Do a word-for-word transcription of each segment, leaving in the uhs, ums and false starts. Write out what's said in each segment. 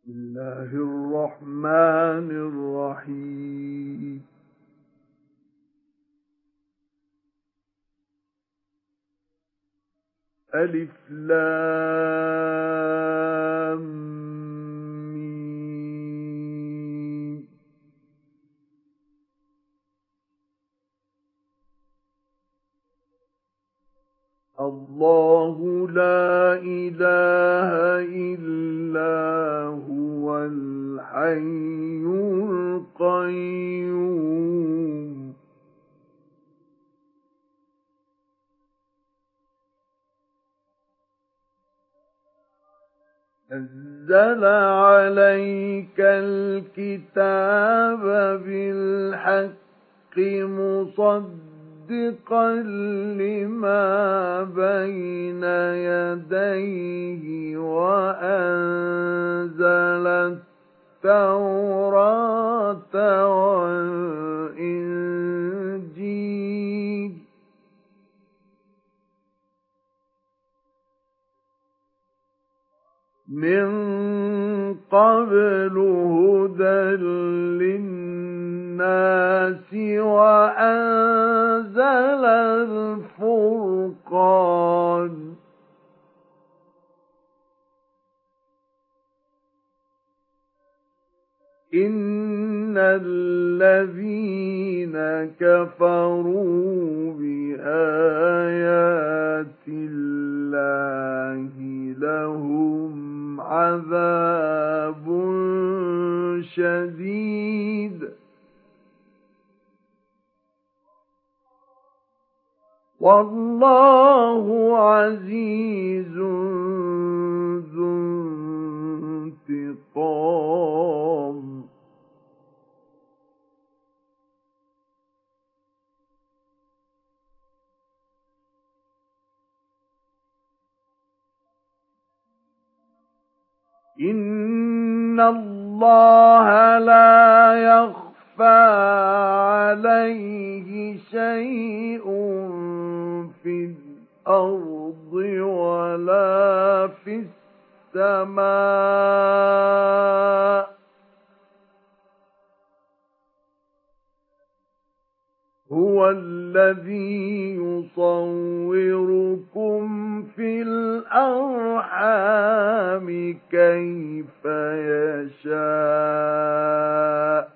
بسم الله الرحمن الرحيم. ألف لام ميم. الله لا إله إلا هو الحي القيوم نزل عليك الكتاب بالحق مصدقا لما بين يديه وأنزل التوراة والإنجيل من قبل هدى للناس وأنزل الفرقان إن الذين كفروا بآيات الله لهم عذاب شديد والله عزيز ذو انتقام. إن الله لا يخفى عليه شيء في الأرض ولا في السماء هو الذي يصوركم في الأرحام كيف يشاء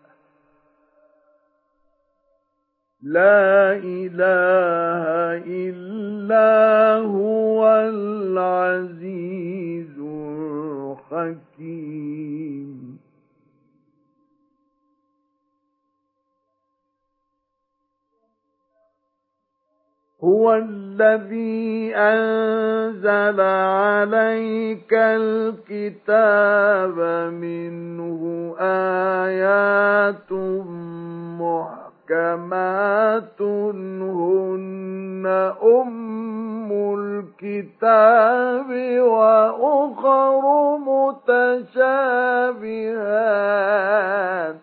لا إله إلا هو العزيز الحكيم. هو الذي أنزل عليك الكتاب منه آيات محكمات هن أم الكتاب وأخر متشابهات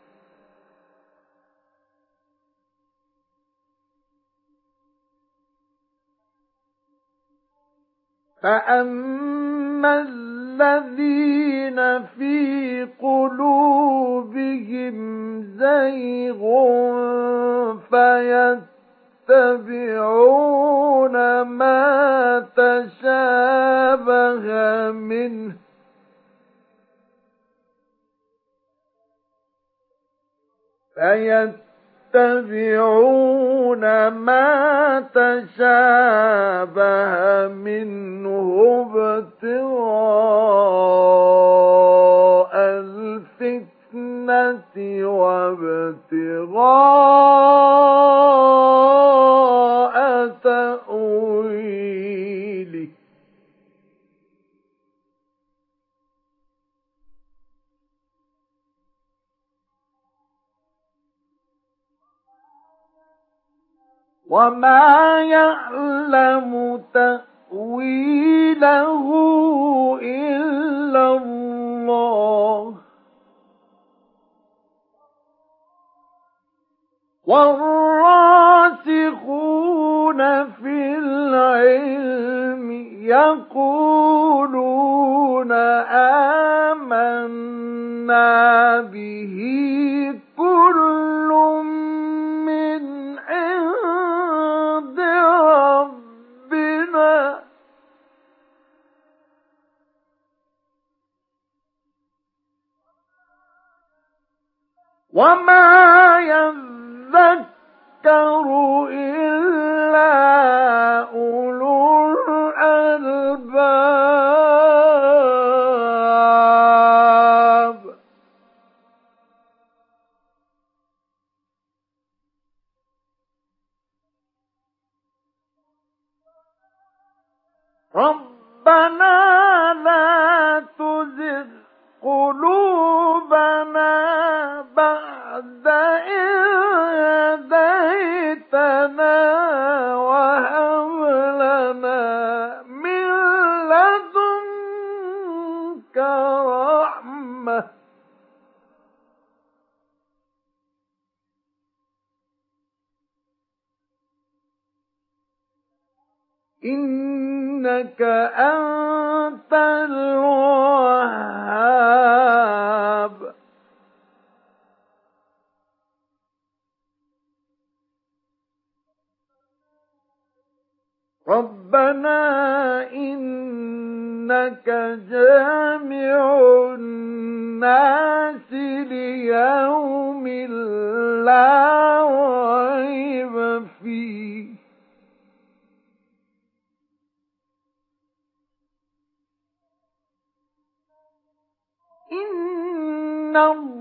فأما الذين في قلوبهم زيغ فيتبعون ما تشابه منه فيتبعون يتبعون ما تشابه منه ابتغاء الفتنة وابتغاء تأويله وما يعلم تأويله إلا الله والراسخون في العلم يقولون وما يذكر إلا أولو الألباب. ربنا لا تزغ قلوبنا بعد إذ هديتنا وهب لنا من لدنك رحمة إنك أنت الوهاب. ربنا إنك جامع الناس ليوم لا ريب فيه إن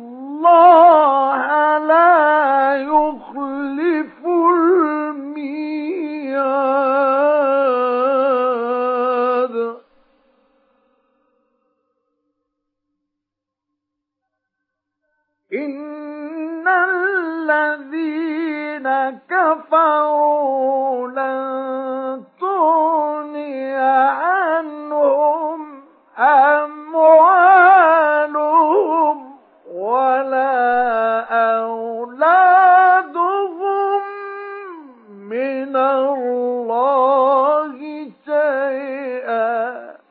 الله لا يخلف الميعاد. إن الذين كفروا لن تغني عنهم أموالهم ولا أولادهم من الله شيئا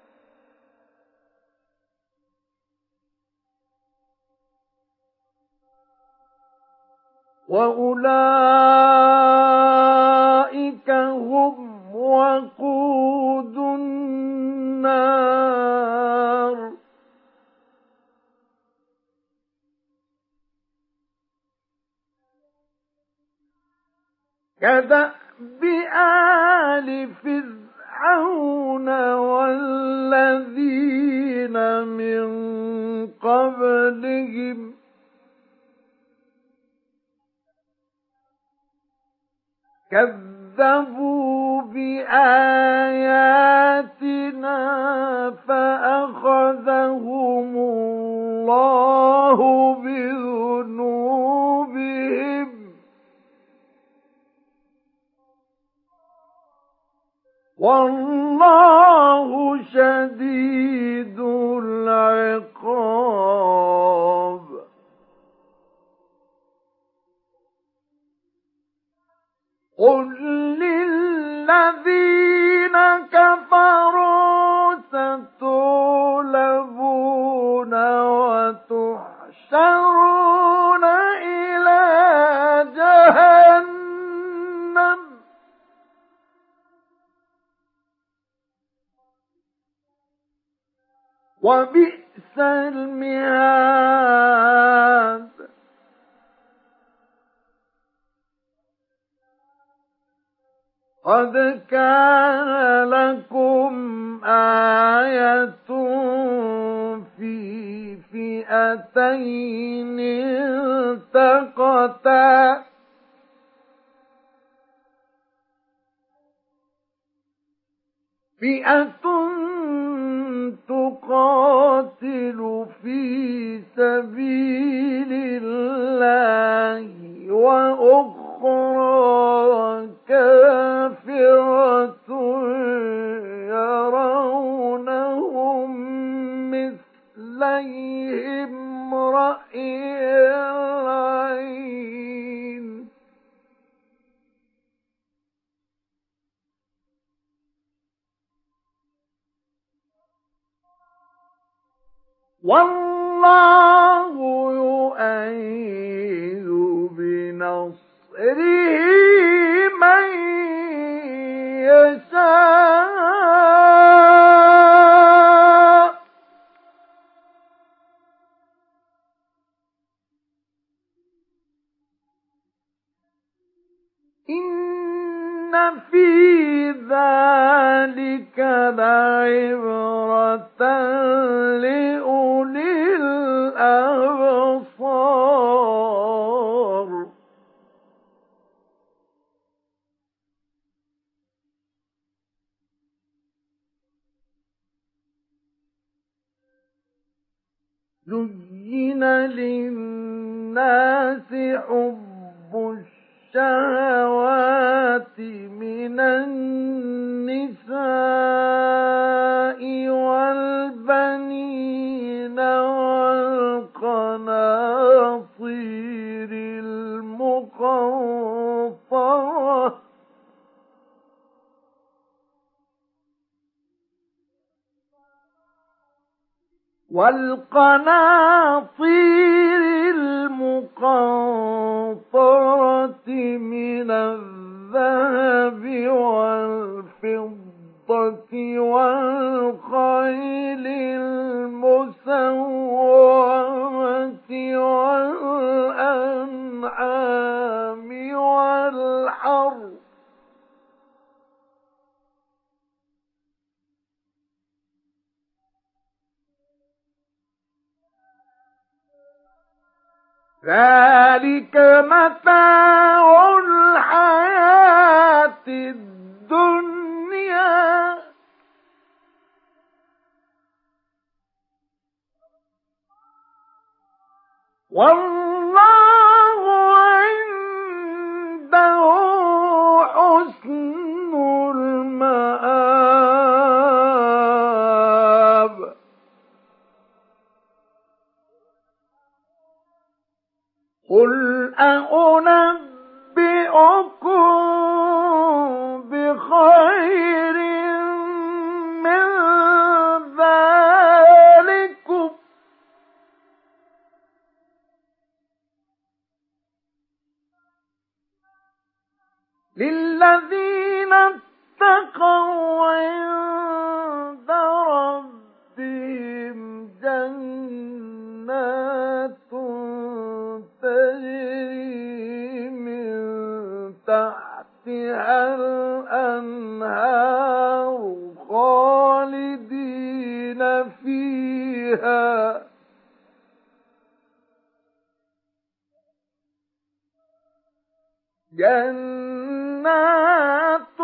وأولئك هم وقود النار. كدأب آل فرعون والذين من قبلهم كذبوا بآياتنا فأخذهم الله بذنوبهم والله شديد العقاب. قل للذين كفروا ستغلبون وتحشرون إلى جهنم وبئس المهاد. قد كان لكم آية في فئتين التقتا فئة تقاتل في سبيل الله وأخرى كافرة يرونهم مثليهم رأي العين والله يؤيد بنصره من يشاء زين للناس حب الشهوات من النساء والبنين والقناطير المقنطرة والقناطير المقنطرة من الذهب والفضة والخيل المسومة والأنعام والحرث ذلك متاع الحياة الدنيا والله عنده حسن المآب. قل أنبئكم بخير من ذلكم للذين اتقوا عند ربهم جنات تجري من تحتها الأنهار خالدين فيها جنات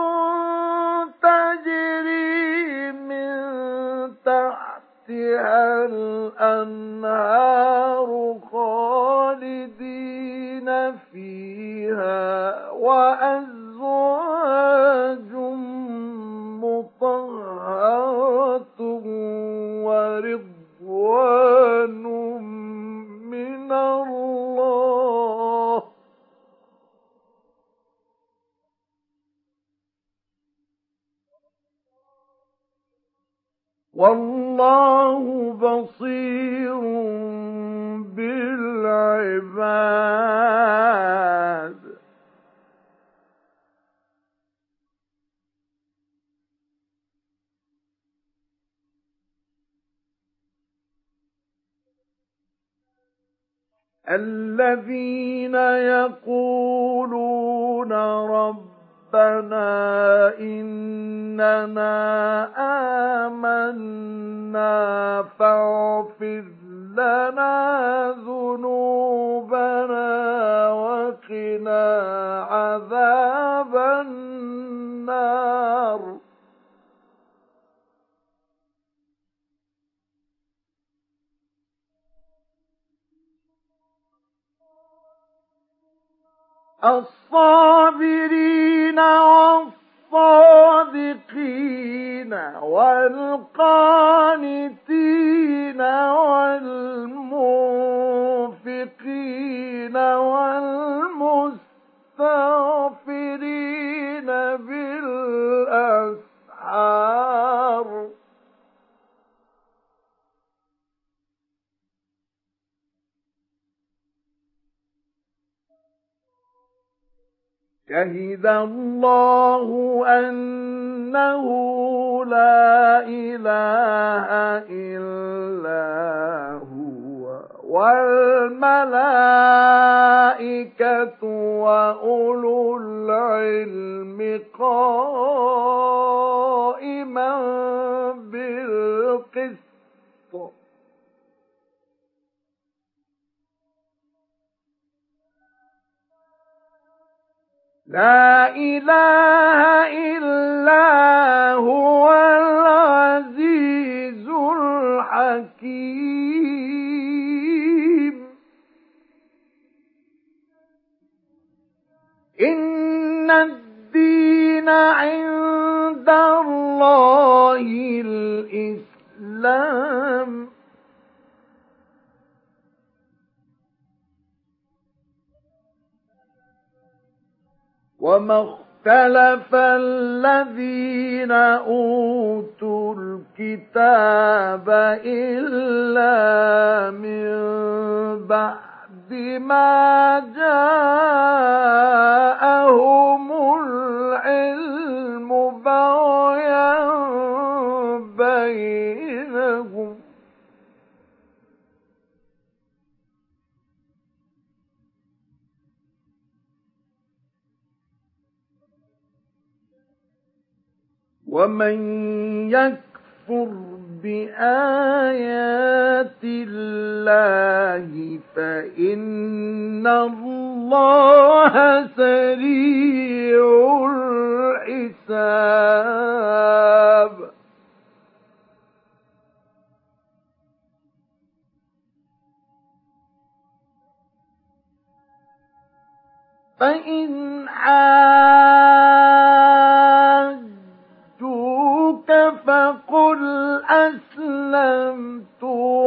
تجري من تحتها الأنهار خالدين فيها وأزواج مطهرة ورضوان من الله والله بصير بالعباد. الذين يقولون ربنا إننا آمنا فاغفر لنا ذنوبنا وقنا عذاب النار الصابرين والصادقين والقانتين والمنفقين والمستغفرين بالأسحار شهد الله أنه لا إله إلا هو والملائكة وأولو العلم قائما بالقسط لا إله إلا هو العزيز الحكيم. إن الدين عند الله الإسلام وما اختلف الذين أوتوا الكتاب إلا من بعد ما جاءهم العلم بغيا بينهم ومن يكفر بآيات الله فإن الله سريع الحساب فإن حاجوك فقل أسلمت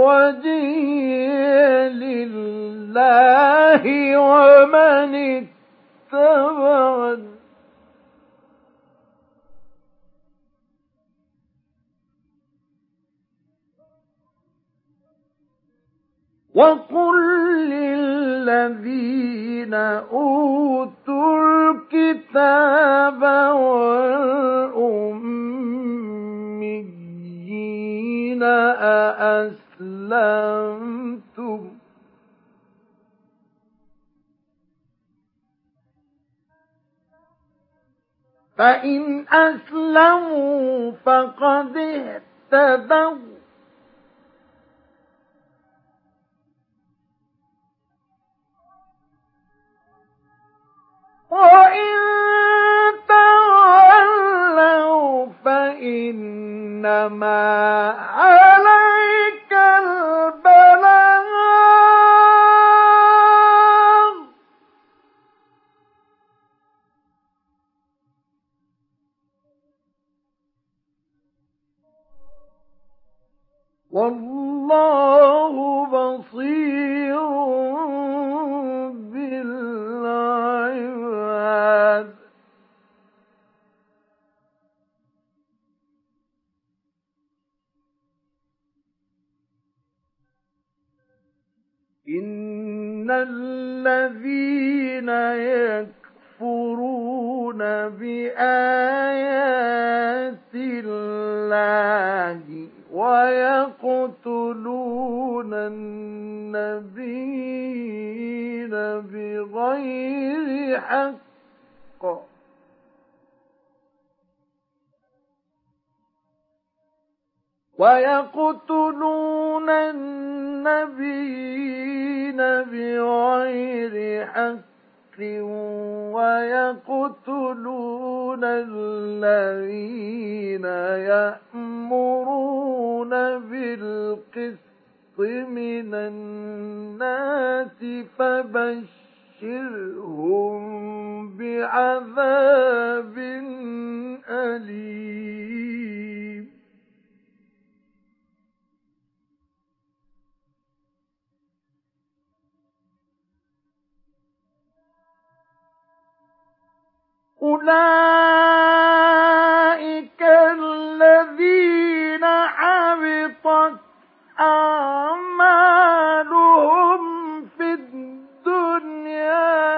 وجهي لله ومن اتبعني وقل للذين أوتوا الكتاب والأميين أأسلمتم فإن أسلموا فقد اهتدوا وإن تولوا فإنما عليك البلاغ والله بصير بالعباد إن الذين يكفرون بآيات الله ويقتلون النبيين بغير حق ويقتلون النبيين بغير حق ويقتلون الذين يأمرون بالقسط من الناس فبشرهم بعذاب أليم أولئك الذين حبطت أعمالهم في الدنيا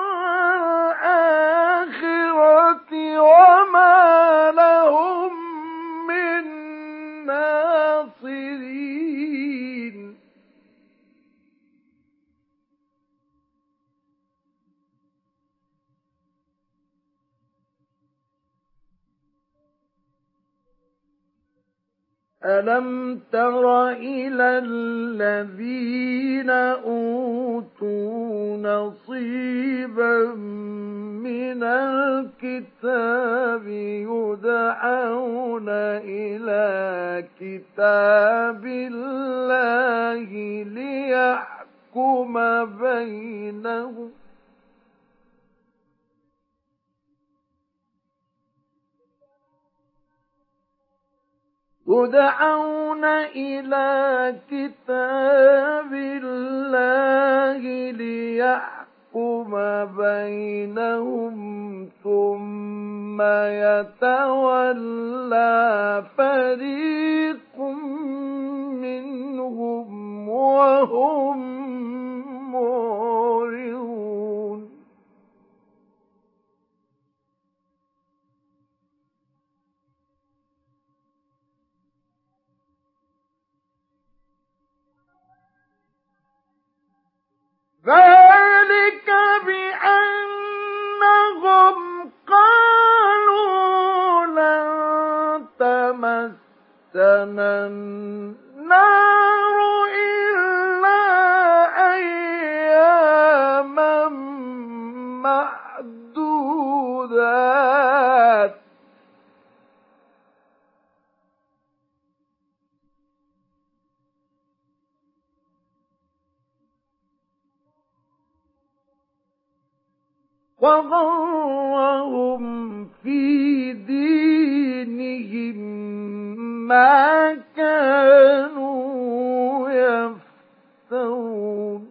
والآخرة وما لهم من ناصرين ألم تر إلى الذين أوتوا نصيبا من الكتاب يدعون إلى كتاب الله ليحكم بينهم يدعون إلى كتاب الله ليحكم بينهم ثم يتولى فريق منهم وهم معرضون. ذلك بأنهم قالوا لن تمسنا النار إلا أياما معدودات وغرهم في دينهم ما كانوا يفترون.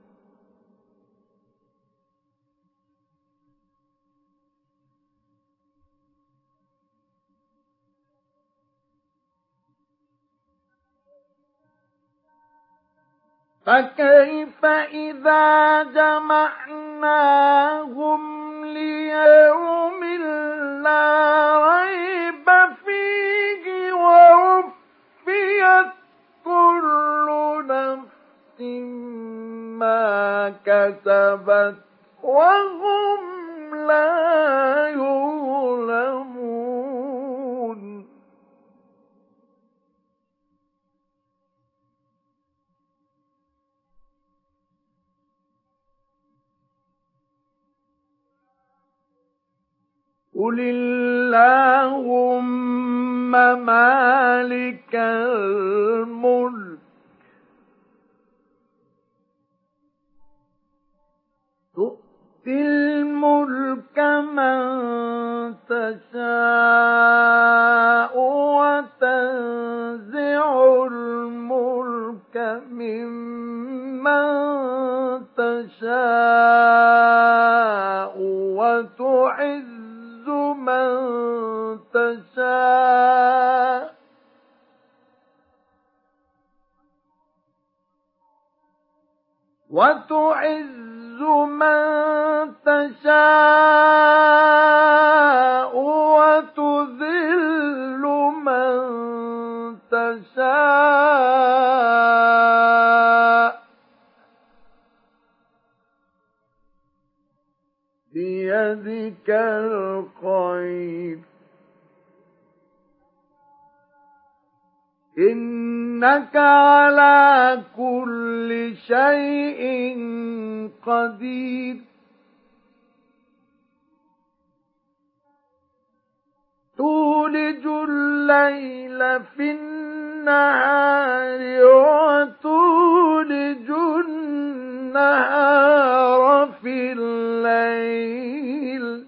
فكيف إذا جمعناهم ليوم لا ريب فيه ووفيت كل نفس ما كسبت وهم لا يظلمون. قل اللهم مالك الملك تؤتي الملك من تشاء وتنزع الملك ممن تشاء وتعز من تشاء وتعز من تشاء وتذل من تشاء بيدك الخير إنك على كل شيء قدير. تولج الليل في النهار وتولج النهار في الليل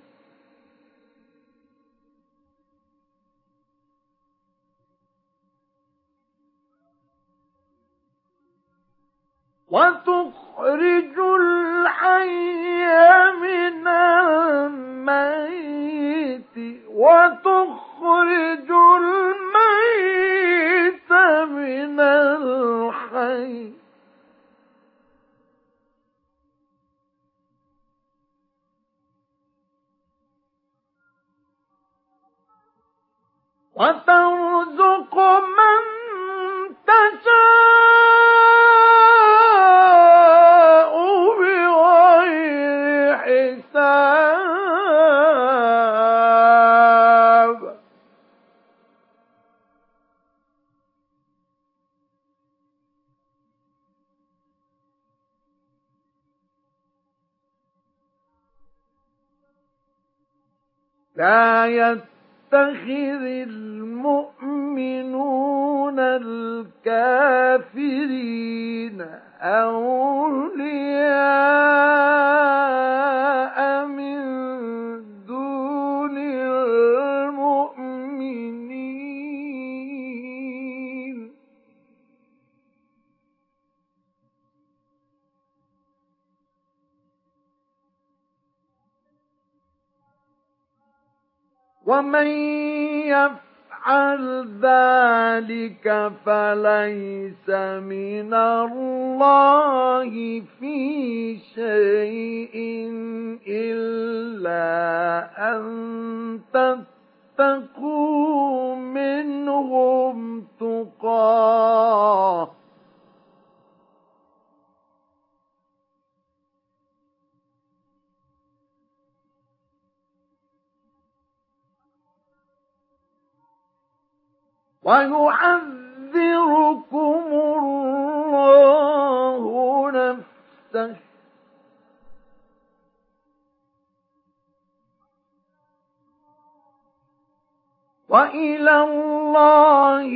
وتخرج الحي من الميت وتخرج الميت من الحي وترزق من تشاء بغير حساب. لا يتخذ المؤمنون الكافرين أولياء من دون المؤمنين ومن يفعل ذلك فليس من الله في شيء إلا أن تتقوا منهم تقاه ويعذركم الله نفسه وإلى الله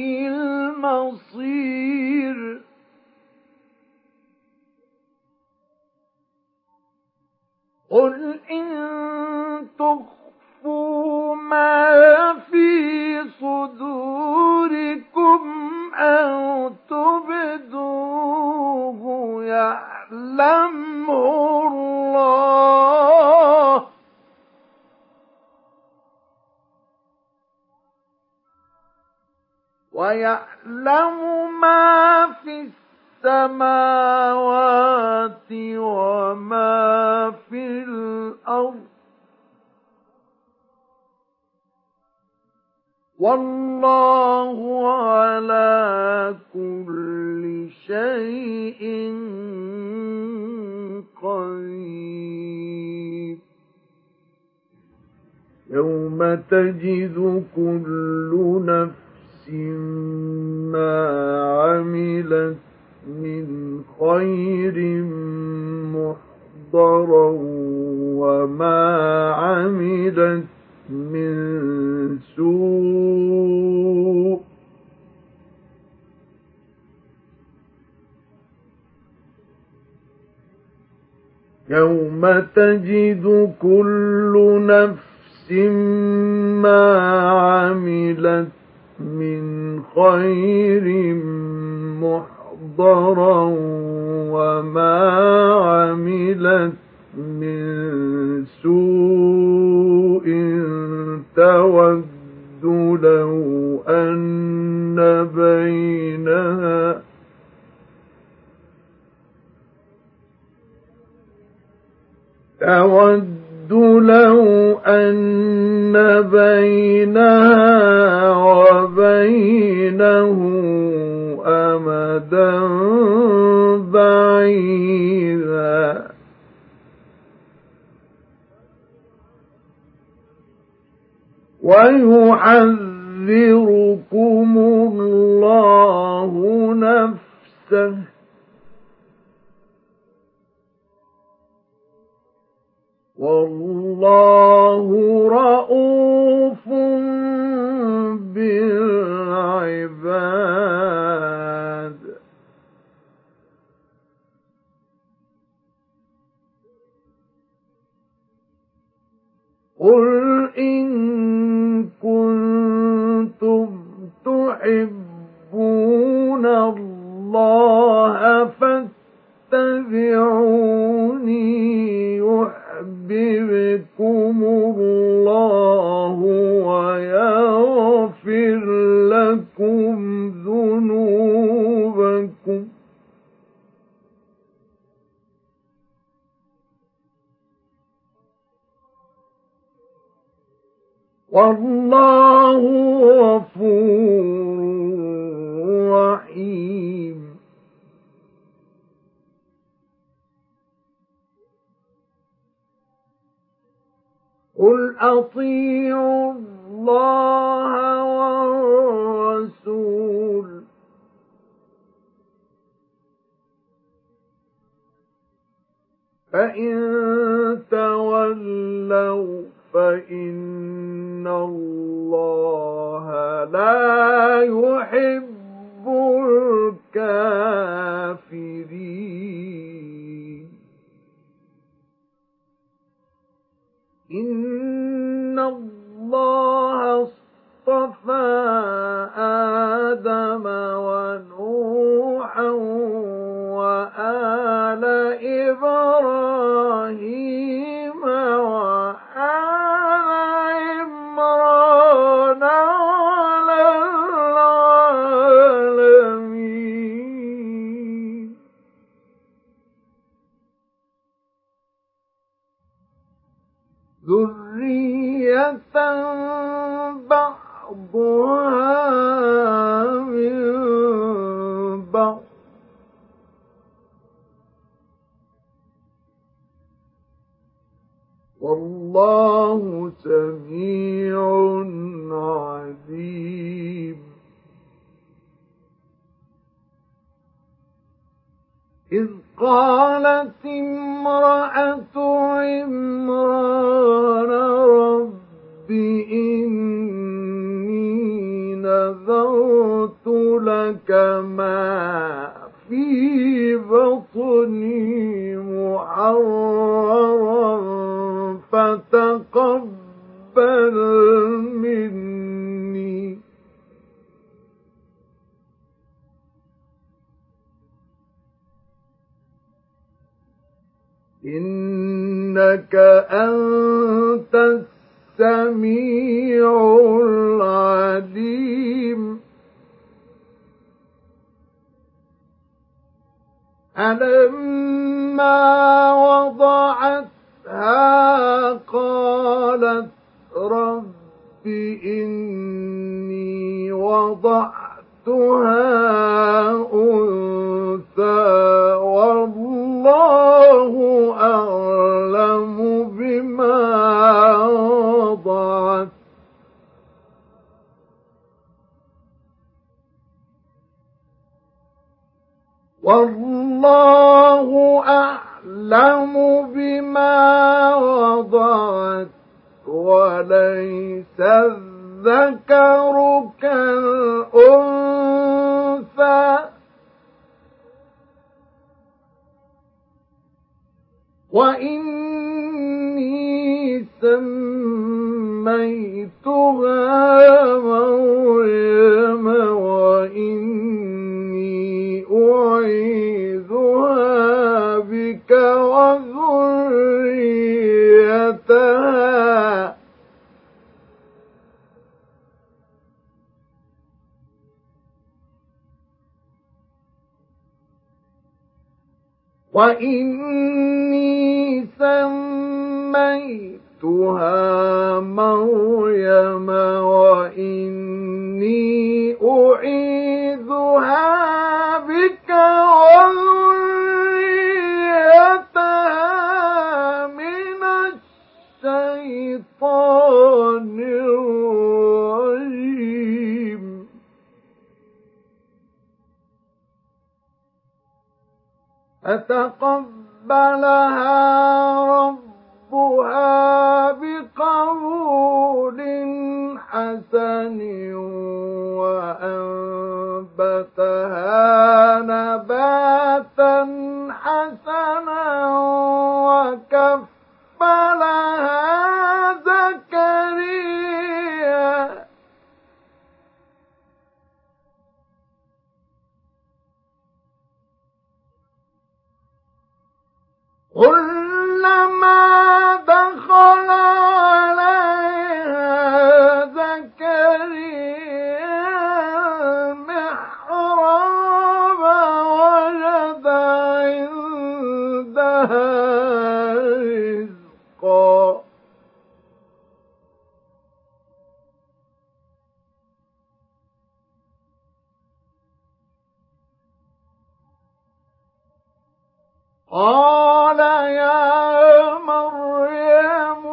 المصير قل إن تخفوا ما في صدوركم أو تبدوه يعلمه الله ويعلم ما في السماوات وما في الأرض والله على كل شيء قدير يوم تجد كل نفس ما عملت من خير محضرا وما عملت من سوء يوم تجد كل نفس ما عملت من خير محضرا وما عملت من سوء تود لو أن بينها تود لو أن بينها وبينه أمدا بعيدا ويحذركم الله نفسه والله رءوف بالعباد قل إن كنتم تحبون الله فاتبعوني يحببكم الله ويغفر لكم ذنوبكم والله غفور رحيم قل أطيعوا الله والرسول فإن تولوا فإن الله لا يحب الكافرين إن الله اصطفى آدم ونوحا وآل إبراهيم وآل عمران أكبر. والله سميع عليم. إذ قالت امرأة عمران رب إني نذرت لك ما في بطني محررا فتقبل مني إنك أنت السميع العليم. فلما وضعتها قالت رب إني وضعتها أنثى والله أعلم بما وضعت والله أعلم بما وضعت وليس الذكر كالأنثى وإني سميتها مريم وإني أعيذها بك وذريتها وإني سميتها مريم وإني أعيذها بك وذريتها من الشيطان الرجيم. فتقبلها ربها بقبول حسن وأنبتها نباتا حسنا وكفلها زكريا كلما دخل عليها زكريا المحراب وجد عندها رزقا قال يا مريم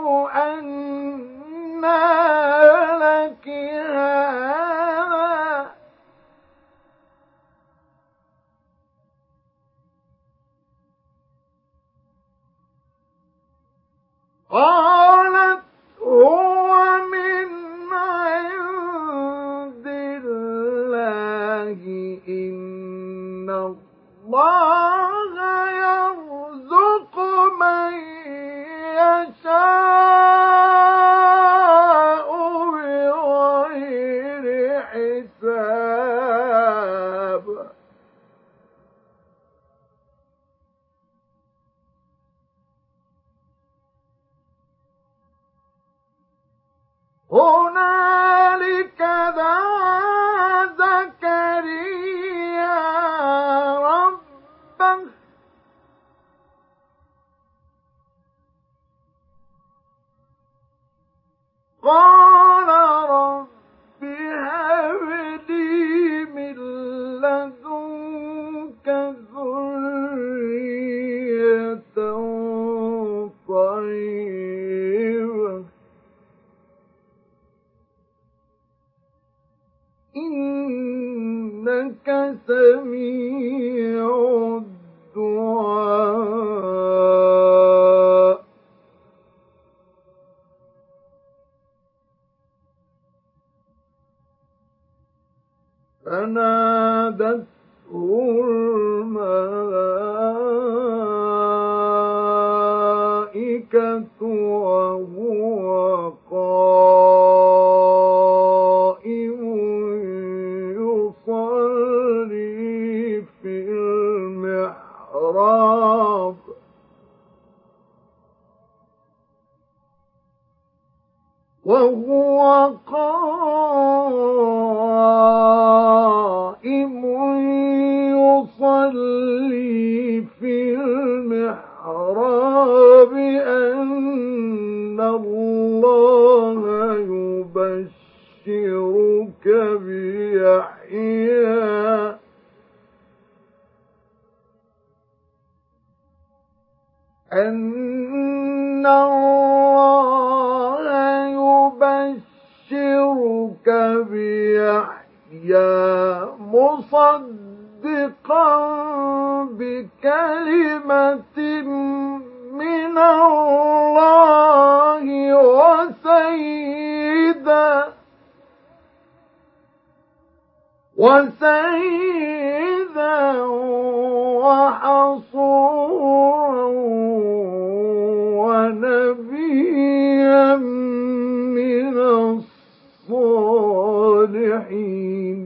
أنى لك هذا قالت هو من عند الله إن الله يرزق من يشاء بغير حساب. هنالك دعا زكريا ربه قال رب هب لي من لدنك الْمَلَائِكَةُ وَهُوَ قَائِمٌ يُصَلِّي فِي الْمِحْرَابِ وَهُوَ قَائِمٌ يُصَلِّي فِي الْمِحْرَابِ أَنَّ اللَّهَ يُبَشِّرُكَ بِيَحْيَىٰ أَنَّ اللَّهَ يُبَشِّرُكَ بِيَحْيَىٰ مُصَدِّقًا بِكَلِمَةٍ مِّنَ اللَّهِ وَسَيِّدًا وَسَيِّدًا وَحَصُورًا وَنَبِيًّا مِّنَ الصَّالِحِينَ.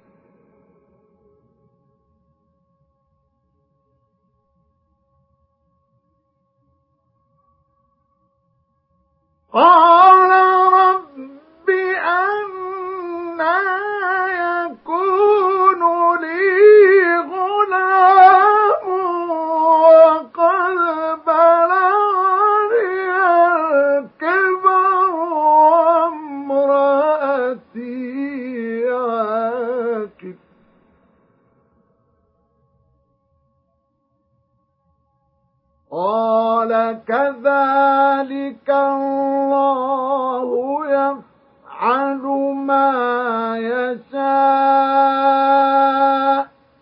قَالَ رَبِّ أَنَّىٰ يَكُونُ لِي غُلَامٌ وَقَدْ بَلَغَنِيَ الْكِبَرُ وَامْرَأَتِي عَاقِرٌ قَالَ كَذَٰلِكَ اللَّهُ يَفْعَلُ مَا يَشَاءُ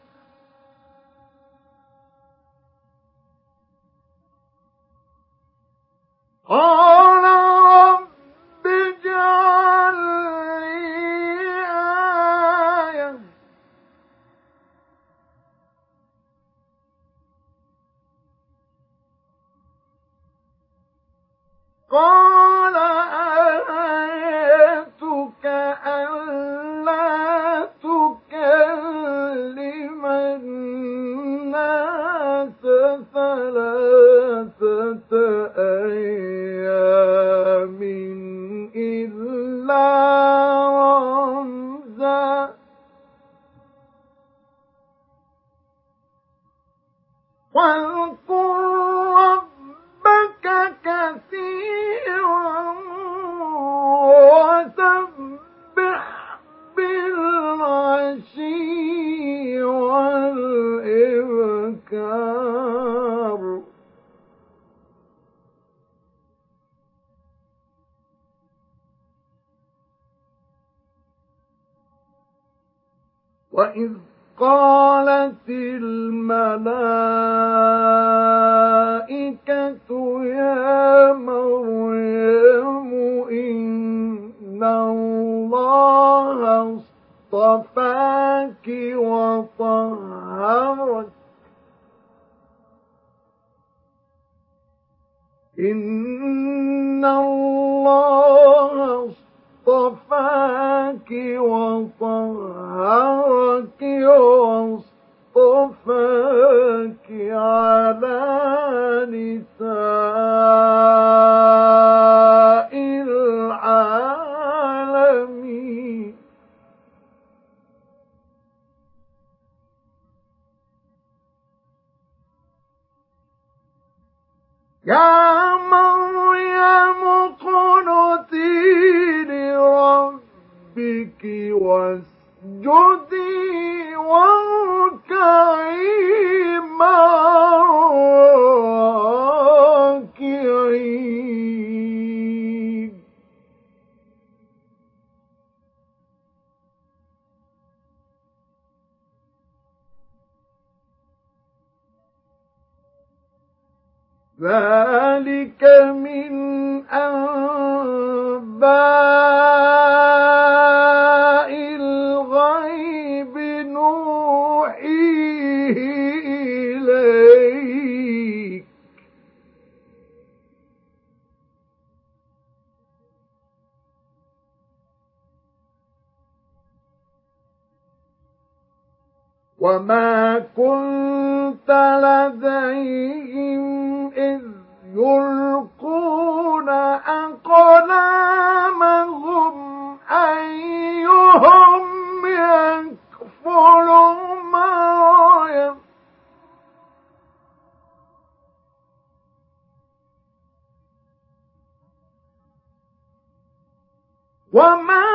قَالَ رَبِّ اجْعَل لِّي آيَةً قَالَ آيَتُكَ أَلَّا تُكَلِّمَ النَّاسَ ثَلَاثَةَ أَيَّامٍ إِلَّا رَمْزًا وَاذْكُر رَّبَّكَ كَثِيرًا وَسَبِّحْ بِالْعَشِيِّ وَالْإِبْكَارِ وَإِذْ قَالَتِ الْمَلَائِكَةُ يَا مَرْيَمُ إِنَّ اللَّهَ اصْطَفَاكِ وَطَهَّرَكِ إِنَّ اللَّهَ اصْطَفَاكِ وَطَهَّرَكِ وَاصْطَفَاكِ عَلَى نِسَاءِ الْعَالَمِينَ. يَا مَرْيَمُ اقْنُتِي لِرَبِّكِ وَاسْجُدِي وَارْكَعِي مَعَ الرَّاكِعِينَ. ذَلِكَ مِنْ أَنبَاءِ الْغَيْبِ نُوحِيهِ إِلَيْكَ وما كنت لديهم إذ يلقون أقلامهم أيهم يكفل مريم وما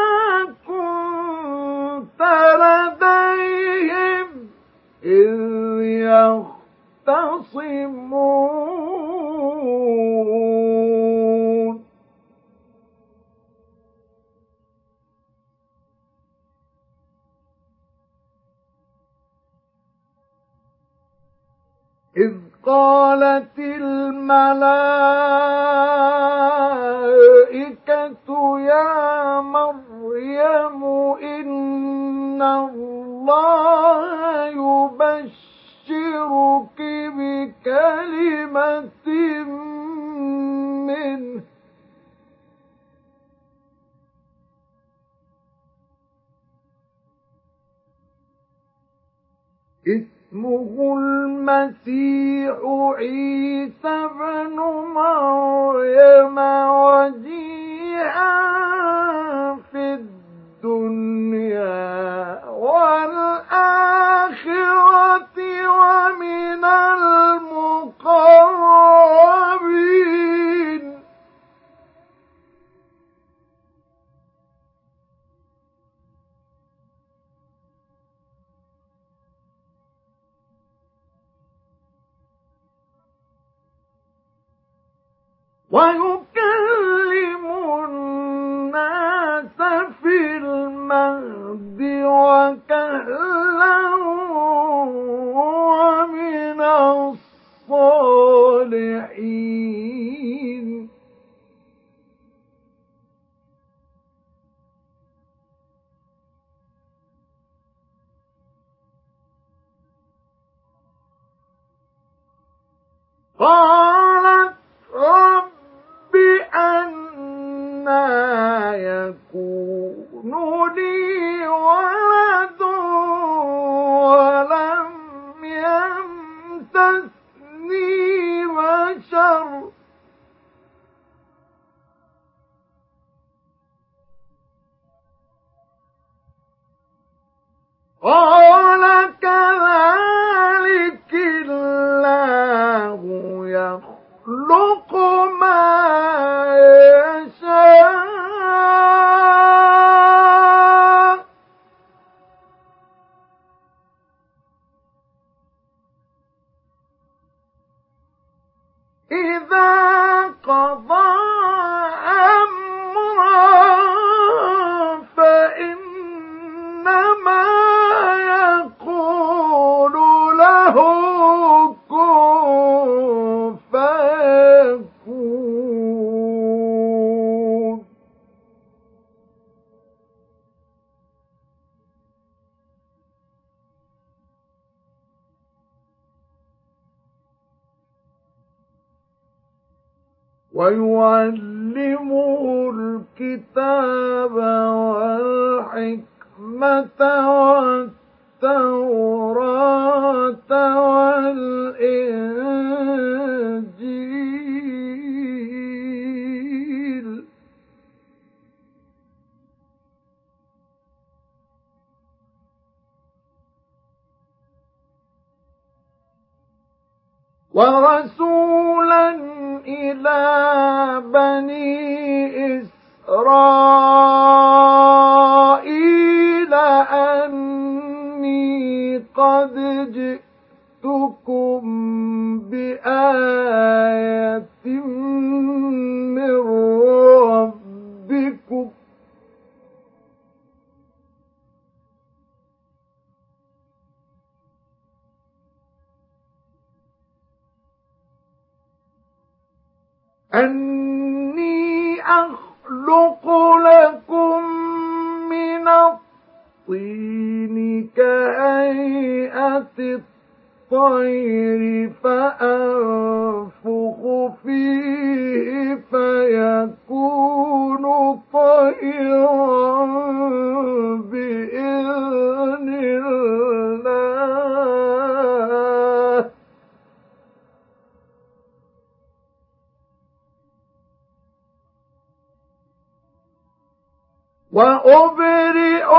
كنت لديهم إذ يختصمون إذ قالت الملائكة يا مريم إن الله يبشرك بكلمة منه اسمه المسيح عيسى بن مريم وجيها في الدنيا والآخرة ومن المقربين ويكلم الناس في المهد وكهلا ومن الصالحين قالت رب أنى يكون لي ولد ولم يمسسني بشر قال كذلك الله يخلق ما يشاء إذا قضى أمرا فإنما يقول له كن فيكون ويعلمه الكتاب والحكمة والتوراة والإنجيل ورسولا إلى بني إسرائيل أني قد جئتكم بآية من ربكم أني أخلق لكم من الطين كهيئة الطير فأنفخ فيه فيكون طيرا بإذن الله وأبرئ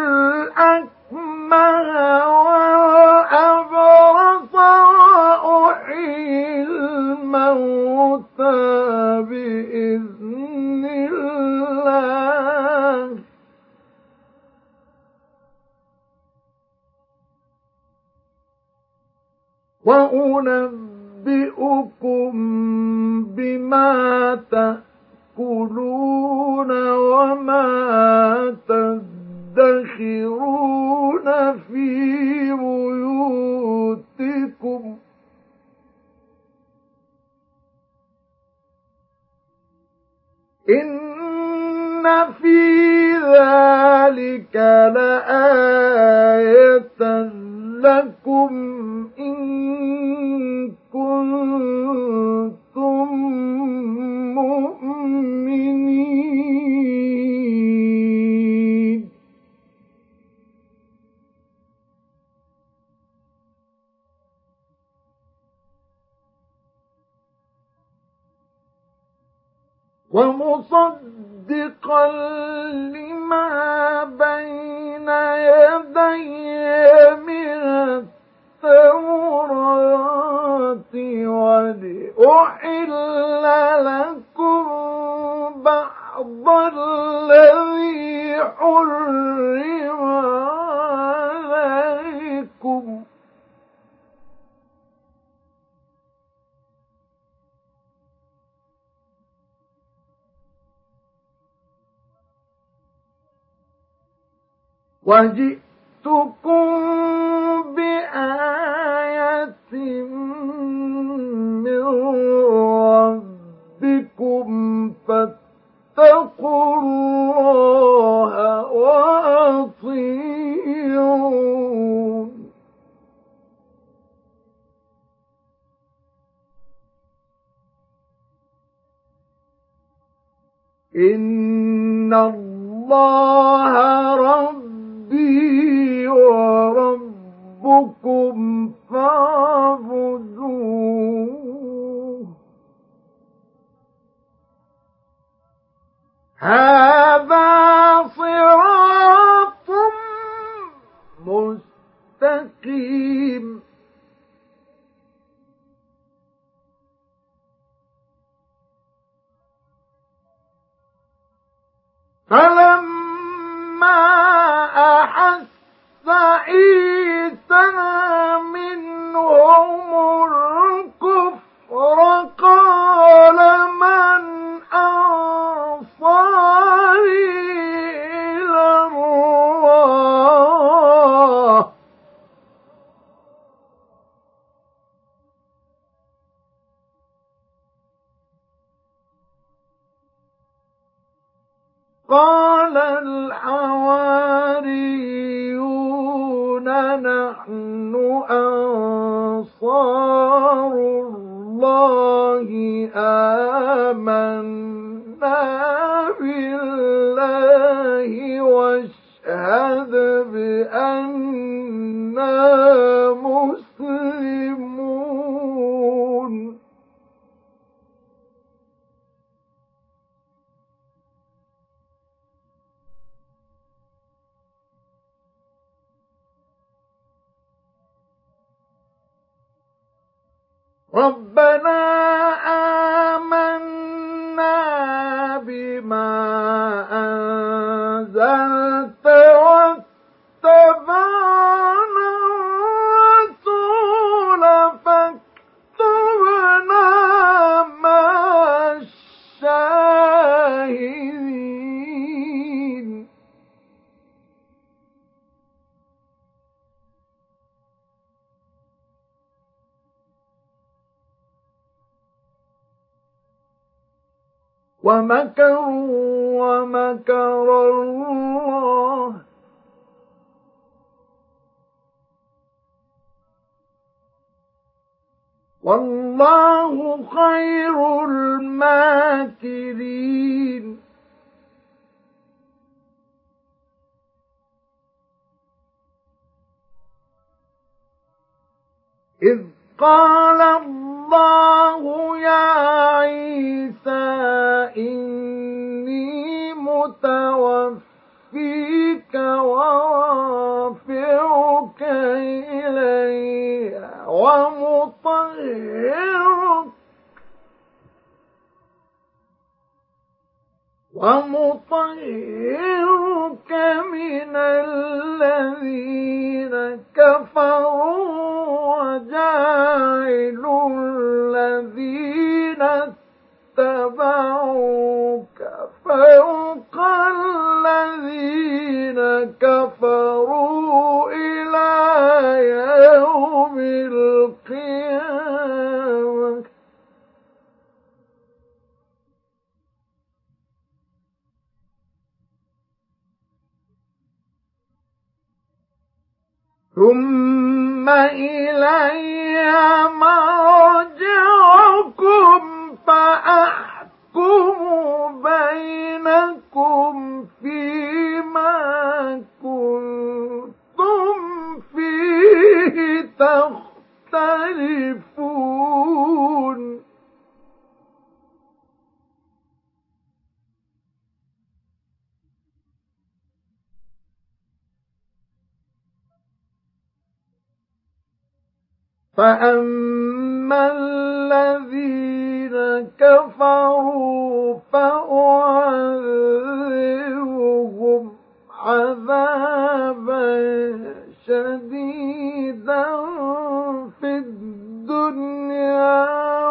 الأكمه والأبرص وأحيي الموتى بإذن الله وأنبئكم بما تأكلون وما تدخرون في بيوتكم إن في ذلك لآية لكم إن كنتم مؤمنين ومصدقا لما بين يدي من التوراة ولأحل لكم بعض الذي حرم عليكم وجئتكم بآية من ربكم فاتقوا الله وأطيعون إن الله ربي وربكم فاعبدوه هذا صراط مستقيم فلما أحس عيسى منهم الكفر قال من أنصاري إلى الله قال الحواريون نحن أنصار الله آمنا بالله واشهد بأننا مسلمون ربنا آمنا بما أنزلت واتبعنا الرسول فاكتبنا مع الشاهدين ومكروا ومكر الله والله خير الماكرين إذ قال الله يا عيسى إني متوفيك ومطهرك ومطهرك من الذين كفروا وجاعل الذين اتبعوك فوق الذين كفروا إلى يوم القيامة ثم إلي مرجعكم فأحكم بينكم فيما كنتم فيه تختلفون فأما الذين كفروا فأعذبهم عذابا شديدا في الدنيا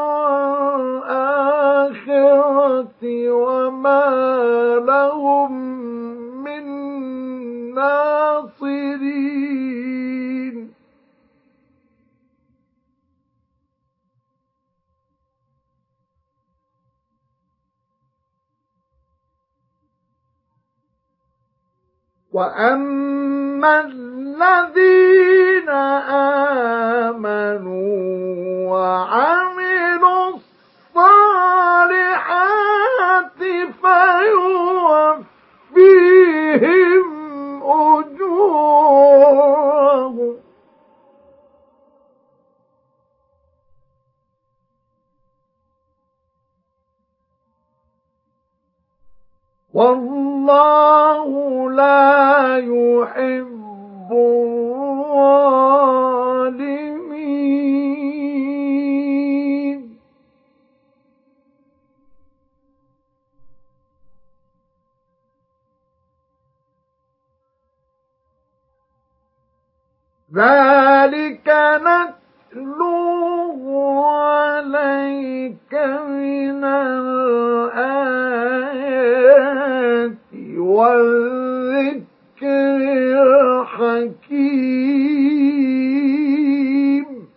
والآخرة وما لهم من ناصرين وأما الذين آمنوا وعملوا الصالحات فيوفيهم أجورهم والله لا يحب الظالمين ذلك نتلوه عليك من الآيات والذكر الحكيم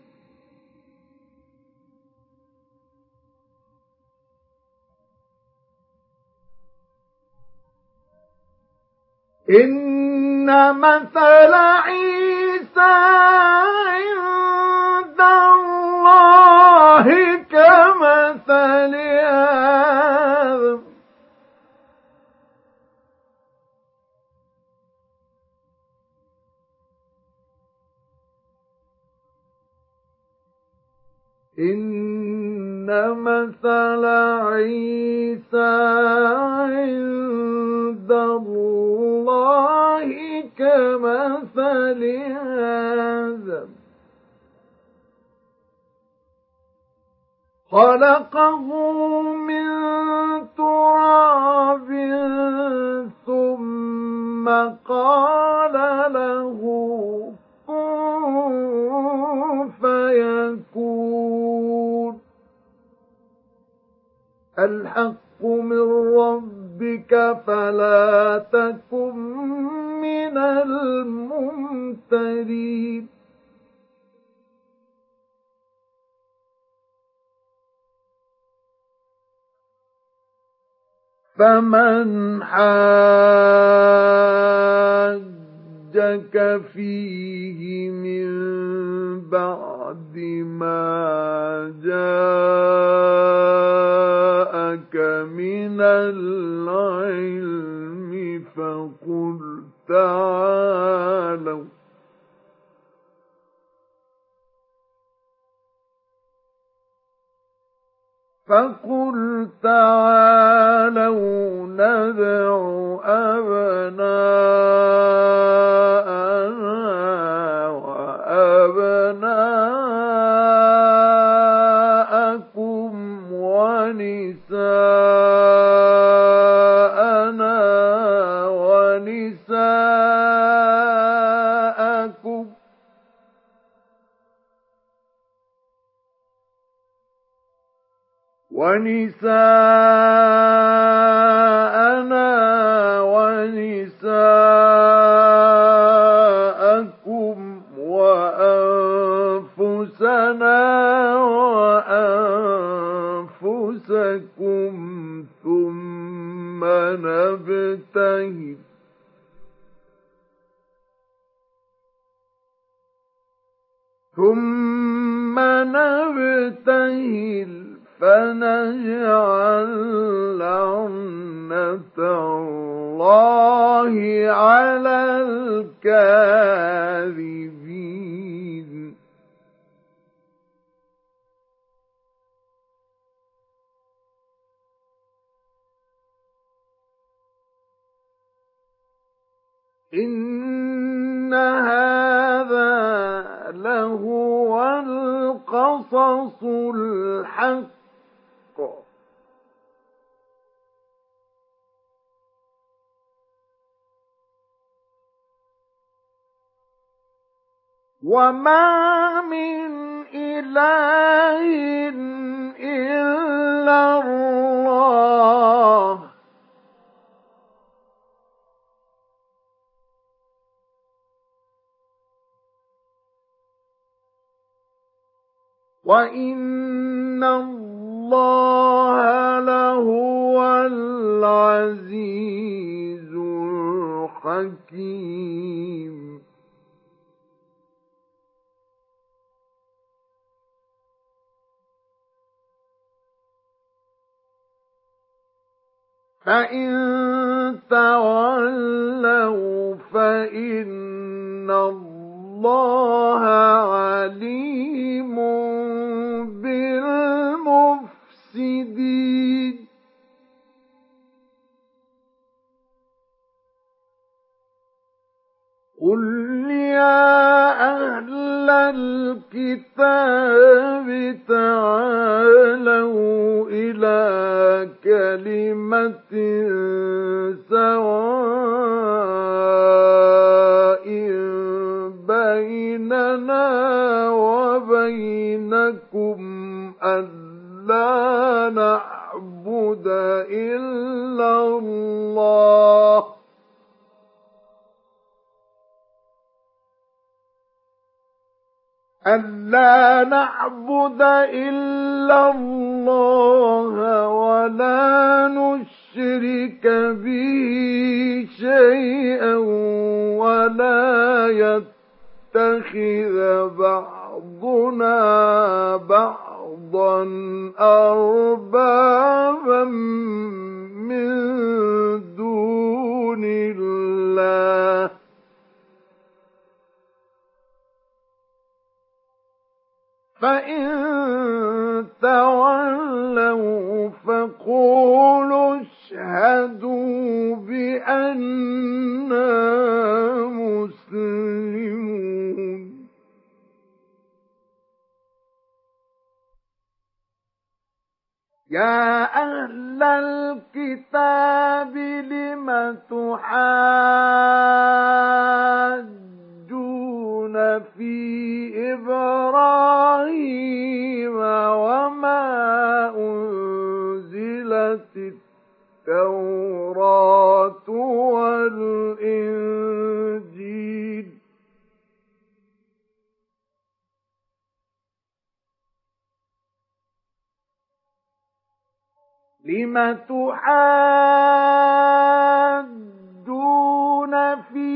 إن مثل عيسى عند الله كمثل آدم إن مثل عيسى عند الله كمثل آدم خلقه من تراب ثم قال له كن فيكون الحق من ربك فلا تكن من الممترين فمن حاجك فيه من بعد ما جاءك من العلم فقل تعالوا فقل تعالوا ندع أبناءنا وأبناءكم ونساءنا ونساءكم وأنفسنا وأنفسكم ثم نبتهل ثم نبتهل فنجعل لعنة الله على الكاذبين. إن هذا لهو القصص الحق وما من إله إلا الله وَإِنَّ اللَّهَ لَهُوَ الْعَزِيزُ الْحَكِيمُ. فَإِن تَوَلَّوْا فَإِنَّ اللَّهَ عَلِيمٌ بالمفسدين. قل يا أهل الكتاب تعالوا إلى كلمة سواء بيننا وبينكم ألا نعبد إلا الله ألا نعبد إلا الله ولا نشرك به شيئا ولا يتخذ بعضنا بعضا أربابا من دون الله فإن تولوا فقولوا اشهدوا بأننا مسلمون. يا أهل الكتاب لم تحاجون في إبراهيم وما أنزلت التوراة والإنجيل لم تحاجون في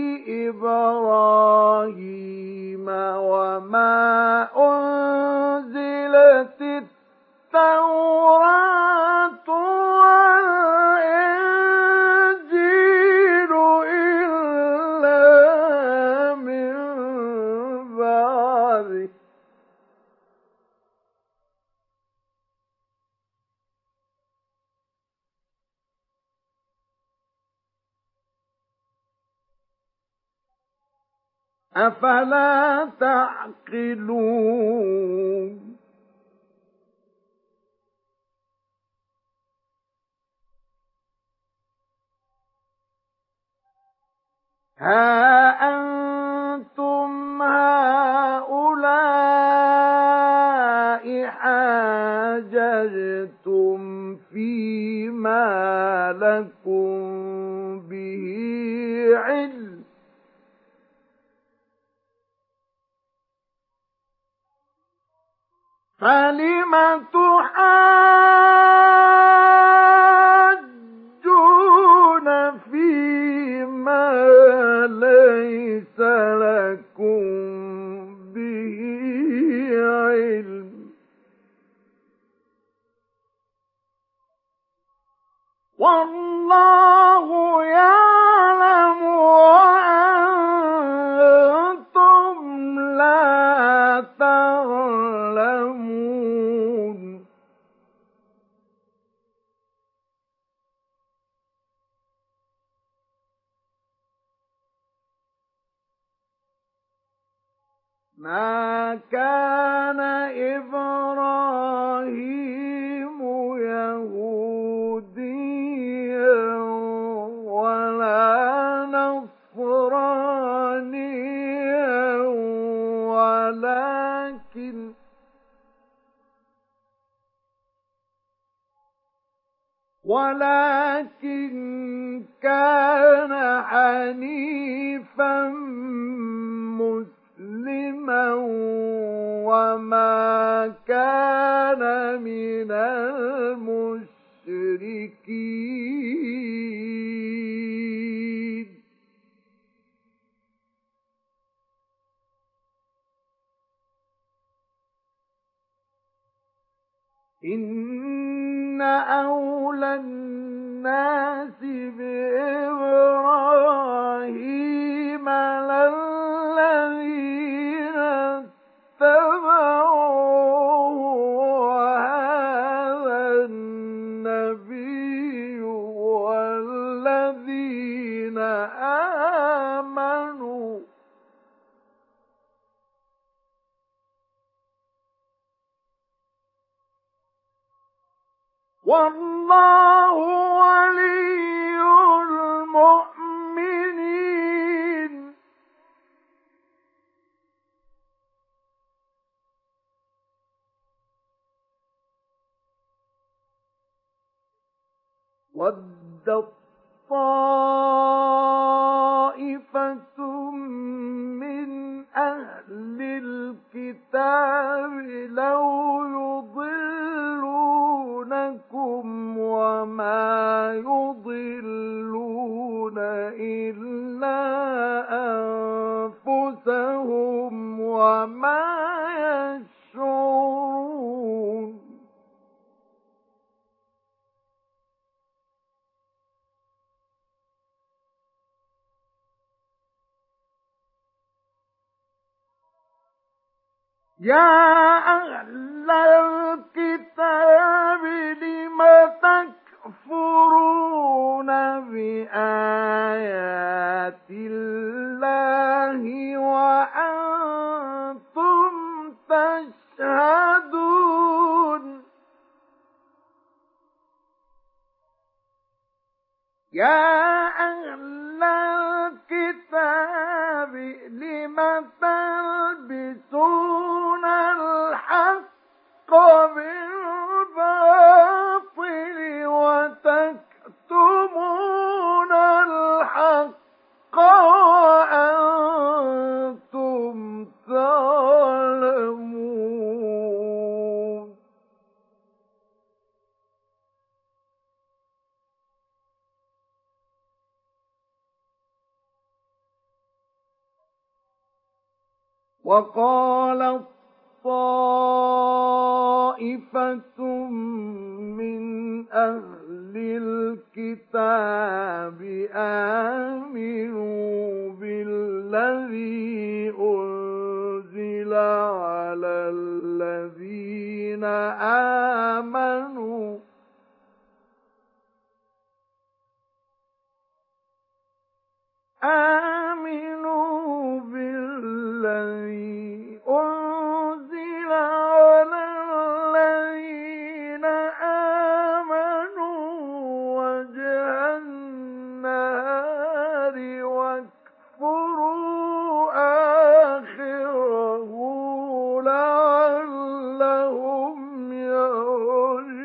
إبراهيم وما أنزلت التوراة والإنجيل إلا من بعده أفلا تعقلون. ها أنتم هؤلاء حاجون احتجتم فيما لكم به علم فلم تحاجون فيما ليس لكم به علم والله يعلم وأنتم لا تعلمون ما كان إبراهيم يهوديا ولا نصرانيا ولكن ولكن كان حنيفا مسلما وما كان من المشركين إن أولى الناس بإبراهيم للذين اتبعوه وهذا النبي والذين آمنوا والله ولي المؤمنين ودت طائفة من أهل الكتاب لو يضلونكم وما يضلون إلا أنفسهم وما يشعرون يا أهل الكتاب لم تكفرون بآيات الله وأنتم تشهدون يا أهل الكتاب لم تلبسون الحق بالباطل وتكتمون الحق وأنتم تعلمون وقالت طائفة من أهل الكتاب آمنوا بالذي أنزل على الذين آمنوا آمنوا بالذي أنزل على الذين آمنوا وجه النهار واكفروا آخره لعلهم يرجعون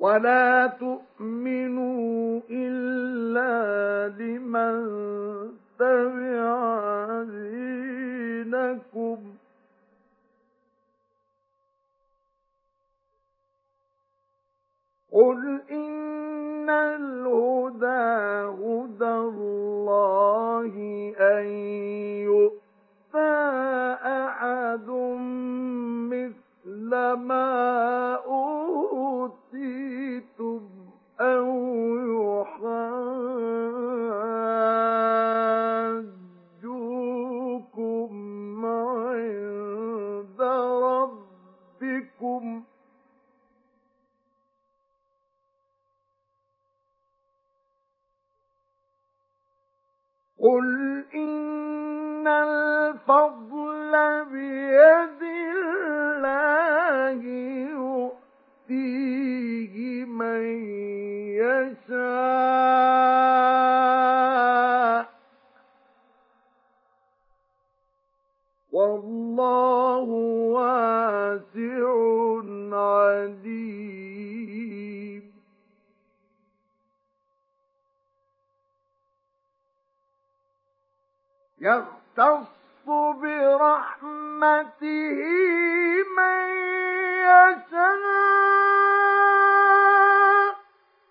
ولا تؤمنوا إلا لمن تبع دينكم قل إن الهدى هدى الله أن يؤتى أحد مثل ما أوتيتم أو يحاجوكم عند ربكم قل إن الفضل بيد الله يؤتيه من يشاء والله واسع عليم يختص برحمته من يشاء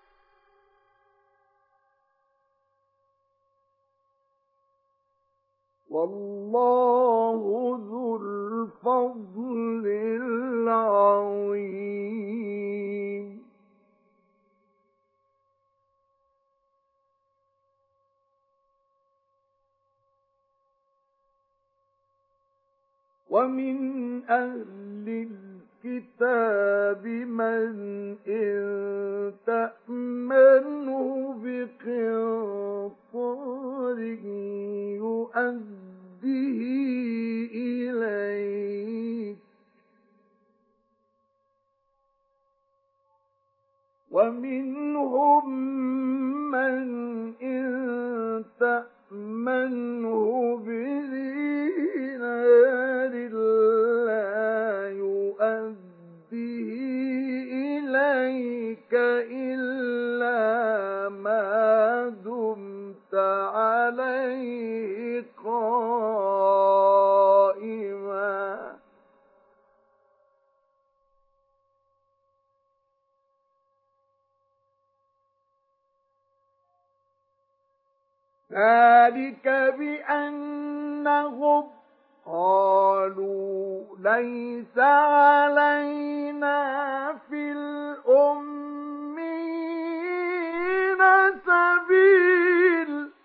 والله ذو الفضل العظيم ومن أهل الكتاب من إن تأمنه بقنطار يؤديه إليك ومنهم من إن تأمنه بدينار لا يؤديه إليك إلا ما دمت عليه قائما ذلك بأنهم قالوا ليس علينا في الأمين سبيل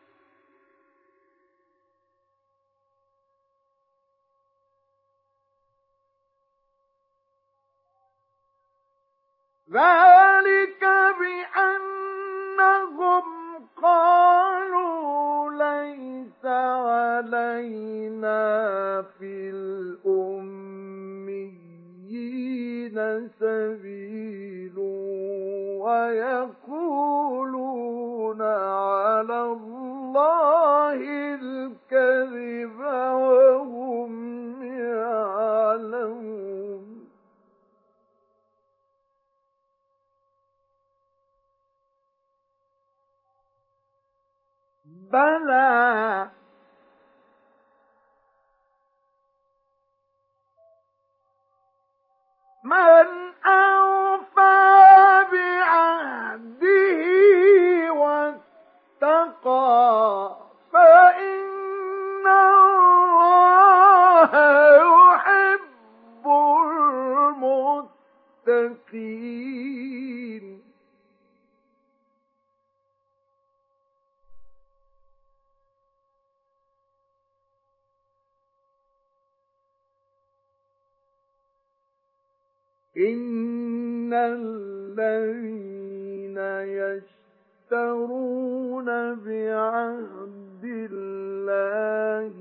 ذلك بأنهم قالوا ليس علينا في الأميين سبيل ويقولون على الله الكذب وهم يعلمون بلى من أوفى بعهده واتقى فإن الله يحب المتقين إن الذين يشترون بعهد الله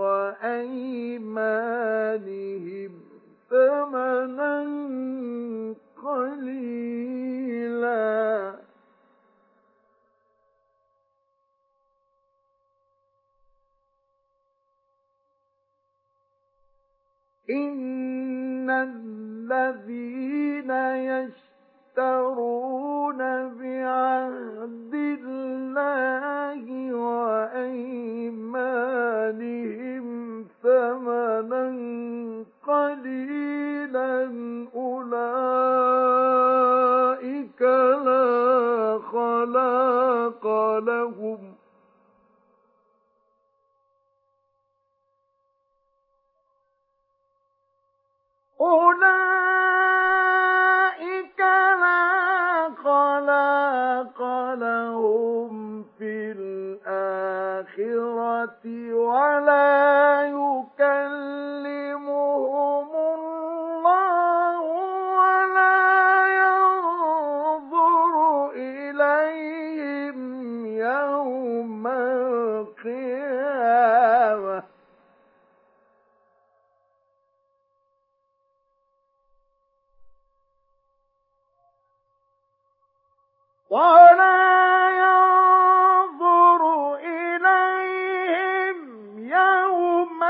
وأيمانهم ثمنا قليلا إن الذين يشترون بعهد الله وأيمانهم ثمنا قليلا أولئك لا خلاق لهم أولئك لا خلاق لهم في الآخرة ولا يكلمهم الله ولا ينظر إليهم يوم القيامة ولا ينظر إليهم يوم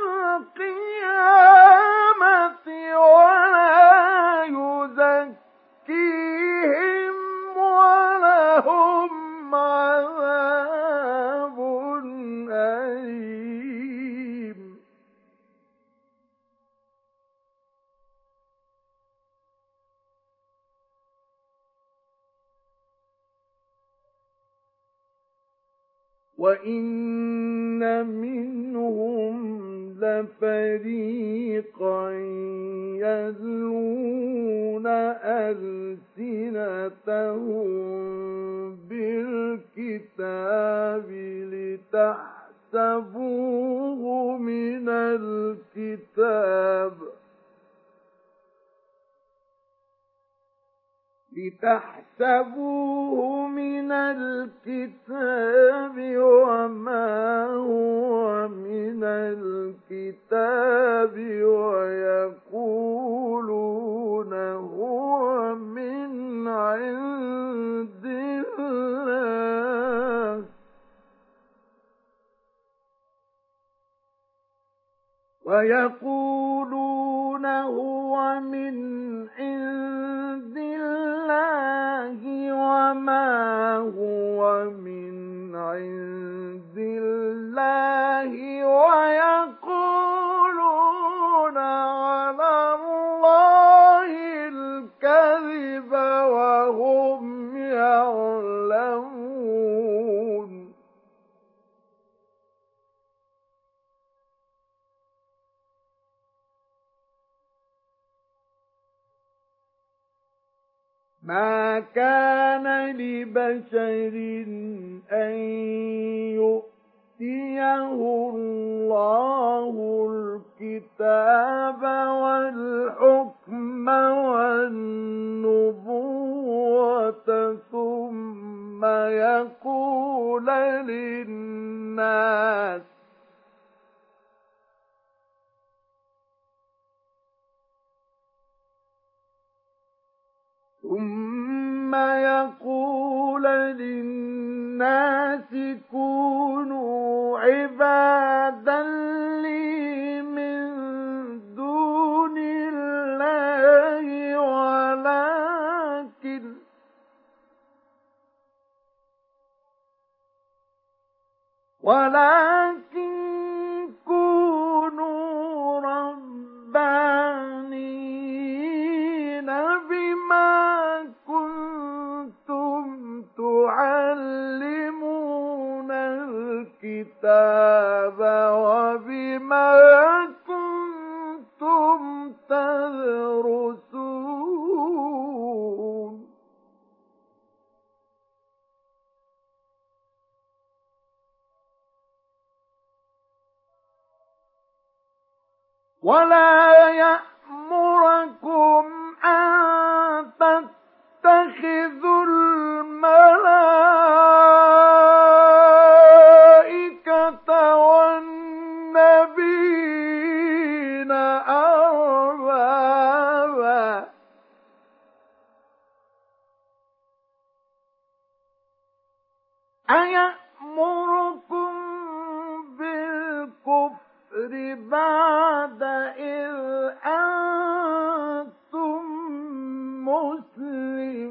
القيامة ولا يزكيهم ولهم عذاب أليم وَإِنَّ مِنْهُمْ لَفَرِيقًا يَلْوُونَ أَلْسِنَتَهُم بِالْكِتَابِ لِتَحْسَبُوهُ مِنَ الْكِتَابِ لِتَحْسَبُوهُ مِنَ الْكِتَابِ وَمَا هُوَ مِنَ الْكِتَابِ وَيَقُولُونَ هُوَ مِنْ عِندِ اللَّهِ وَيَقُولُونَ هُوَ مِنْ عِندِ اللَّهِ وَمَا هُوَ مِنْ عِندِ اللَّهِ وَيَقُولُونَ عَلَى اللَّهِ الْكَذِبَ وَهُمْ يَعْلَمُونَ مَا كَانَ لِبَشَرٍ أَن يُؤْتِيَهُ اللَّهُ الْكِتَابَ وَالْحُكْمَ وَالنُّبُوَّةَ ثُمَّ يَقُولَ لِلنَّاسِ ثُمَّ يَقُولَ لِلنَّاسِ كُونُوا عِبَادًا لِّي مِن دُونِ اللَّهِ وَلَكِنْ وَلَكِنْ كُونُوا رَبَّانِيِّينَ بِمَا كُنتُمْ تُعَلِّمُونَ الْكِتَابَ وَبِمَا كُنتُمْ تَدْرُسُونَ وَلَا يَأْمُرَكُمْ أَن تَتَّخِذُوا الْمَلَائِكَةَ وَالنَّبِيِّينَ أَرْبَابًا أَيَأْمُرُكُم بِالْكُفْرِ بَعْدَ إِذْ أَنتُم مُّسْلِمُونَ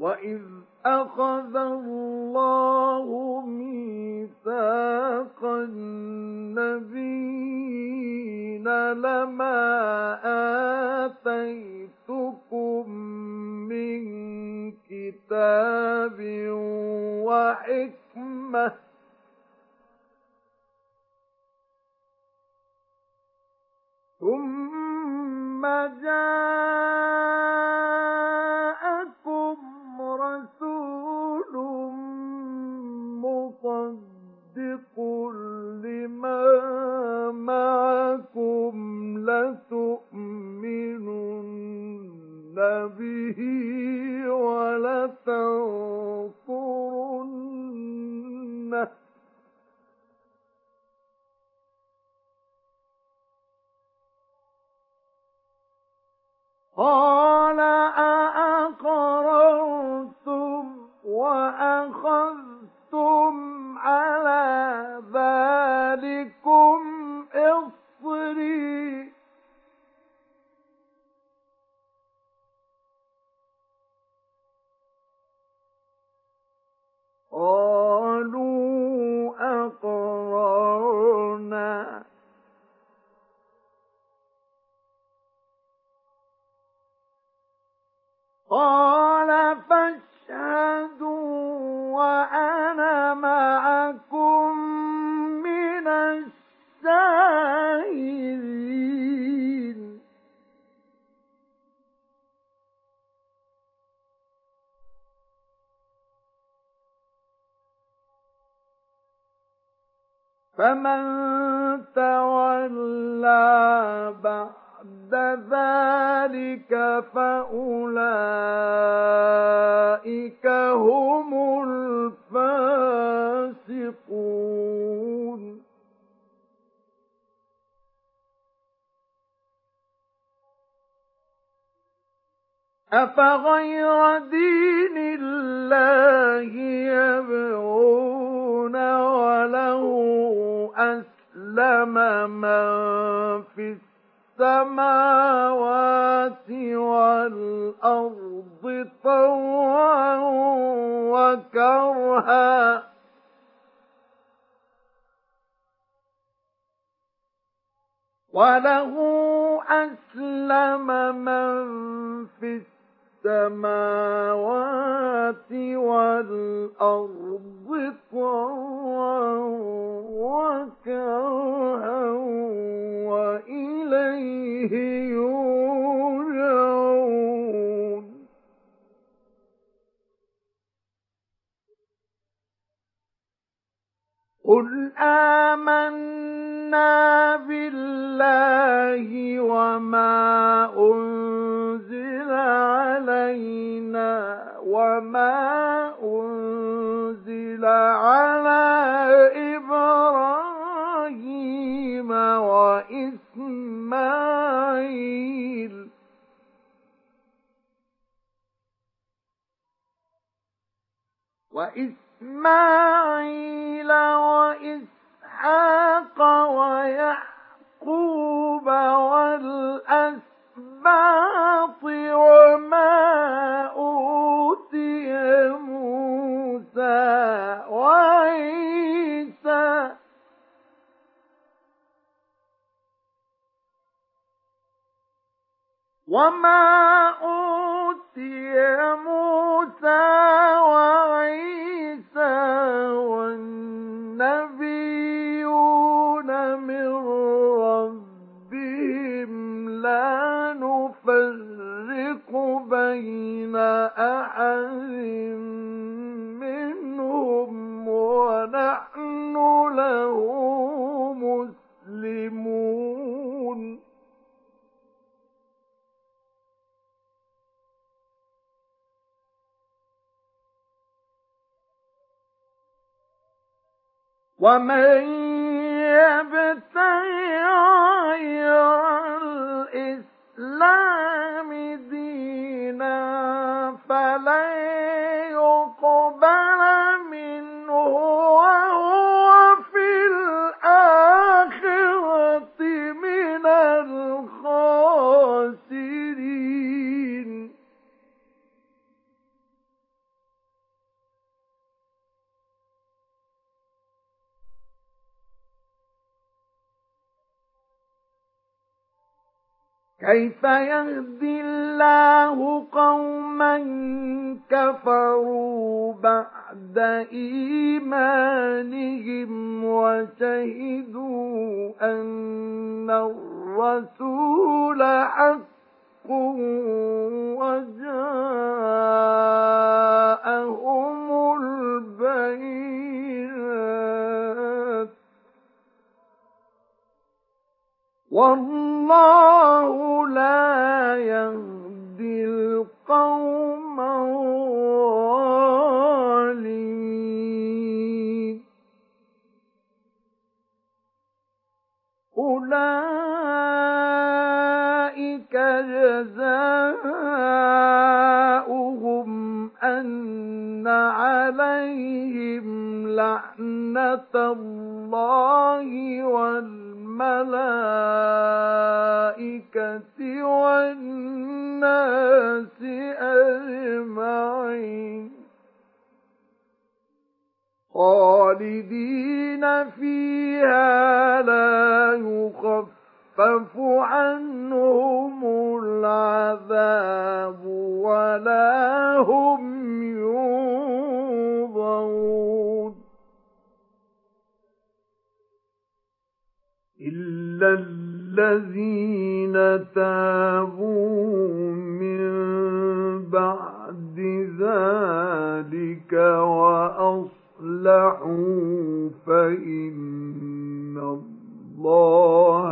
وَإِذْ أَخَذَ اللَّهُ مِيثَاقَ النَّبِيِّينَ لَمَا آتَيْتُكُم مِّن كِتَابٍ وَحِكْمَةٍ ثُمَّ جَاءَكُمْ رَسُولٌ مُصَدِّقٌ لِّمَا مَعَكُمْ لَتُؤْمِنُنَّ بِهِ وَلَتَنصُرُنَّهُ قَالَ أَأَقْرَرْتُمْ وَأَخَذْتُمْ عَلَىٰ ذَٰلِكُمْ إِصْرِي قَالُوا أَقْرَرْنَا قَالَ فَاشْهَدُوا وَأَنَا مَعَكُم مِّنَ الشَّاهِدِينَ فَمَن تَوَلَّىٰ بَعْدَ ذَلِكَ فَأُولَٰئِكَ هُمُ الْفَاسِقُونَ أَفَغَيْرَ دِينِ اللَّهِ يَبْغُونَ وَلَهُ أَسْلَمَ مَن فِي السَّمَاوَاتِ وَالْأَرْضِ طَوْعًا وَكَرْهًا وَلَهُ أَسْلَمَ مَن فِي السَّمَاوَاتِ وَالْأَرْضِ طَوْعًا وَكَرْهًا وَإِلَيْهِ يُرْجَعُونَ قُلْ آمَنَّا بِاللَّهِ وَمَا أُنزِلَ عَلَيْنَا وَمَا أُنزِلَ عَلَى إِبْرَاهِيمَ وَإِسْمَاعِيلَ وَإِسْمَاعِيلَ وَإِسْحَاقَ وَيَعْقُوبَ وَالْأَسْبَاطِ وَمَا أُوتِيَ مُوسَى وَعِيسَى وَمَا أُوتِيَ مُوسَى وَعِيسَى وَالنَّبِيُّونَ مِن رَّبِّهِمْ لَا نُفَرِّقُ بَيْنَ أَحَدٍ مِّنْهُمْ وَنَحْنُ لَهُ مُسْلِمُونَ وَمَن يَبْتَغِ غَيْرَ الْإِسْلَامِ دِينًا فَلَن يُقْبَلَ مِنْهُ وَهُوَ فِي الْآخِرَةِ مِنَ الْخَاسِرِينَ كيف يهدي الله قوما كفروا بعد إيمانهم وشهدوا أن الرسول حق وجاءهم البينات والله لا يهدي القوم الظالمين أولئك جزاؤهم أن عليهم لعنة الله والملائكة والناس أجمعين خالدين فيها لا يخفف عنهم العذاب ولا هم ينظرون إلا الذين تابوا من بعد ذلك وأصلحوا فإن الله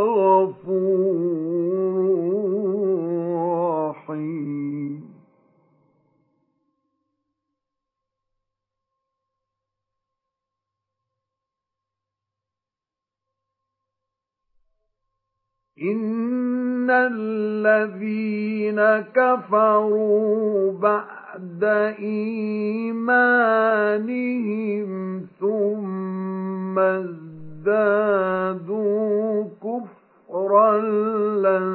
غفور رحيم إن الذين كفروا بعد إيمانهم ثم ازدادوا كفرا لن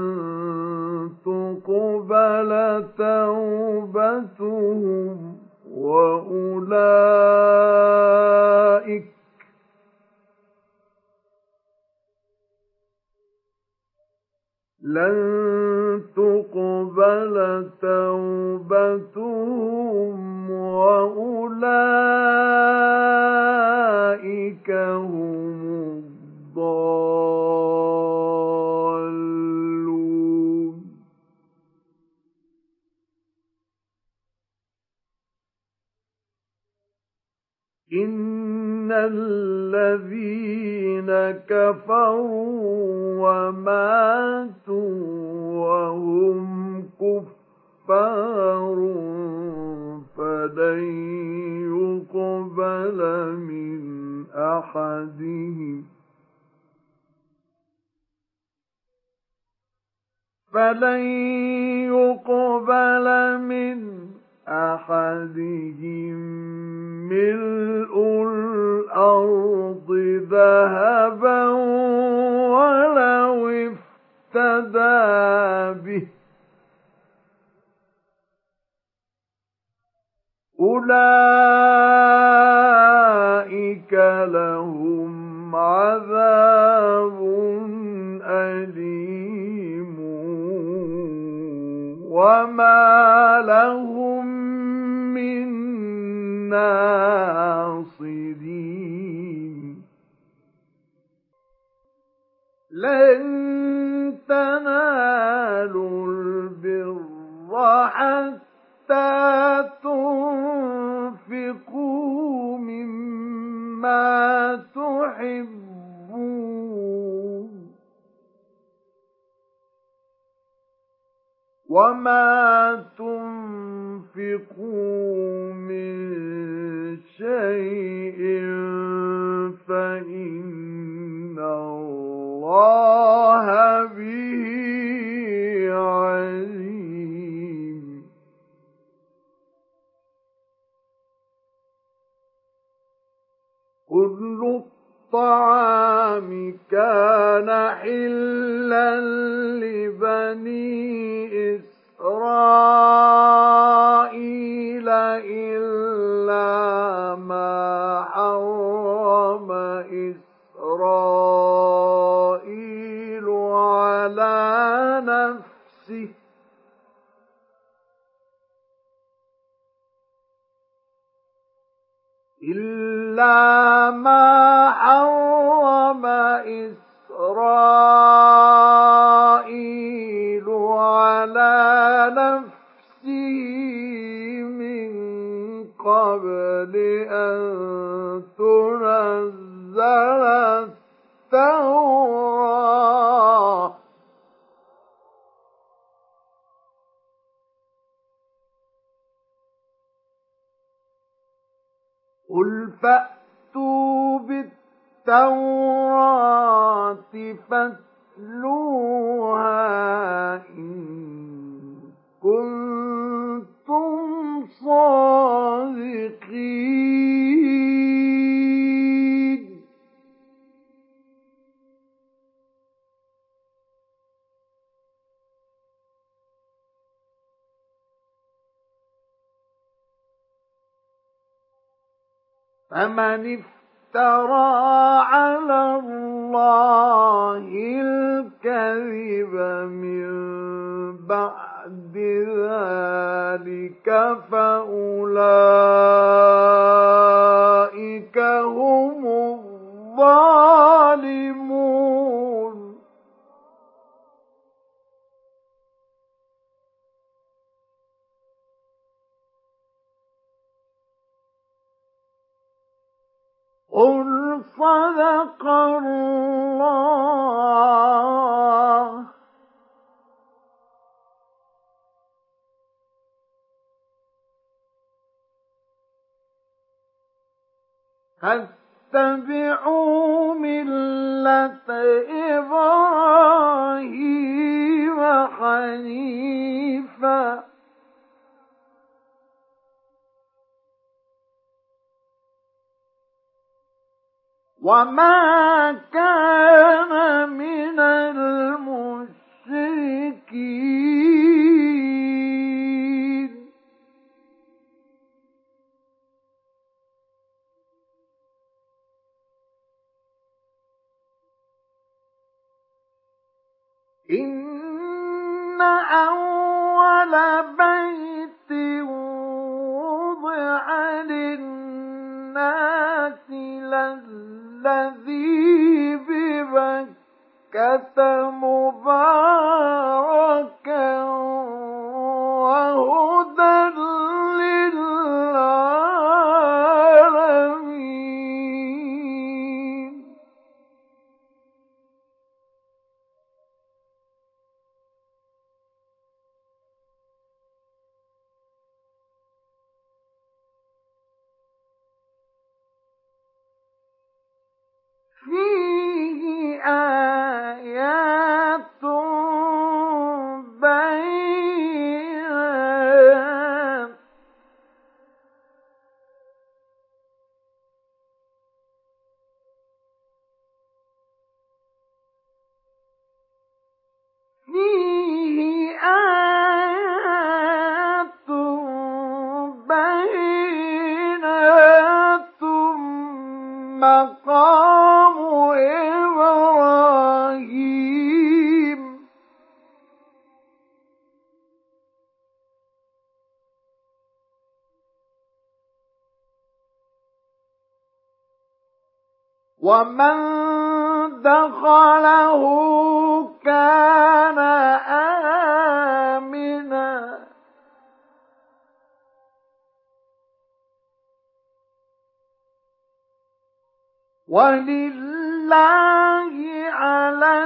تقبل توبتهم وأولئك لن تقبل توبتهم وأولئك هم الضالون إن الذين كفروا وماتوا وهم كفار فلن يقبل من أحدهم فلن يقبل من أحدهم ملء الأرض ذهبا ولو افتدى به أولئك لهم عذاب أليم وما لهم من ناصرين لن تنالوا البر حتى تنفقوا مما تحبون وما تنفقوا من شيء فإن الله به عليم كل الطعام كان حلا لبني إسرائيل إلا ما حرم إسرائيل على نفسه إلا ما حرم إسرائيل على نفسه من قبل أن تنزل التوراة قل فأتوا بالتوراة فاتلوها إن كنتم صادقين فمن افترى على الله الكذب من بعد ذلك فأولئك هم الظالمون قل صدق الله فاتبعوا ملة إبراهيم حنيفا وما كان من المشركين إن أول بيت وضع للناس الذي ببكة مباركا وهدى للعالمين فيه آيات بينات فيه آيات بينات مقام إبراهيم ومن دخله كان آمنا ولله على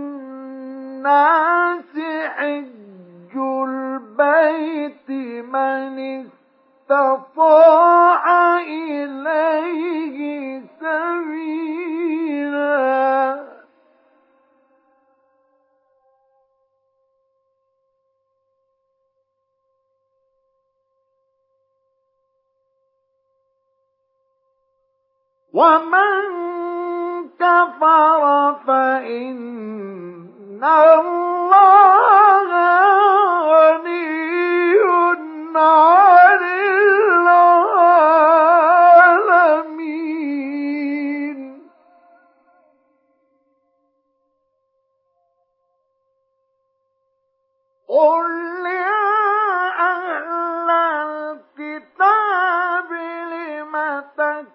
الناس حج البيت من استطاع إليه سبيلا ومن كفر فإن الله غني عن العالمين قل يا أهل الكتاب لم تكفرون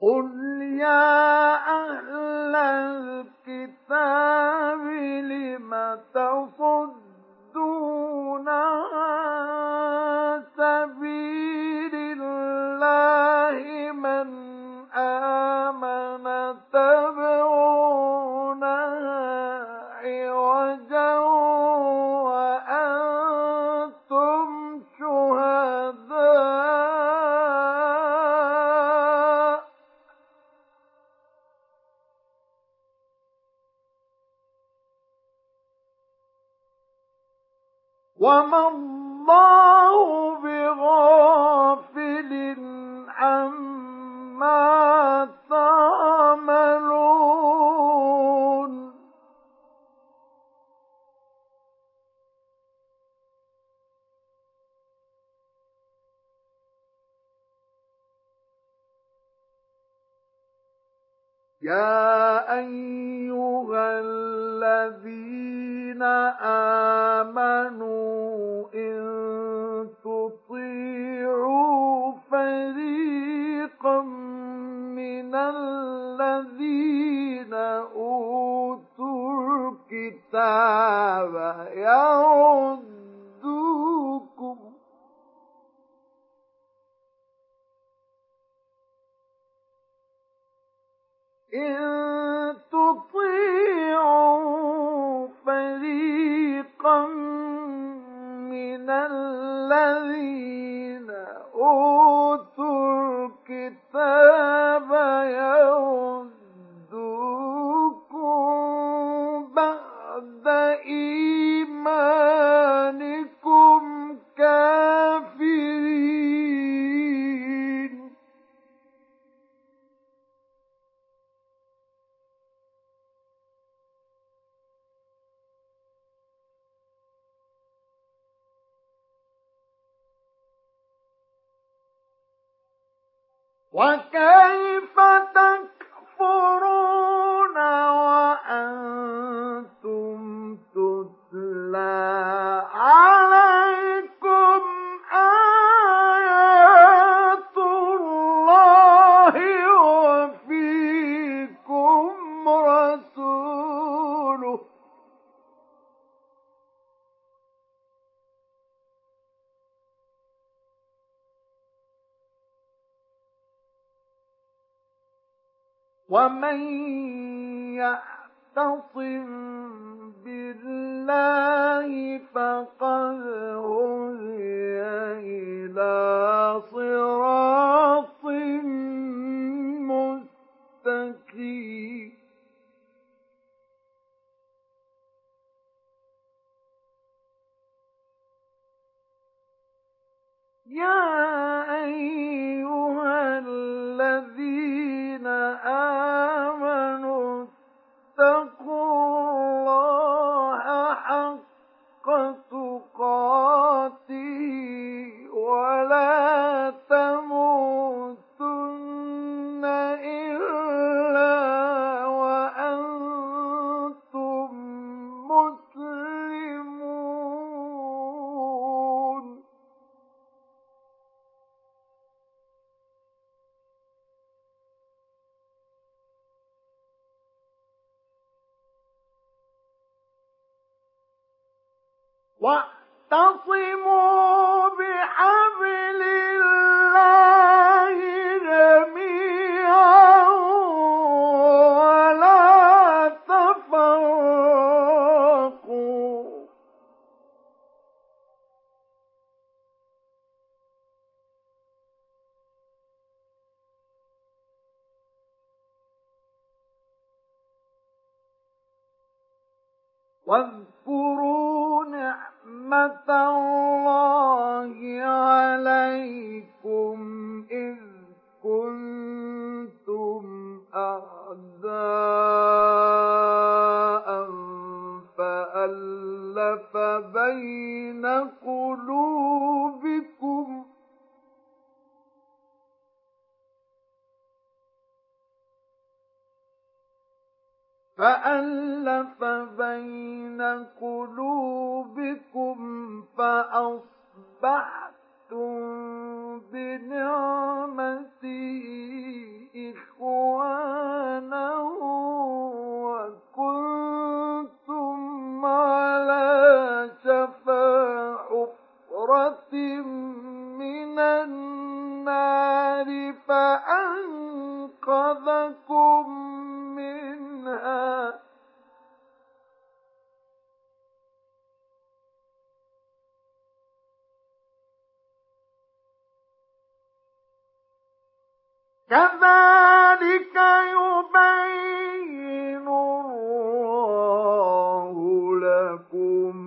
قل يا أهل الكتاب لم تصدون عن سبيل الله من آمن تبغونها عوجا وأنتم شهداء وما الله بغافل عما تعملون يا أيها الذين آمنوا إن تطيعوا فريقا من الذين أوتوا الكتاب يردوكم إن تطيعوا فريقا من الذين أوتوا الكتاب يردوكم بعد إيمانكم كافرين وكيف تكفرون وأنتم تتلى عليكم آيات الله وفيكم رسوله ومن يعتصم بالله فقد هدي إلى صراط مستقيم يا أيها الذين آمنوا اتقوا الله حق تقاته ولا تموتن إلا وأنتم مسلمون واعتصموا بحبل الله جميعا ولا تفرقوا واذكروا نعمة الله عليكم إذ كنتم أعداء فألف بين قلوبكم فألف بين قلوبكم فأصبحتم بنعمته إخوانا وكنتم على شفا حفرة من النار فأنقذكم منها كذلك يبين الله لكم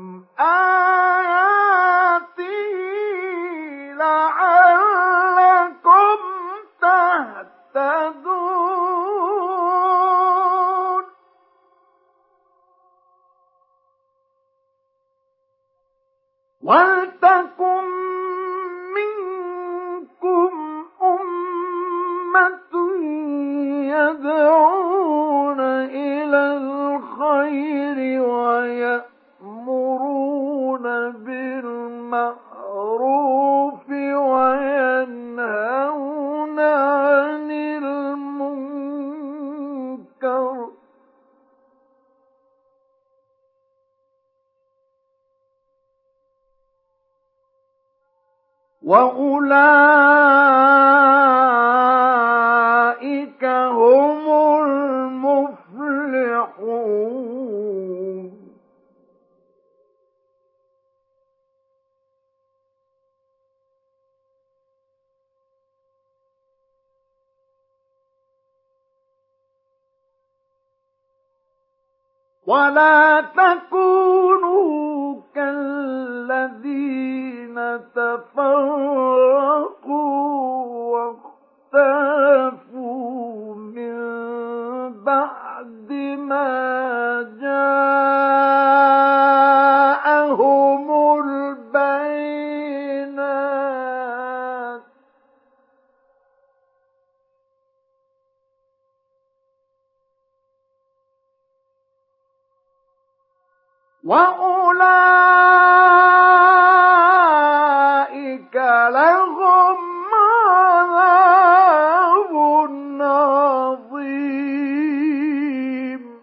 آياته لعلكم تهتدون ولتكن منكم أمة يدعون إلى الخير ويأمرون بالمعروف وينهون عن المنكر وأولئك هم المفلحون ولا تكونوا كالذين تفرقوا واختلفوا من بعد ما جاءهم البينات وأولئك لهم عذاب عظيم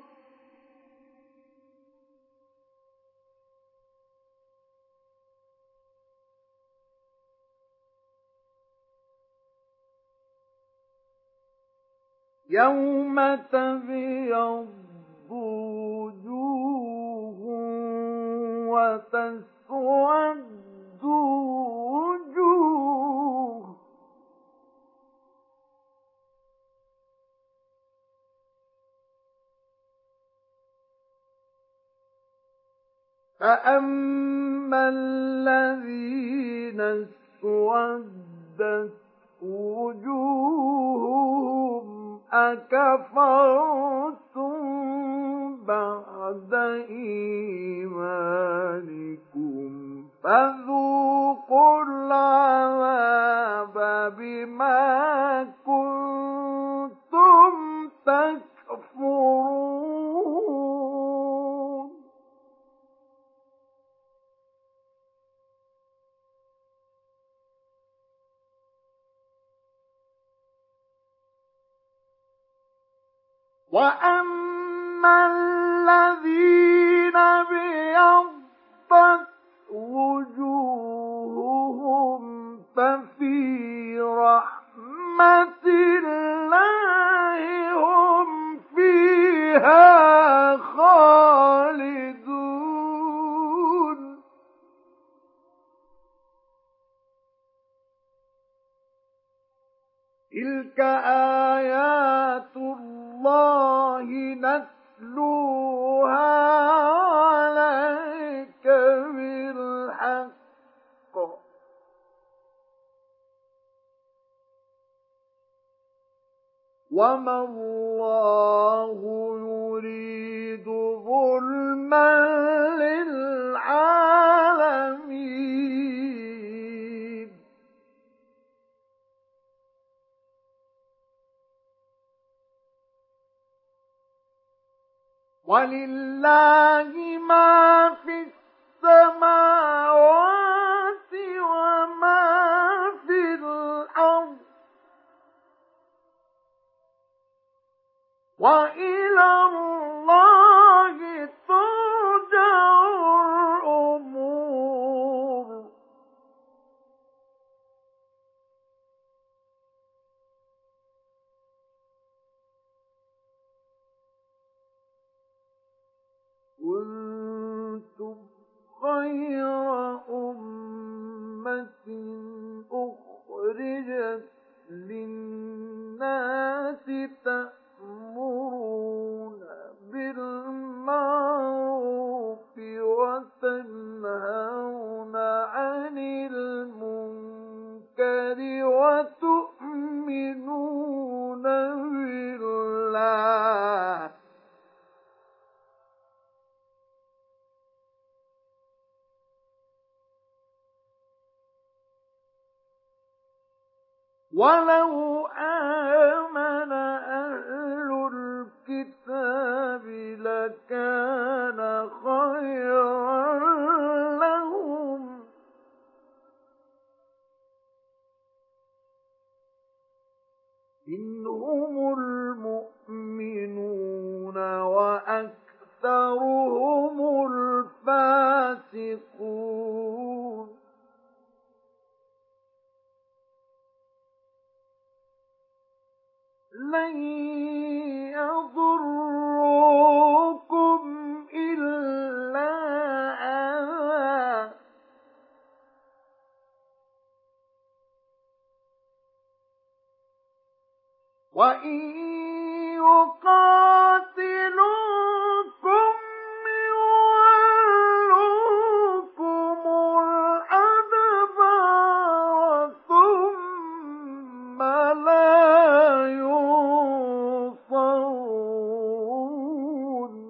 يوم تبيض وجوه وتسود وجوه فأما الذين اسودت وجوههم أكفرتم بعد إيمانكم فذوقوا العذاب بما كنتم تكفرون وأما الذين ابيضت وجوههم ففي رحمة الله هم فيها خالدون تلك آيات الله نتلوها عليك بالحق وما الله يريد ظلما للعالمين ولله ما في السماوات وما في الأرض وإلى الله ترجع الأمور. كنتم خير أمة أخرجت للناس تأمرون بالمعروف وتنهون عن المنكر وتؤمنون بالله. ولو آمن أهل الكتاب لكان خيرا لهم. إنهم المؤمنون وأكثرهم الفاسقون. لن يضروكم إلا أذى وإن يقاتلوكم يولوكم الأدبار ثم لا ينصرون.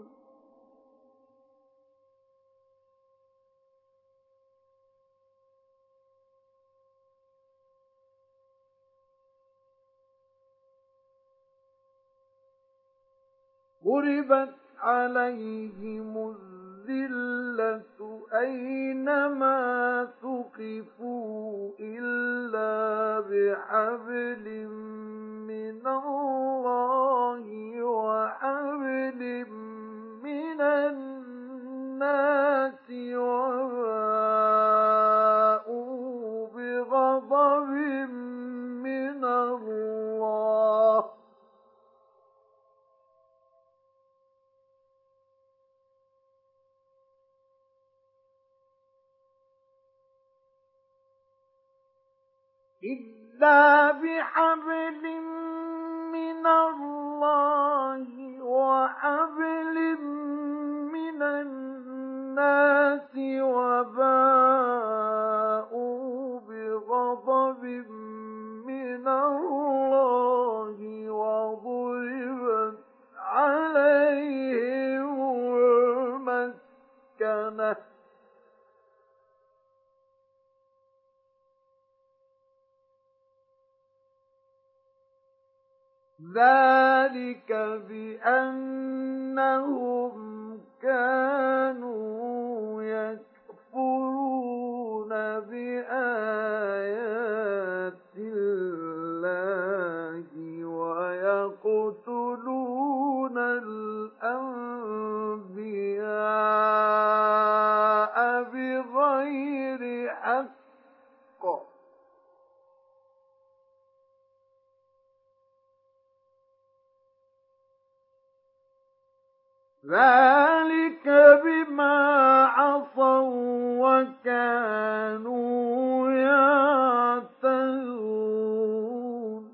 ضربت عليهم الذلة أينما ثقفوا إلا بحبل من الله وحبل من الناس وباءوا بغضب من الله إلا بحبل من الله وحبل من الناس وباءوا بغضب من الله وضربت عليهم المسكنة ذلك بأنهم كانوا يكفرون بآيات الله ويقتلون الأنبياء بغير حق ذلك بما عصوا وكانوا يعتدون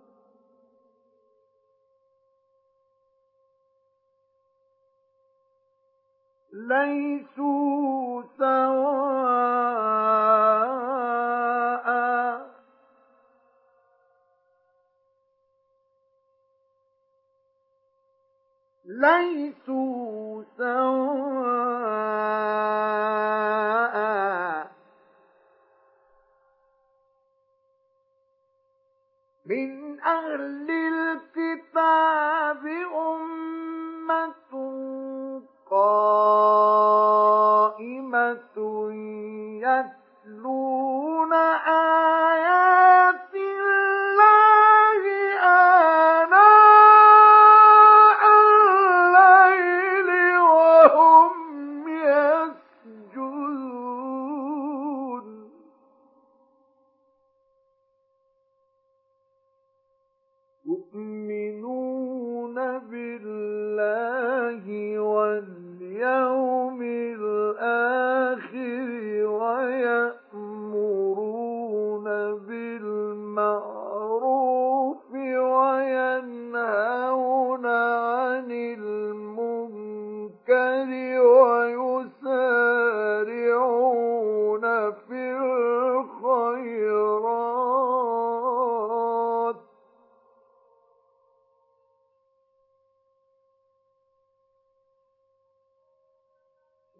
ليسوا سواء ليسوا سواء من أهل الكتاب أمة قائمة يتلون آيات الله آناء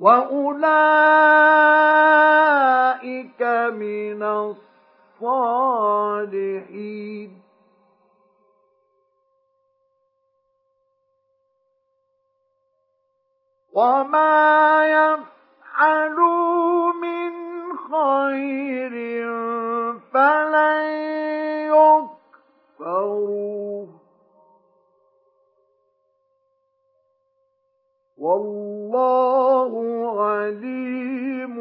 وأولئك من الصالحين. وما يفعلوا من خير فلن يكفروه والله عليم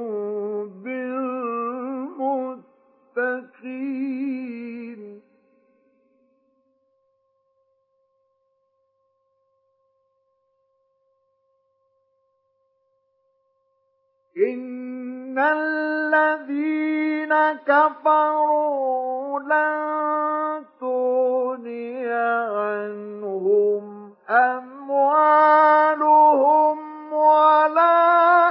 بالمتقين. إن الذين كفروا لن تغني عنهم أموالهم ولا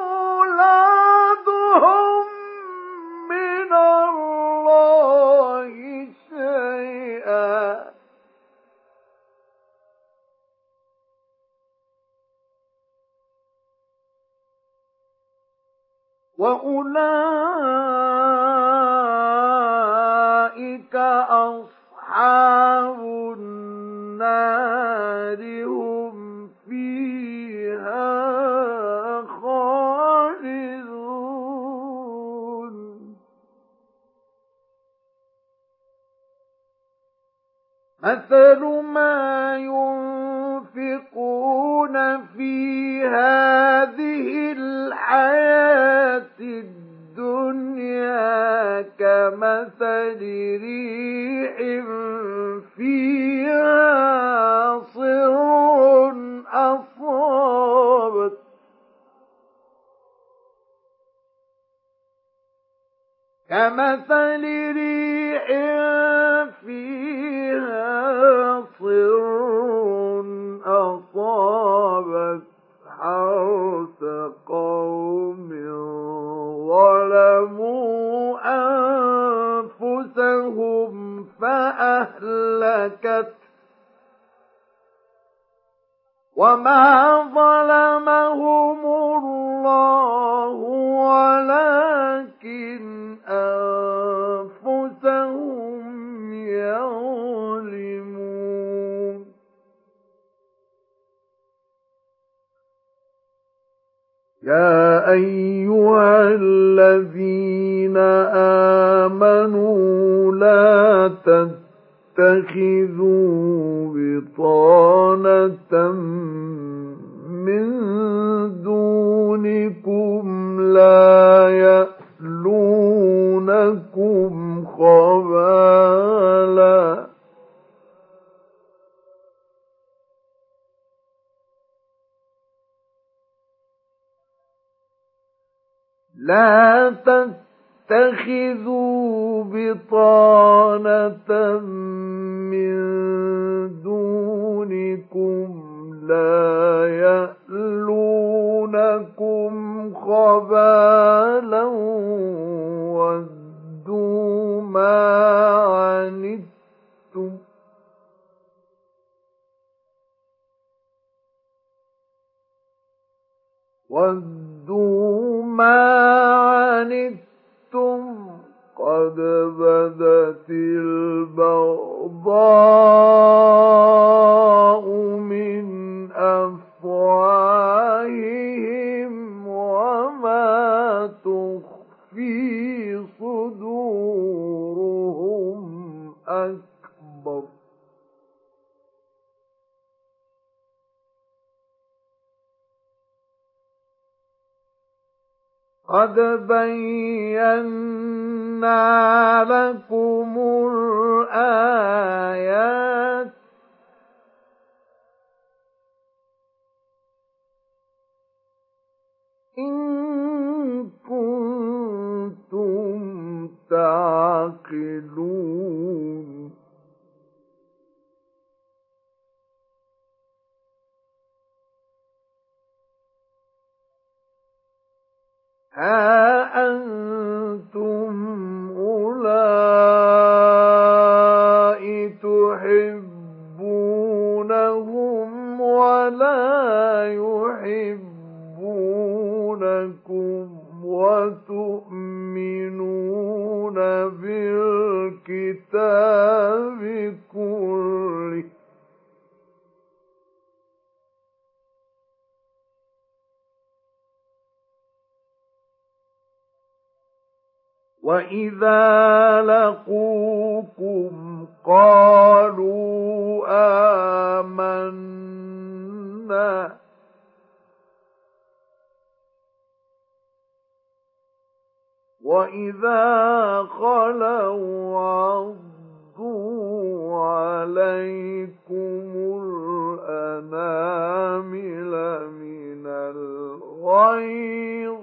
أولادهم من الله شيئا وأولئك أصحاب النار هم فيها خالدون. مثل ما ينفقون في هذه الحياة الدنيا كمثل ريح فيها صر أصابت كمثل ريح فيها صر أصابت حرث قوم ظلموا أنفسهم فأهلكت وما ظلمهم الله ولكن أنفسهم يظلمون. يا أيها الذين آمنوا لا تتخذوا بطانة من دونكم لا يألونكم خبالا لا تتخذوا بطانة من دونكم لا يألونكم خبالا ودوا ما عنتم ودوا ما عنتم قد بدت البغضاء من أفواههم وما تخفي صدورهم أكبر قد بينا لكم الآيات إن كنتم تعقلون. ها أنتم أولئك تحبونهم ولا يحبون بالكتاب كله وَإِذَا لَقُوكُمْ قَالُوا آمَنَّا وَإِذَا خَلَوْا عَضُّوا عَلَيْكُمُ الْأَنَامِلَ مِنَ الْغَيْظِ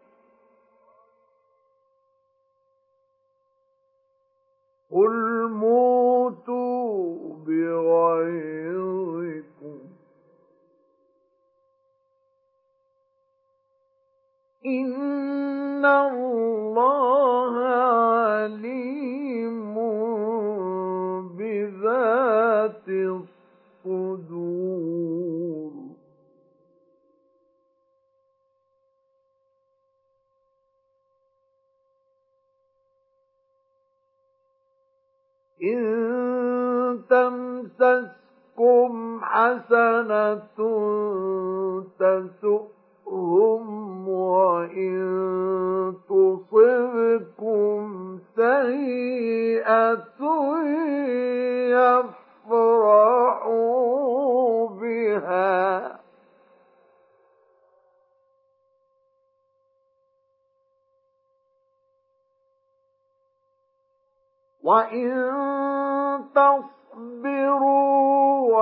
قُلْ مُوتُوا بِغَيْظِكُمْ إِنَّ اللَّهَ عَلِيمٌ بِذَاتِ الصُّدُورِ إِن تَمْسَسْكُمْ حَسَنَةٌ تَسُؤْهُمْ وَإِن تُصِبْكُمْ سَيِّئَةٌ يَفْرَحُوا بِهَا وَإِن تَصْبِرُوا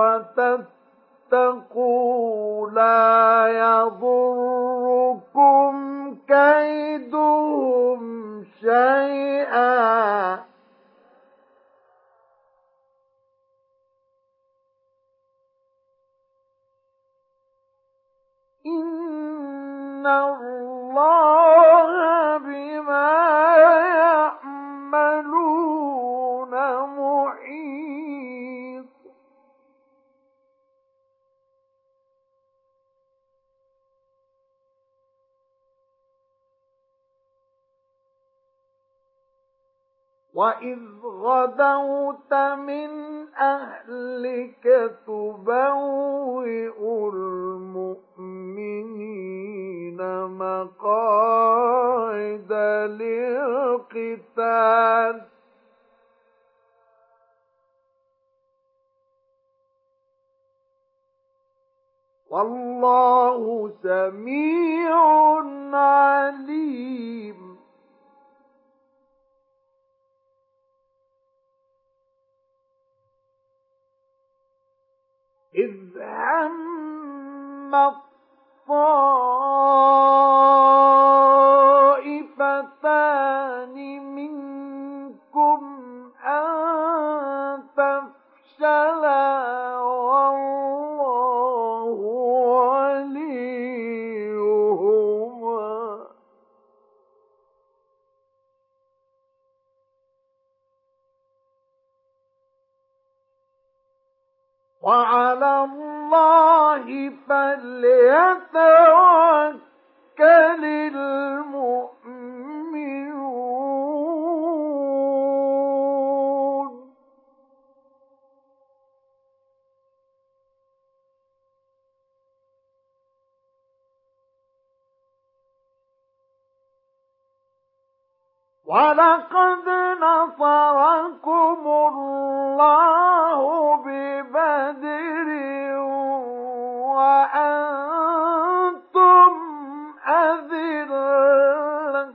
وَتَتَّقُوا لَا يَضُرُّكُمْ كَيْدُهُمْ شَيْئًا إِنَّ اللَّهَ بِمَا يَعْمَلُونَ مُحِيطٌ وَإِذْ غَدَوْتَ مِنْ أَهْلِكَ تُبَوِّئُ الْمُؤْمِنِينَ مَقَاعِدَ لِلْقِتَالِ وَاللَّهُ سَمِيعٌ عَلِيمٌ إِذْ هَمَّ الطَّائِفَتَانِ مِنكُمْ أَن تَفْشَلَا وَاللَّهُ وَلِيُّهُمَا وَعَلَى اللَّهِ فَلْيَتَوَكَّلِ الْمُؤْمِنُونَ وَلَقَدْ نَصَرَكُمُ اللَّهُ بِبَدْرٍ وَأَنتُمْ أَذِلَّةٌ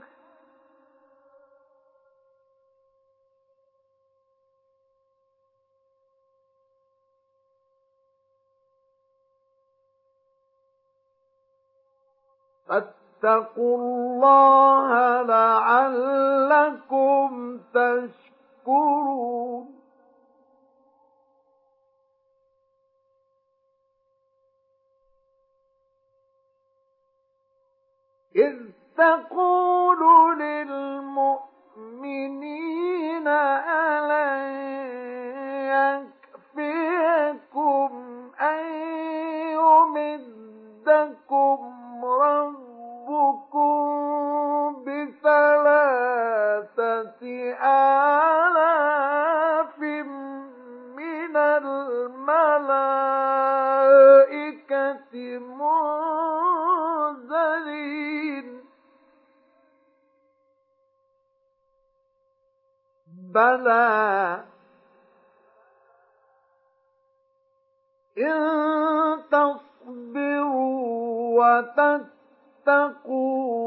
فاتقوا الله لعلكم تشكرون إذ تقول للمؤمنين ألن يكفيكم أن يمدكم ربكم بثلاثة آلاف من الملائكة منزلين بلى إن تصبروا وتتقوا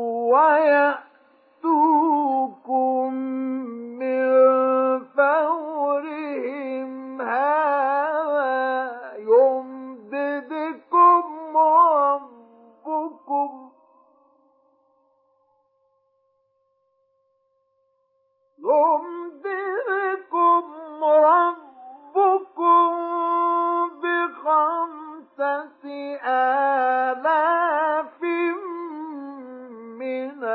ويأتوكم من فورهم هذا يمددكم ربكم يمددكم ربكم بخمسة آلاف من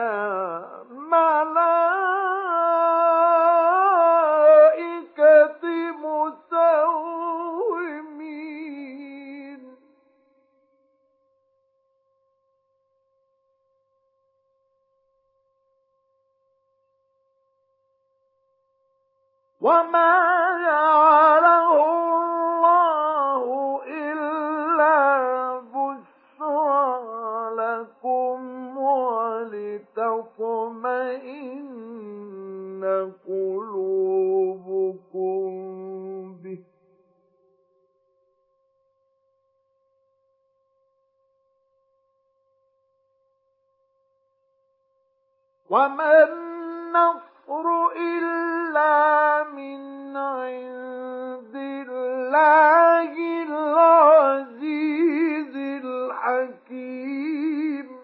الملائكة مسومين وما جعله الله إلا بشرى لكم ولتطمئن قلوبكم به وما النصر إلا من عند الله العزيز الحكيم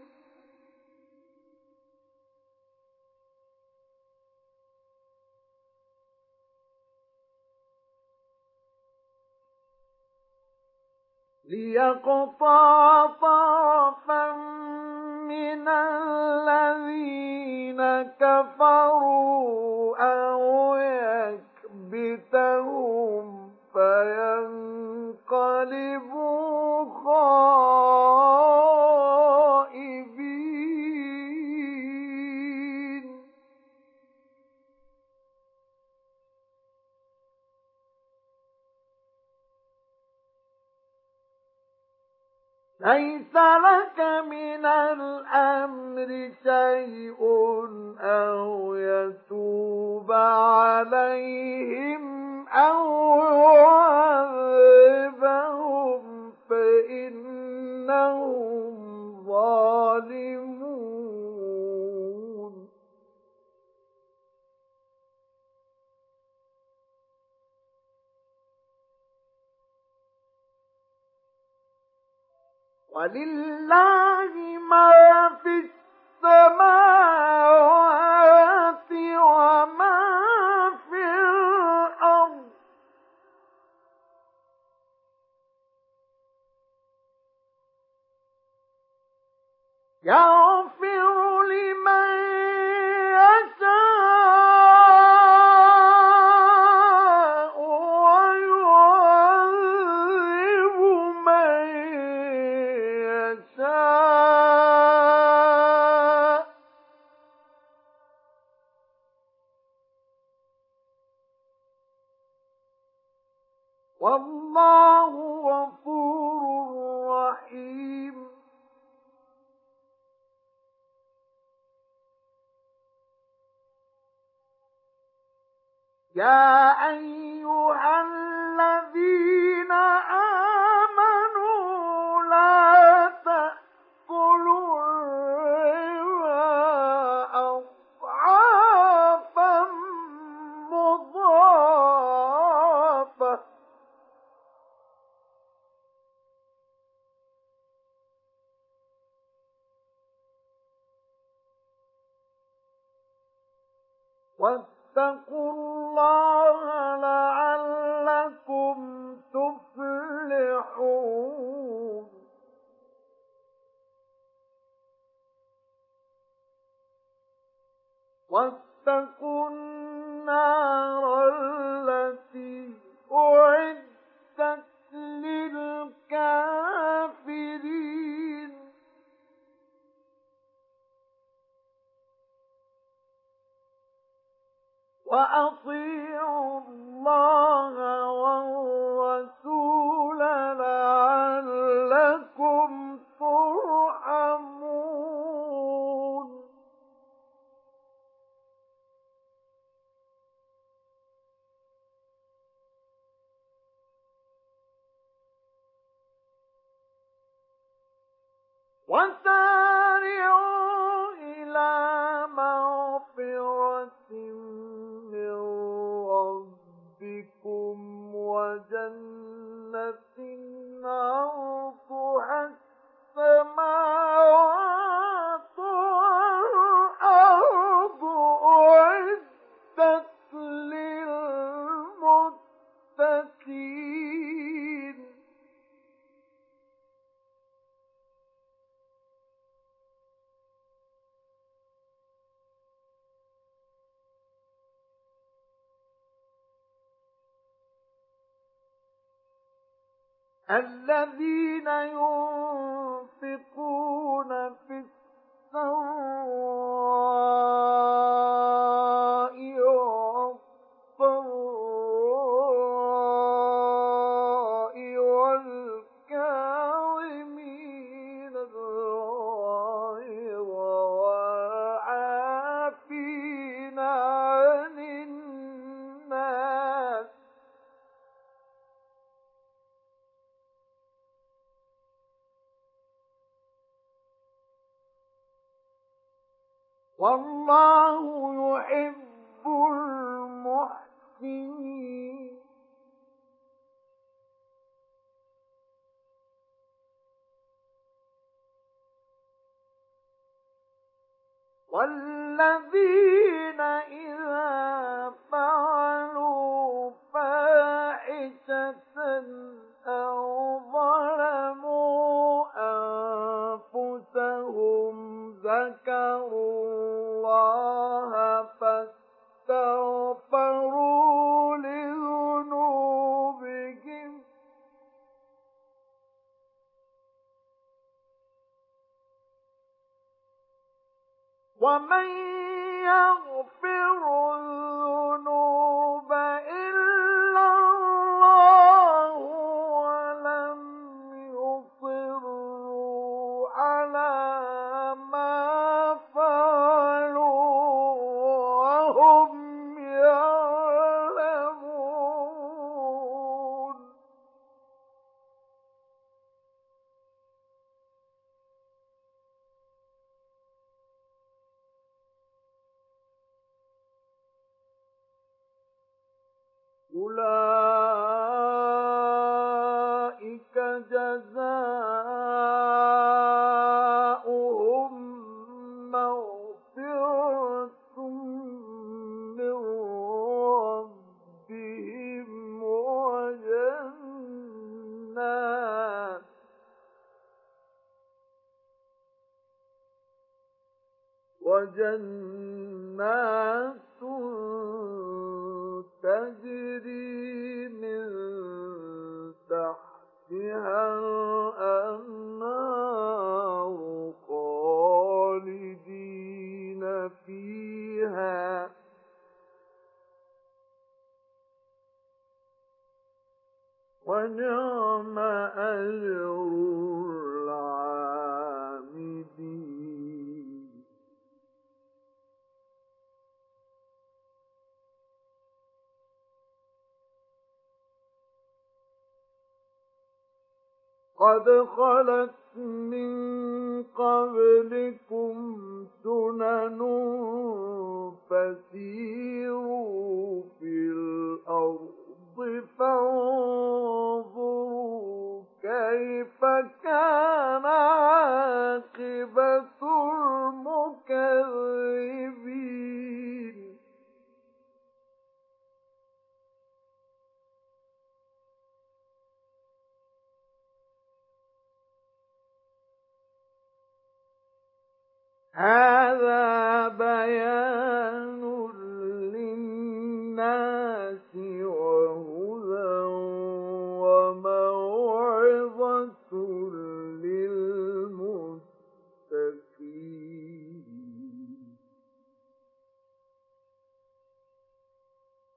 ليقطع طرفا من الذين كفروا أو يكبتهم فينقلبوا خائبين ليس لك من الأمر شيء أو يتوب عليهم أو يعذبهم فإنهم ظالمون ولله ما في السماوات وما في الأرض يغفر لمن يشاء ويعذب من يشاء والله غفور رحيم يا أيها الذين آمنوا لا تأكلوا الربا أضعافا مضاعفة واتقوا الله لعلكم تفلحون واتقوا النار التي أعدت للكافرين وأطيعوا وأطيعوا اللَّهَ وَالرَّسُولَ لَعَلَّكُمْ تُرْحَمُونَ. وَسَارِعُوا إِلَى مَغْفِرَةٍ مِّن رَّبِّكُمْ وَجَنَّةٍ عَرْضُهَا السَّمَاوَاتُ وَالْأَرْضُ أُعِدَّتْ لِلْمُتَّقِينَ. الَّذِينَ يُنفِقُونَ فِي السَّرَّاءِ وَالضَّرَّاءِ وَالْكَاظِمِينَ الْغَيْظَ وَالْعَافِينَ عَنِ النَّاسِ وَاللَّهُ يُحِبُّ الْمُحْسِنِينَ. وَالَّذِينَ إِذَا فَعَلُوا فَاحِشَةً أَوْ ظَلَمُوا أَنفُسَهُمْ ذَكَرُوا اللَّهَ فَاسْتَغْفَرُوا لِذُنُوبِهِمْ وَمَن يَغْفِرُ الذُّنُوبَ إِلَّا اللَّهُ وَلَمْ يُصِرُّوا عَلَىٰ مَا فَعَلُوا وَهُمْ يَعْلَمُونَ. أُولَٰئِكَ جَزَاؤُهُم مَّغْفِرَةٌ مِّن رَّبِّهِمْ وَجَنَّاتٌ وَجَنَّاتٌ تَجْرِي مِن تَحْتِهَا الْأَنْهَارُ خَالِدِينَ فِيهَا وَنِعْمَ أَجْرُ الْعَامِلِينَ. قَدْ خَلَتْ مِن قَبْلِكُمْ سُنَنٌ فَسِيرُوا فِي الْأَرْضِ فَانظُرُوا كَيْفَ كَانَ عَاقِبَةُ الْمُكَذِّبِينَ. هَذَا بَيَانٌ لِّلنَّاسِ وَهُدًى وَمَوْعِظَةٌ لِّلْمُتَّقِينَ.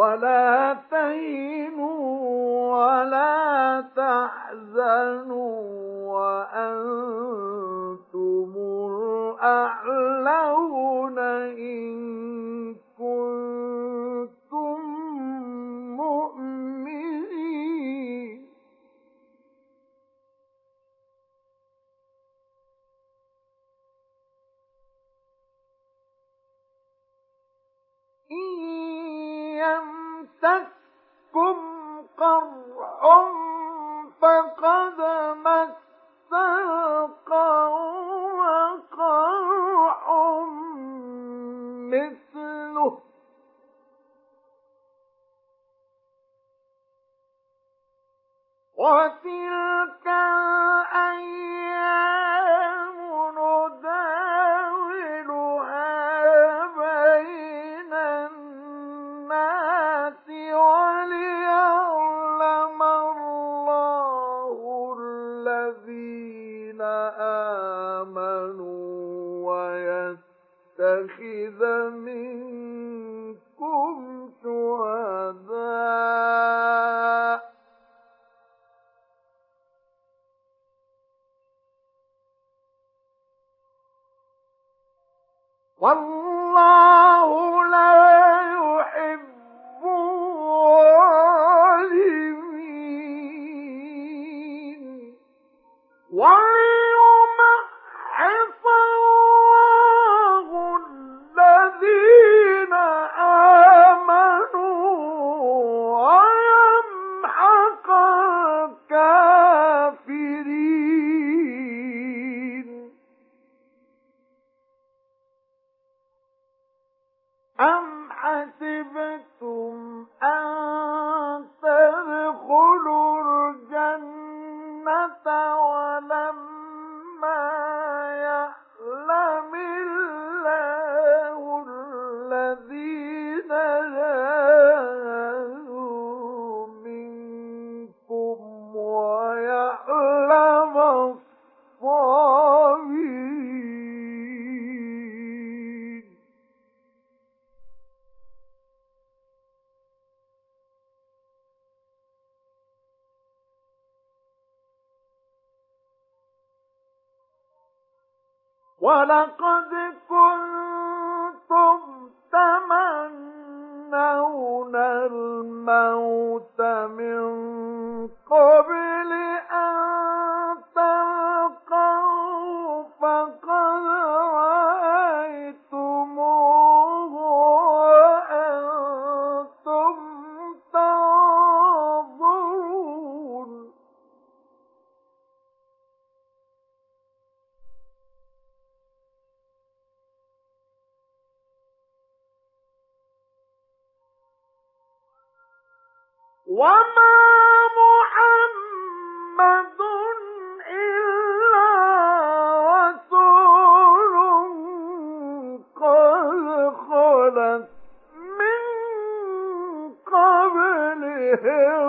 ولا تهنوا ولا تحزنوا وأنتم الأعلون إن كنتم مؤمنين. إن يمسككم قرح فقد مس القوم قرح مثله وتلك الأيام نداولها بين الناس وليعلم الله الذين آمنوا ويتخذ منكم شهداء والله لا يحب الظالمين. وليمحص الله الذين آمنوا ويمحق الكافرين. أم حسبتم أن تدخلوا الجنة ولما يعلم الله الذين جاهدوا منكم ويعلم الصابرين. ولقد كنتم تمنون الموت من قبل أن تلقوه فقد رأيتموه وأنتم تنظرون. وما محمد إلا رسول قد خلت من قبله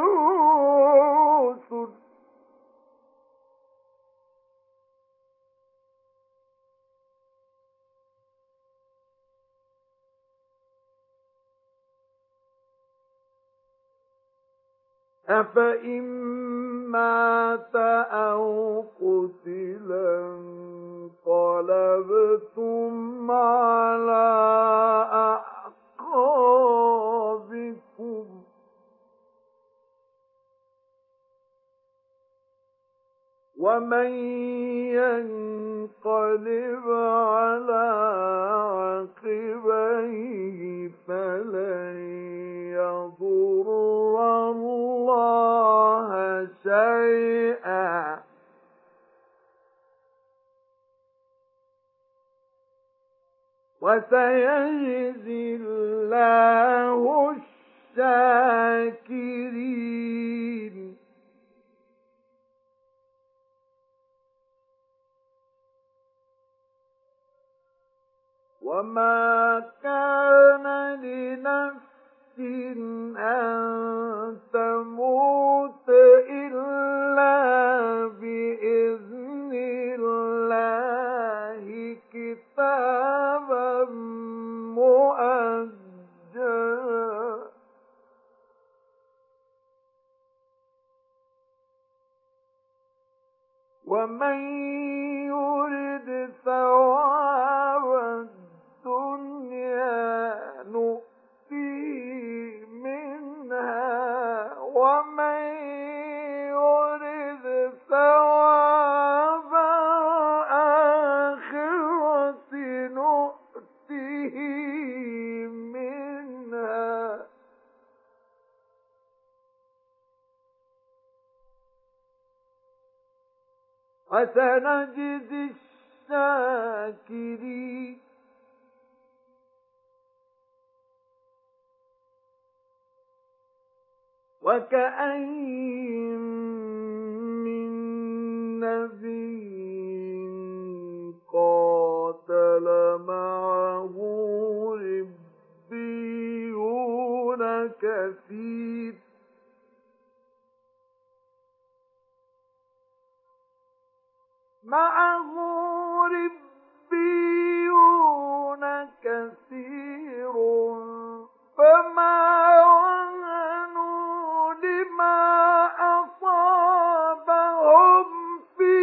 الرسل أفإن مات أو قتلا انقلبتم على أعقابكم ومن ينقلب على عقبيه فلن يضر الله شيئا وسيجزي الله الشاكرين. وما كان لنفس أن تموت إلا بإذن الله كتابا مؤجلا وسنجزي الشاكرين. وكأين من نبي قاتل معه ربيون كثير معه ربيون كثير فما وهنوا لما أصابهم في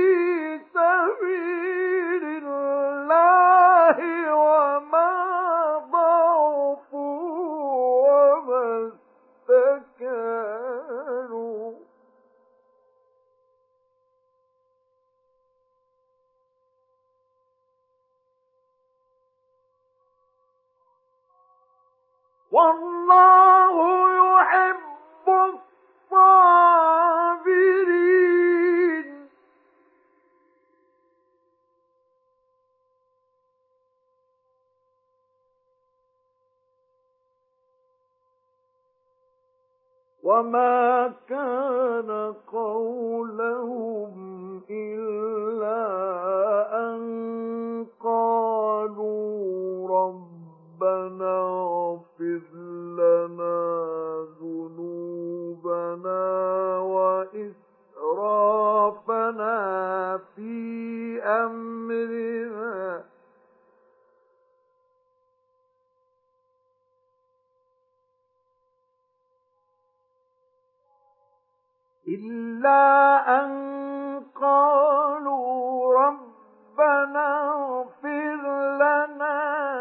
سبيل الله وما ضعفوا وما استكانوا والله يحب الصابرين. وما كان قولهم إلا أن قالوا ربنا اغفر لنا ذنوبنا وإسرافنا في أمرنا إلا أن قالوا ربنا اغفر لنا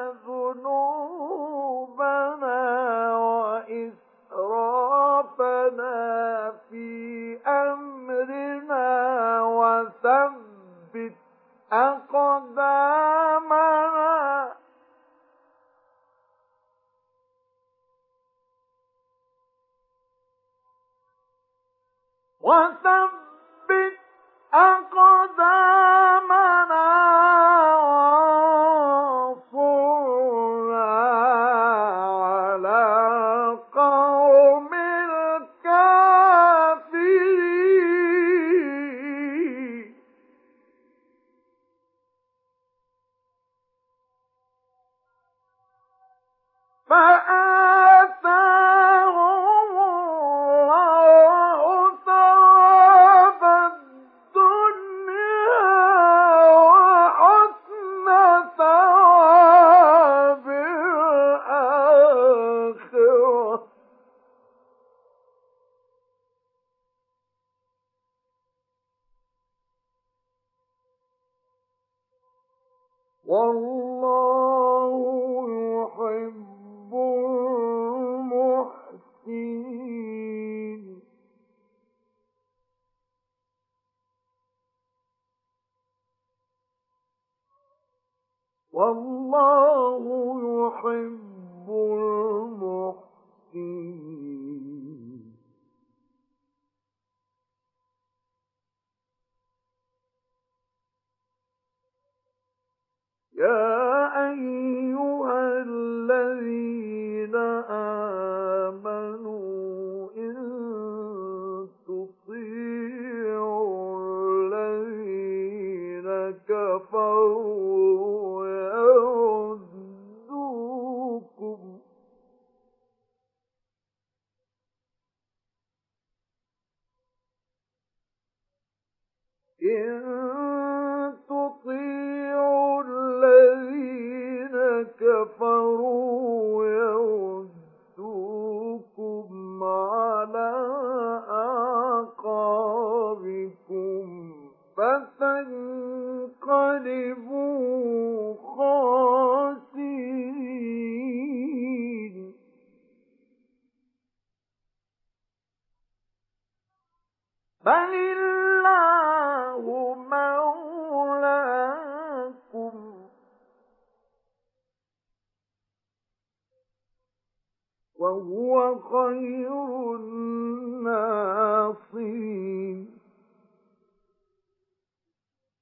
ذنوبنا وإسرافنا في أمرنا وثبت أقدامنا وثبت أقدامنا وانصرنا على القوم الكافرين. فآتاهم الله ثواب الدنيا وحسن ثواب الآخرة والله يحب المحسنين. والله يحب المحسنين. يا أيها الذين آمنوا إن تطيعوا الذين كفروا يردوكم إن تطيعوا الذين كفروا يردوكم على أعقابكم فتنقلبوا خاسرين. بل الله مولاكم وهو خير الناصرين.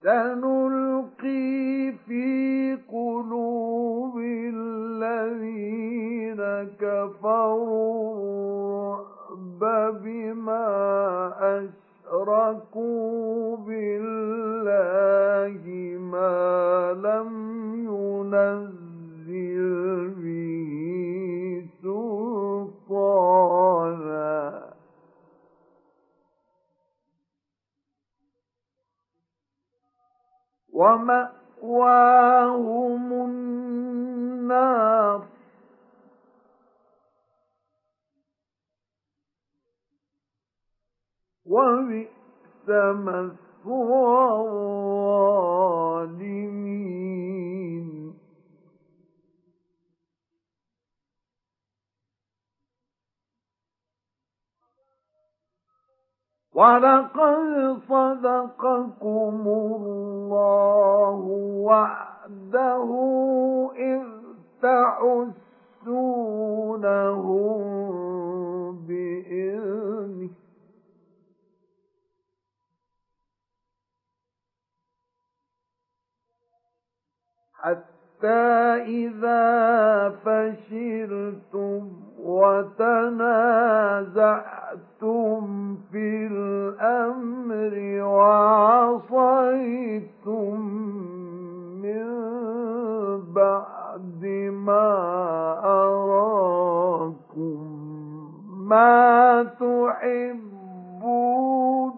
سنلقي في قلوب الذين كفروا الرعب بما أشركوا بالله ما لم ينزل به سلطانا ومأواهم النار وبئس مثوى الظالمين ولقد صدقكم الله وعده إذ تحسونهم بإذنه حتى إذا فشلتم وتنازعتم في الأمر وعصيتم من بعد ما أراكم ما تحبون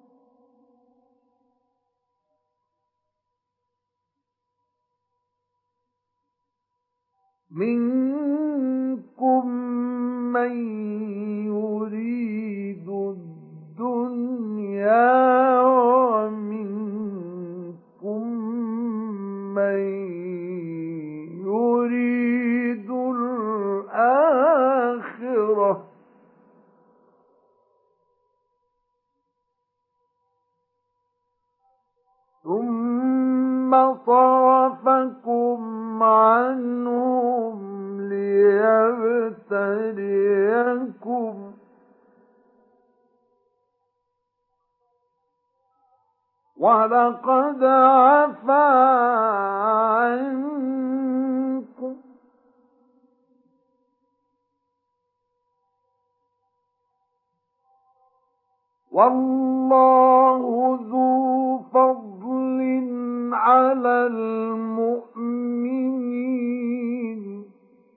منكم من يريد الدنيا ومنكم من يريد الآخرة ثم صرفكم عنهم ليبتليكم ولقد عفا عنكم والله ذو فضل على المؤمنين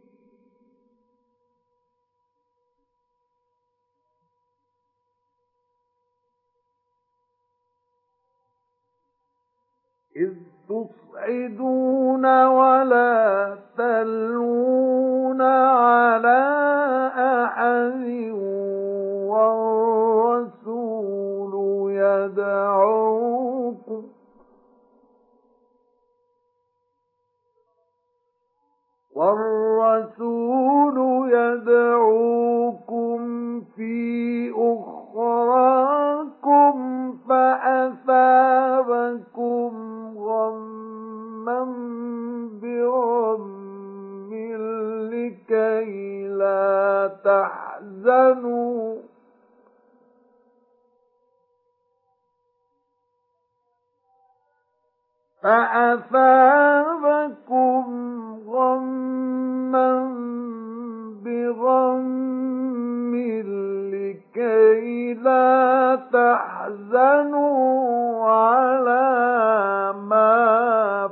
إذ تصعدون ولا تلوون على أحد والرسول يدعوكم والرسول يدعوكم في أخراكم فأثابكم غمًا بغم لكي لا تحزنوا فأثابكم غمًا بغم لكي لا تحزنوا على ما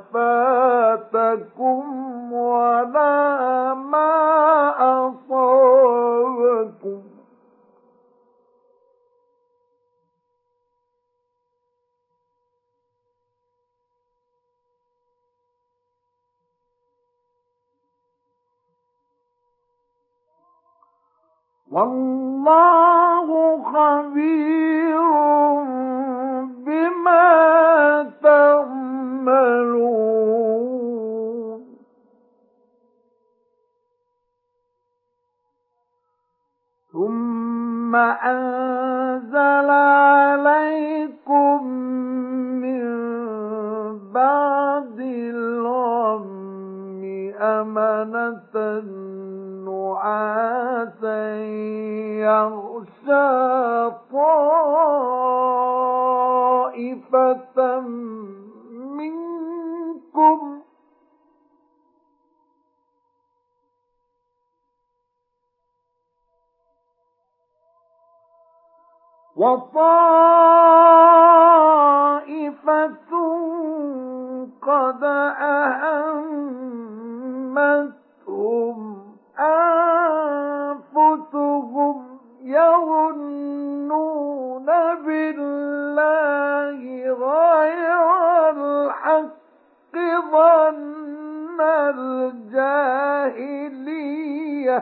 فاتكم ولا ما أصابكم والله خبير بما تعملون ثم أنزل عليكم من بعد الغم أمنة نعاسا يغشى طائفة وطائفة قد أهمتهم أنفسهم يظنون بالله غير الحق ظن الجاهلية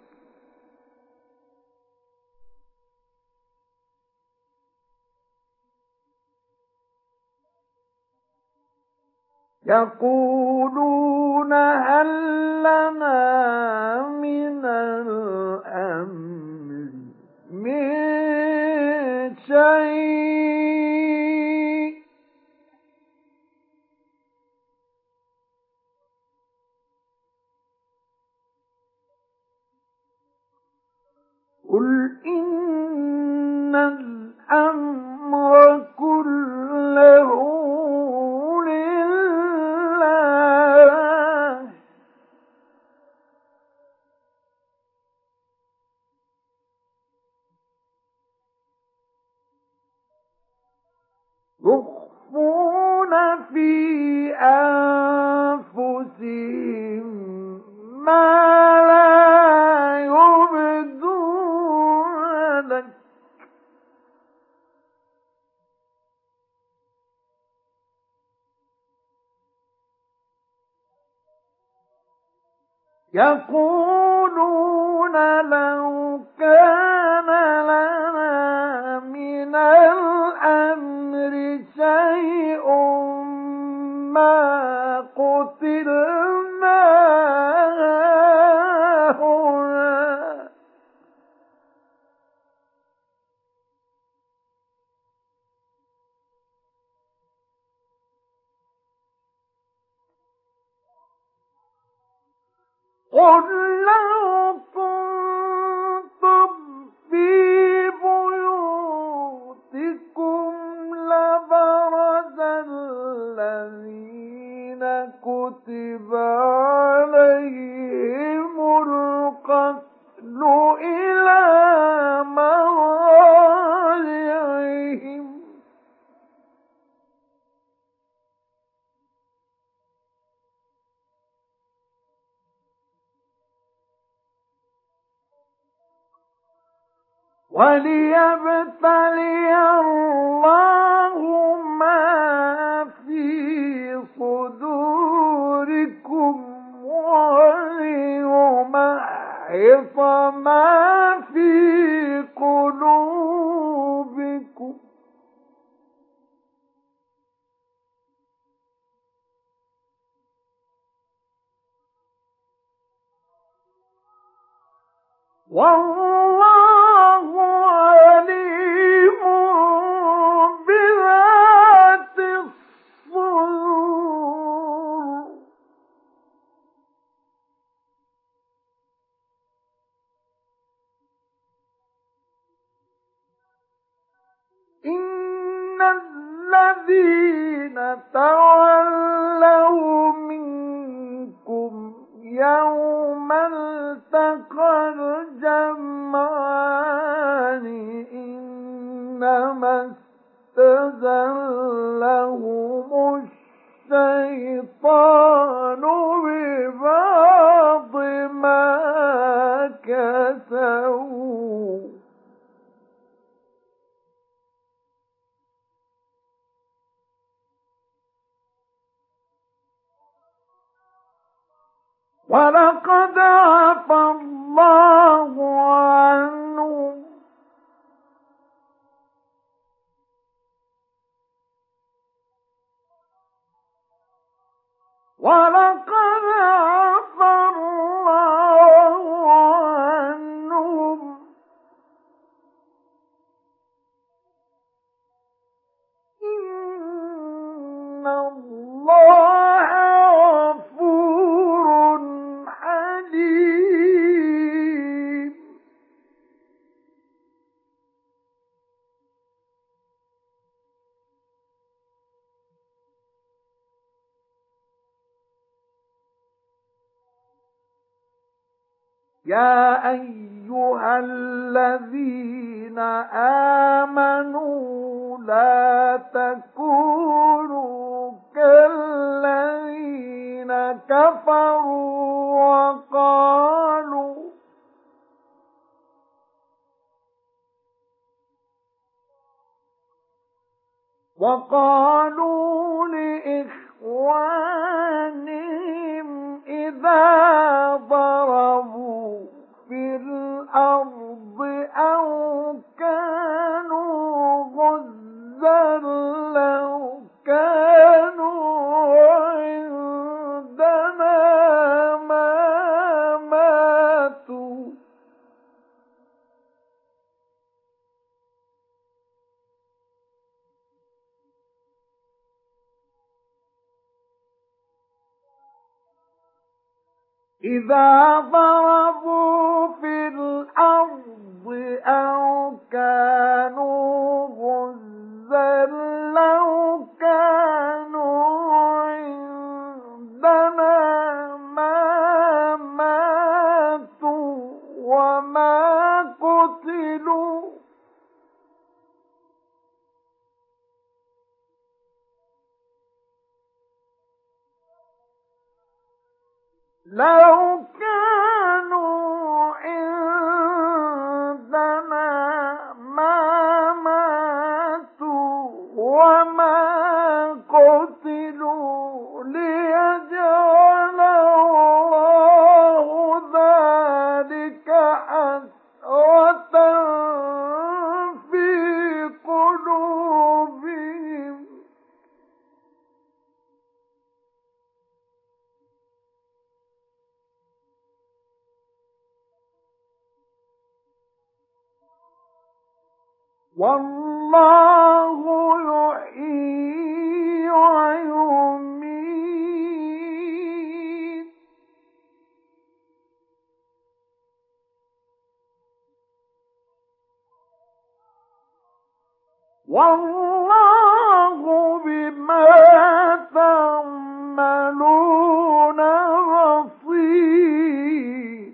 يقولون هل لنا من الأمر من شيء قل إن الأمر كله لله يخفون في أنفسهم ما لا يبدون لك يقولون لو كان لنا من الأمر شيء ما قتلنا هنا قل لو كنتم في بيوتكم لبرز الذين كتب عليهم القتل إلى مضاجعهم وليبتلي الله ما في صدوركم وليمحص ما في قلوبكم والله عليم بذات الصدور إن الذين تولوا منكم يوم التقى الجمعان إنما استزلهم الشيطان ببعض ما كسبوا ولقد عفا الله عنهم ولقد عفا الله عنهم إن الله غفور حليم يا أيها الذين آمنوا لا تكونوا كالذين كفروا وقالوا وقالوا لإخوانهم إذا ضربوا في الأرض أو كانوا غزا لو كانوا عندنا ما ماتوا إذا ضربوا في الأرض أو كانوا غزا لو كانوا عندنا ما ماتوا وما قتلوا لو كانوا عندنا ما ماتوا وما قتلوا ليجعل الله ذلك حسرة في قلوبهم والله يحيي ويميت والله بما تعملون بصير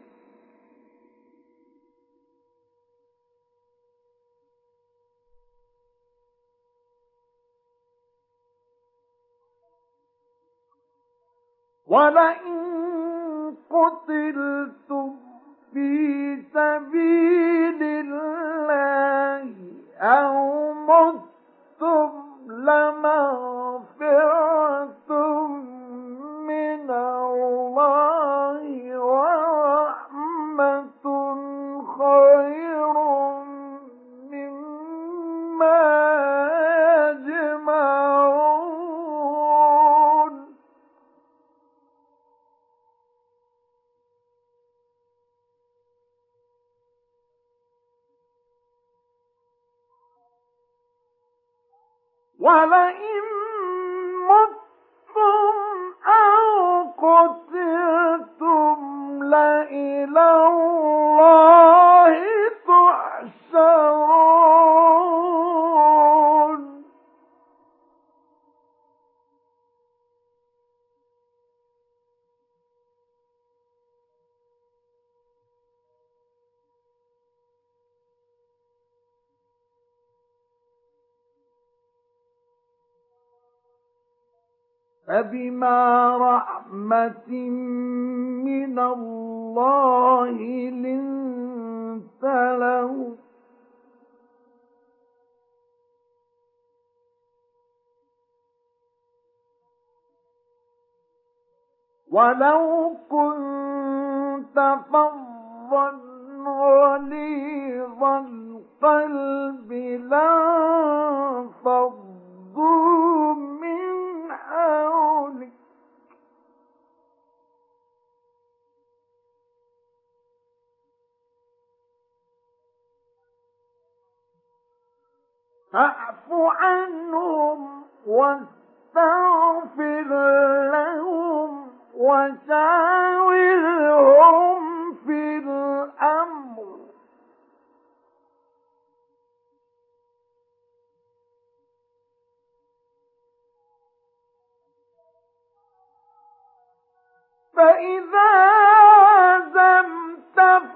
ولئن قتلتم في سبيل الله أو متم لمغفرة من الله ورحمة خير مما يجمعون ولئن متم أو قتلتم لإلى الله تحشرون فبما رحمة من الله لنت لهم ولو كنت فظا غليظ القلب لانفضوا من حولك فاعف عنهم واستغفر لهم وشاورهم في الأمر فإذا عزمت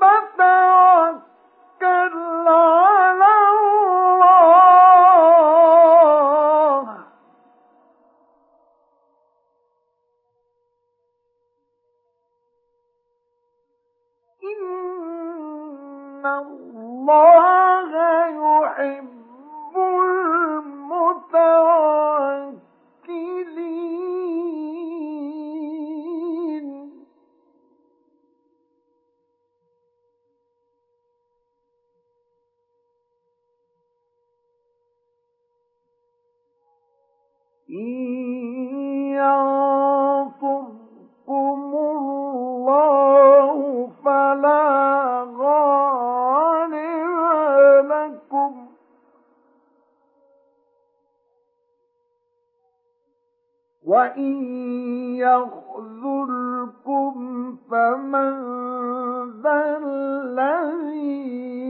إِنَّ اللَّهَ يُحِبُّ الْمُتَوَكِّلِينَ إِن يَنصُرْكُمُ اللَّهُ فَلَا غَالِبَ لَكُمْ وَإِن يَخْذُلْكُمْ فَمَن ذَا الَّذِي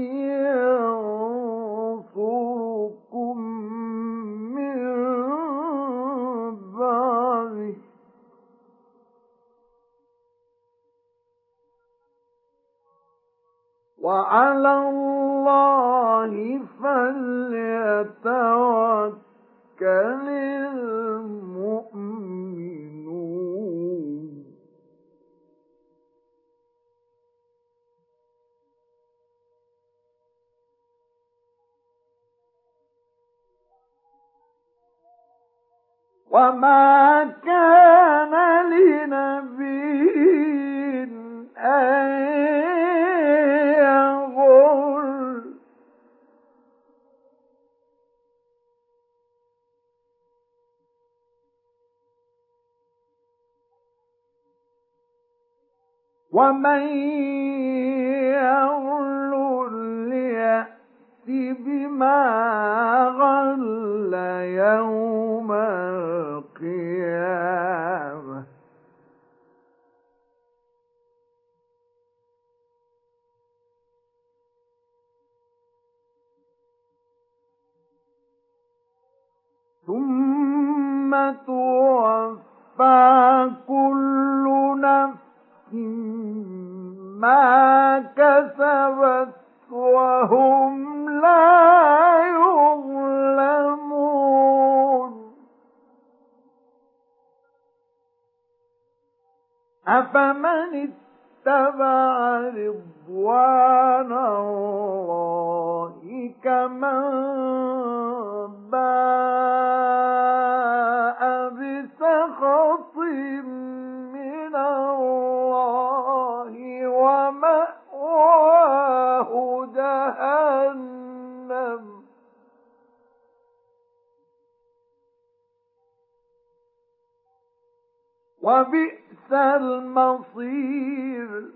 يَنصُرُكُم مِّن بَعْدِهِ ۗ وَعَلَى اللَّهِ فَلْيَتَوَكَّلِ الْمُؤْمِنُونَ وَمَا كَانَ لِنَبِيٍّ أَن يَغُلَّ وَمَن يَغْلُلْ يَأْتِ بِمَا غَلَّ يَوْمَ الْقِيَامَةِ ۚ ثُمَّ تُوَفَّىٰ كُلُّ نَفْسٍ مَّا كَسَبَتْ وَهُمْ لَا يُظْلَمُونَ أَفَمَنِ اتَّبَعَ رِضْوَانَ اللَّهِ كَمَن بَاءَ بِسَخَطٍ مِّنَ اللَّهِ وَمَأْوَاهُ جَهَنَّمُ ۚ وَبِئْسَ الْمَصِيرُ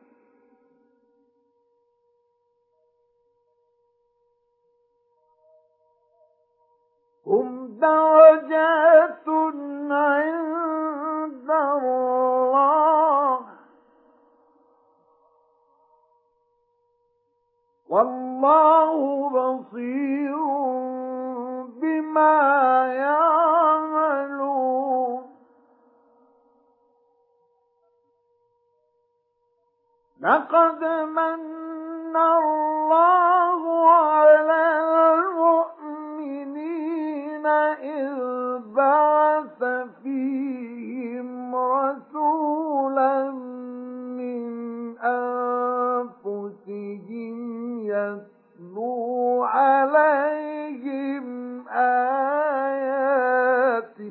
هُمْ دَرَجَاتٌ عِندَ اللَّهِ وَاللَّهُ بَصِيرٌ بِمَا يَعْمَلُونَ لَقَدْ مَنَّ اللَّهُ عَلَى الْمُؤْمِنِينَ إِذْ بَعَثَ فِيهِمْ رَسُولًا مِّنْ أَنفُسِهِمْ يَتْلُو عَلَيْهِمْ آيَاتِهِ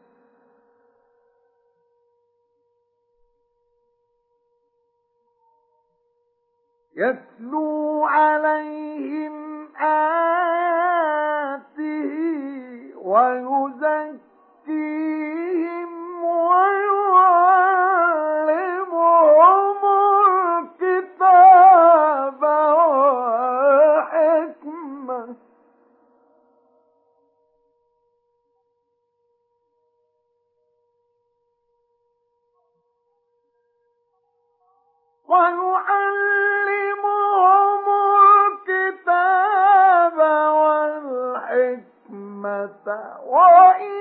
يَتْلُو عَلَيْهِمْ آيَاتِهِ وَيُزَكِّيهِمْ وَيُعَلِّمُهُمُ الْكِتَابَ وَالْحِكْمَةَ وَيُعَلِّمُهُمُ الْكِتَابَ وَالْحِكْمَةَ وَإِن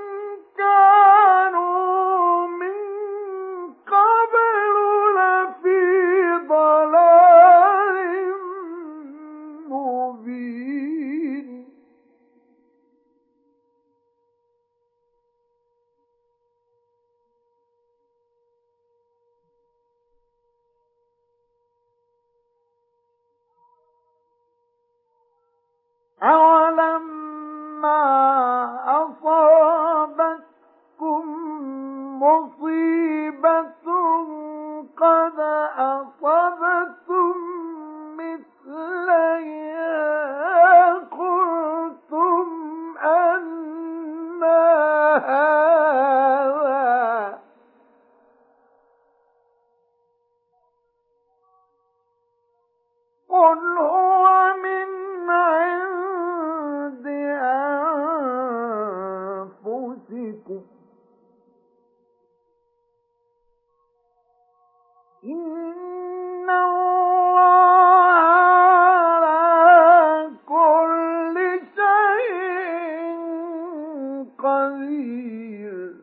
كَانُوا مِن قَبْلُ لَفِي ضَلَالٍ مُّبِينٍ أولما أصابتكم مصيبة قد أصبتم مثليها قلتم أنى هذا قل هو من عند أنفسكم إن الله على كل شيء قدير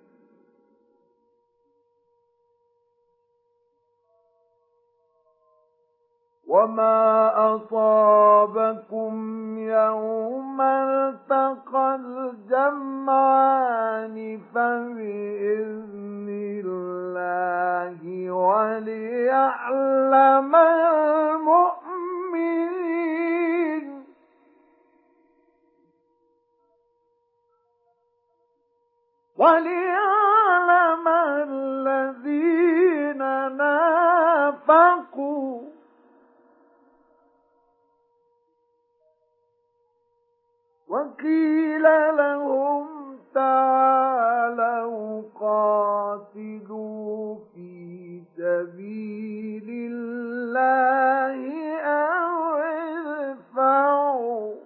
وما أصابكم يوم التقى الجمعان فبإذن الله وليعلم المؤمنين وليعلم الذين نافقوا وقيل لهم تعالوا قاتلوا في سبيل الله أو ادفعوا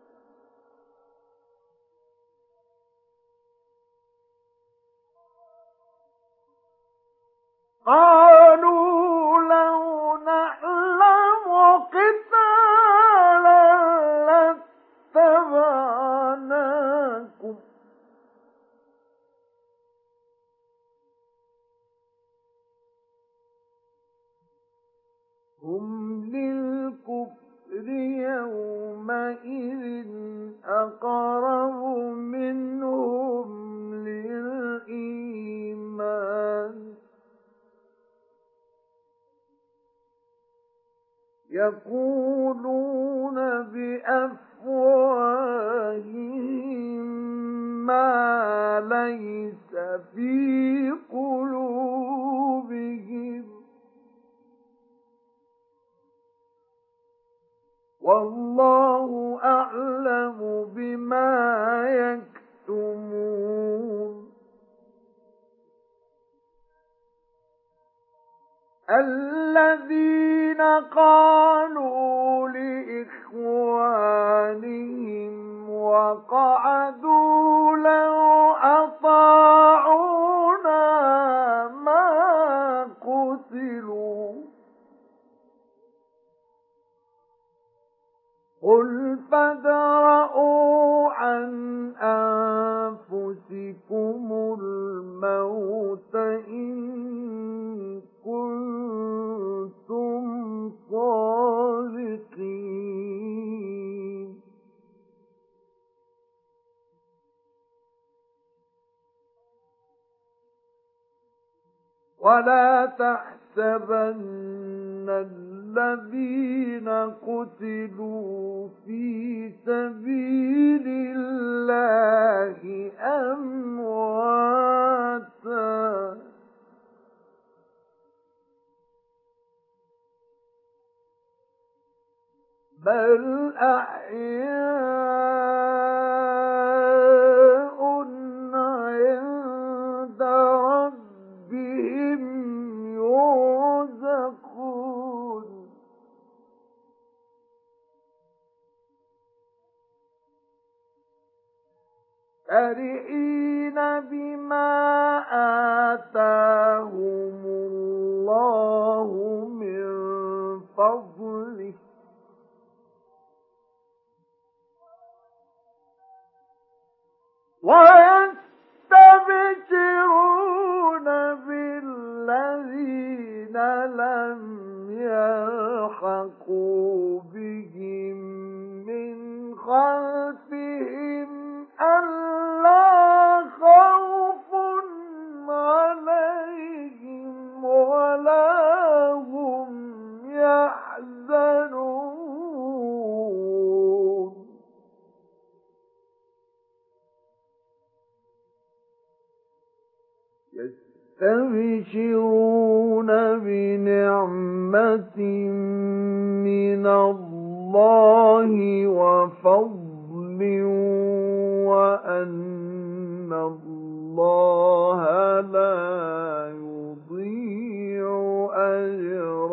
قالوا لو نعلم قتالا لاتبعناكم هم للكفر يومئذ أقرب منهم للإيمان يقولون بأفواههم ما ليس في قلوبهم والله أعلم بما يكتمون الذين قالوا لإخوانهم وقعدوا لو أطاعونا ما قتلوا قل فادرءوا عن أنفسكم الموت إن كنتم صادقين ولا تحسبن الذين قتلوا في سبيل الله أمواتا بل أحياء عند ربهم يرزقون فرحين بما آتاهم الله من فضله ويستبشرون بالذين لم يلحقوا بهم من خلفهم ألا يستبشرون بنعمة من الله وفضل وأن الله لا يضيع أجر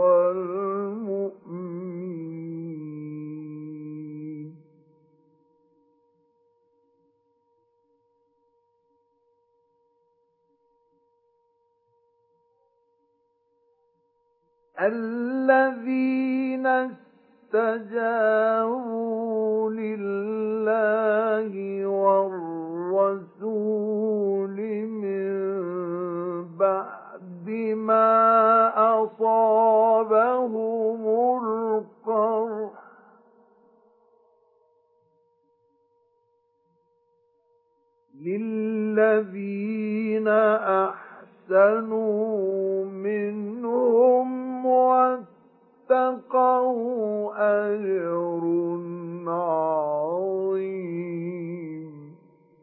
المؤمنين. الذين استجابوا لله والرسول من بعد ما أصابهم القرح للذين أحسنوا منهم واتقوا أجر عظيم.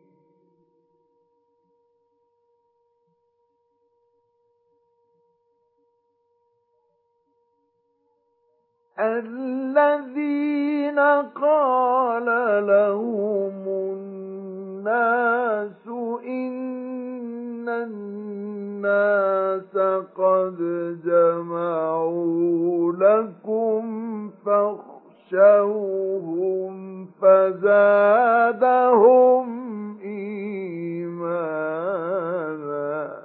الذين قال لهم الناس إن الناس قد جمعوا لكم فاخشوهم فزادهم إيمانا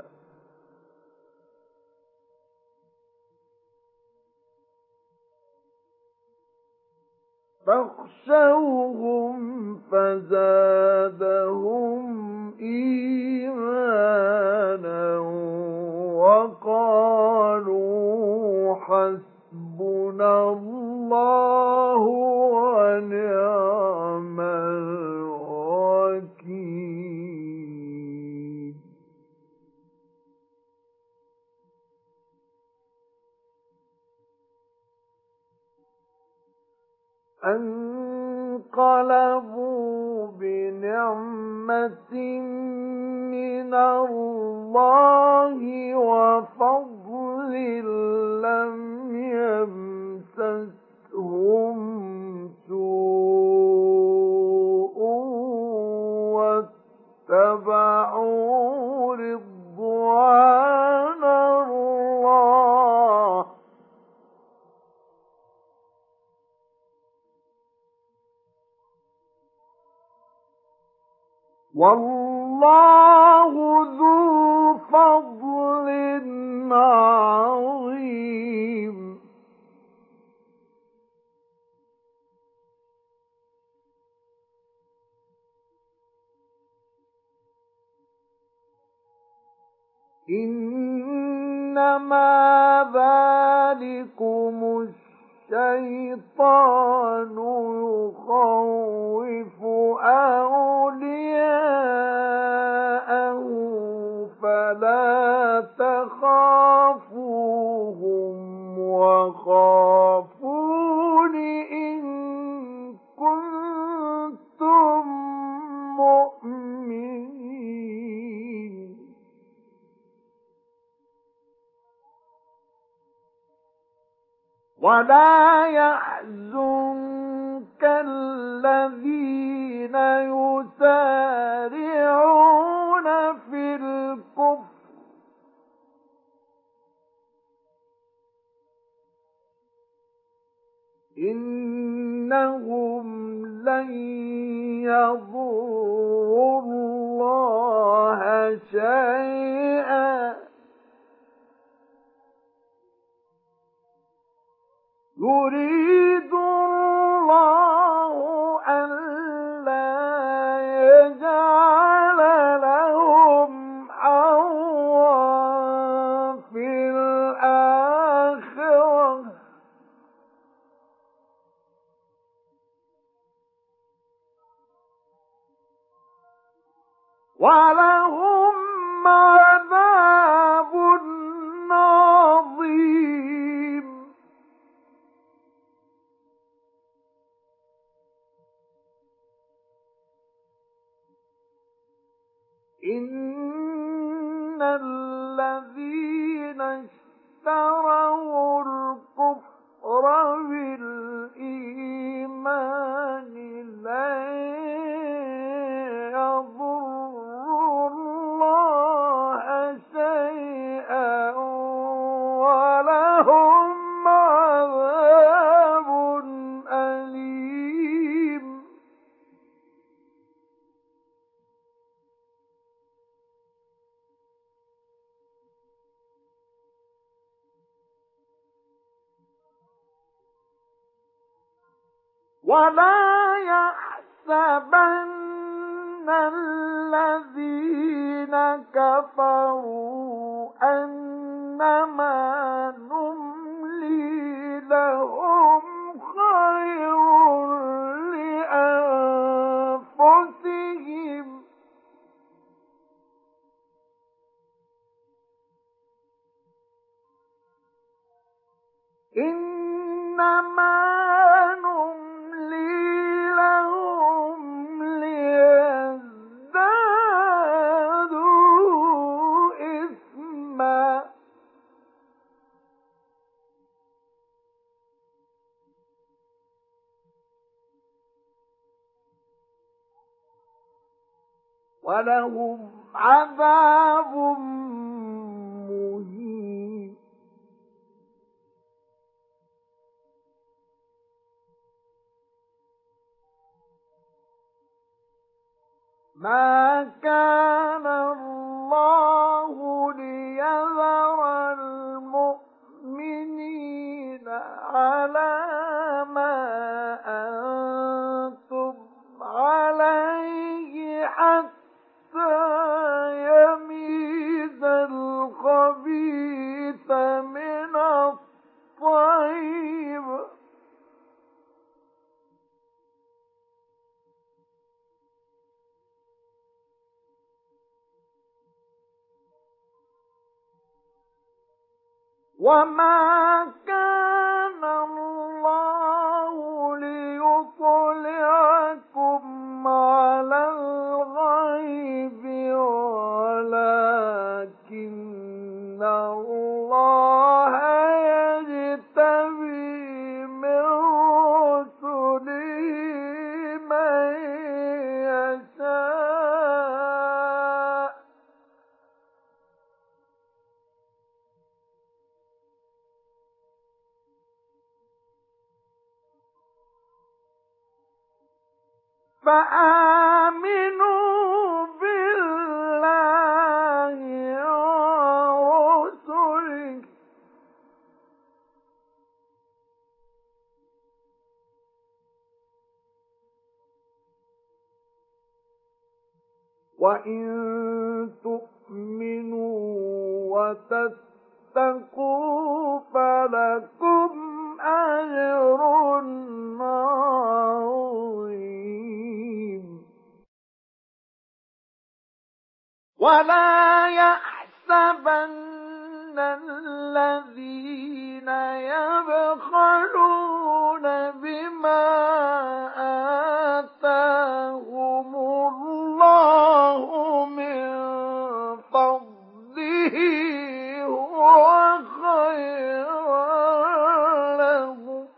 فاخشوهم فزادهم إيمانا وقالوا حسبنا الله ونعم الوكيل. انقلبوا بنعمة من الله وفضل لم يمسسهم سوء واتبعوا رضوان الله والله ذو فضل عظيم. إنما ذلكم الشيطان يخوف أولياءه فلا تخافوهم وخافون إن كنتم مؤمنين. ولا يحزنك الذين يسارعون في الكفر إنهم لن يضروا الله شيئا يريد الله ألا يجعل لهم حظا في الآخرة ولهم عذاب عظيم. الذين اشتروا الكفر بالإيمان لن يضروا الله شيئا ولهم عذاب أليم. ولا يحسبن الذين كفروا أنما نملي لهم خير لأنفسهم إنما ولهم عذاب مهين. ما كان الله ليذر المؤمنين على ما أنتم عليه حتى يميز الخبيث من الطيب وما كان الله ليطلعكم على الغيب ولكن الله يجتبي من رسله من يشاء فآمنوا بالله ورسله وإن تؤمنوا وتتقوا فلكم أجر عظيم. ولا يحسبن الذين يبخلون بما آتاهم الله من فضله هو خيرا لهم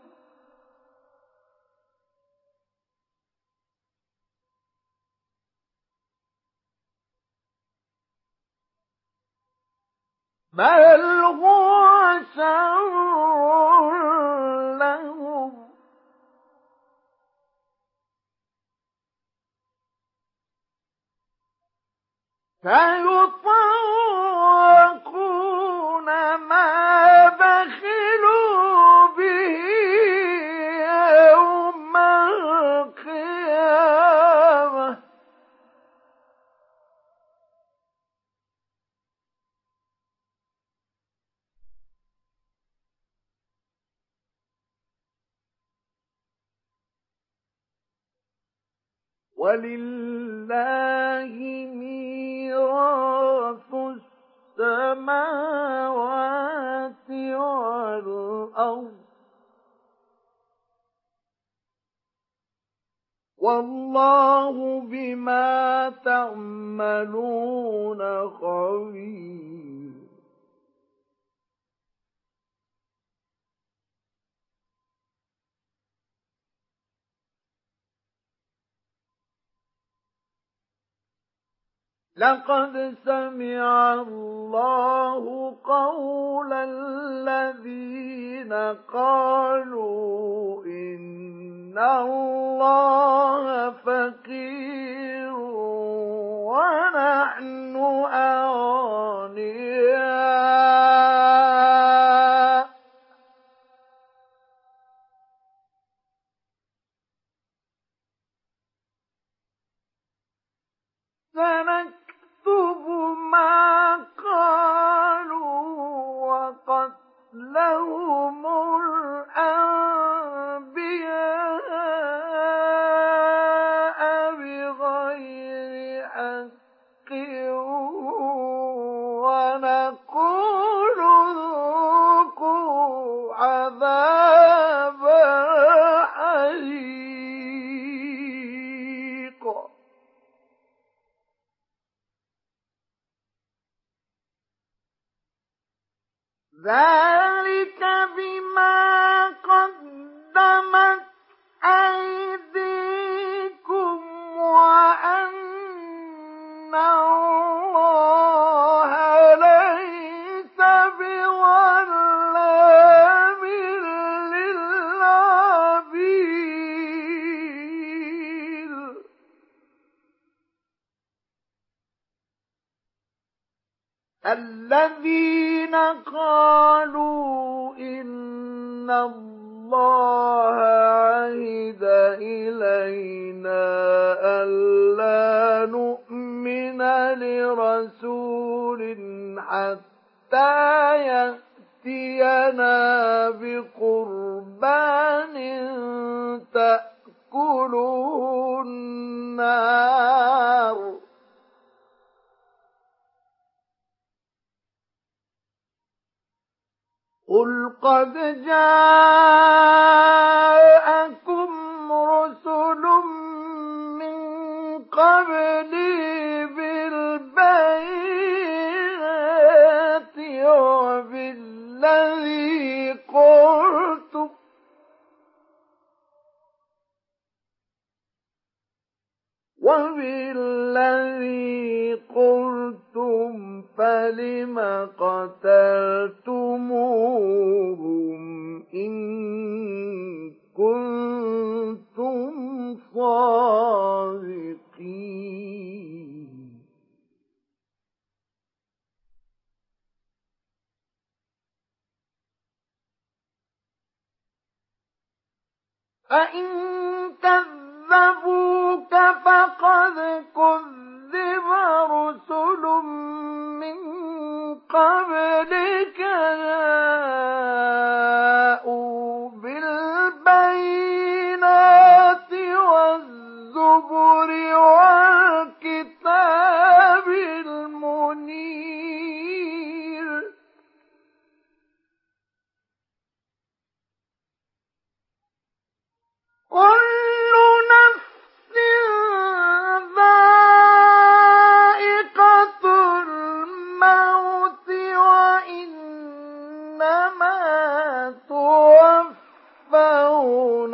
بل هو شر لهم سيطوقون ما بخلوا به يوم القيامة ولله ميراث السماوات والأرض والله بما تعملون خبير. لقد سمع الله قول الذين قالوا إن الله فقير ونحن أغنياء سنكتب ما قالوا وقتلهم الأنبياء بغير حق ونقول ذوقوا عذاب الحريق. ذلك بما قدمت أيديكم وأن الله ليس بظلام للعبيد. الذين قالوا إن الله عهد إلينا ألا نؤمن لرسول حتى يأتينا بقربان تأكله النار قل قد جاءكم رسل من قبلي بالبينات وبالذي قلتم وبالذي قلتم فلم قتلتموهم إن كنتم صادقين. فإن كذبوك فقد كذب رسل من قبلك جاءوا بالبينات والزبر والكتاب المنير. كل نفس ذائقة الموت وإنما توفون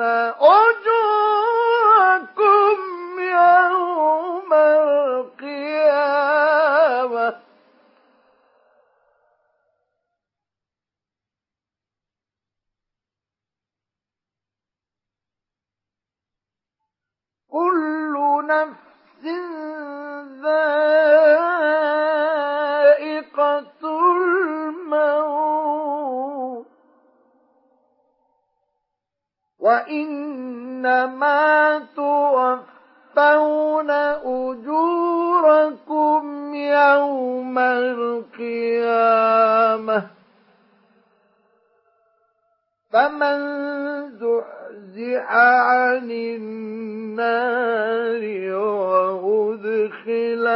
أجوركم يوم القيامة كل نفس ذائقة الموت وإنما توفون أجوركم يوم القيامة فمن زحزح عن النار وأدخل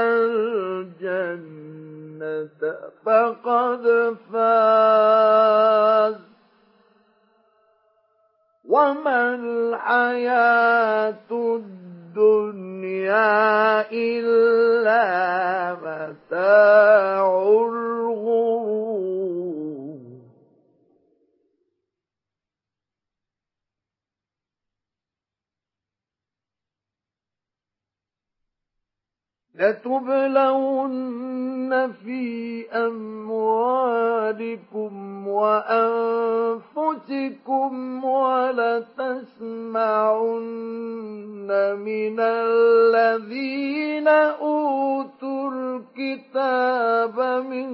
الجنة فقد فاز وما الحياة الدنيا الدنيا إلا متاع الغرور لتبلون في أموالكم وأنفسكم ولتسمعن من الذين أوتوا الكتاب من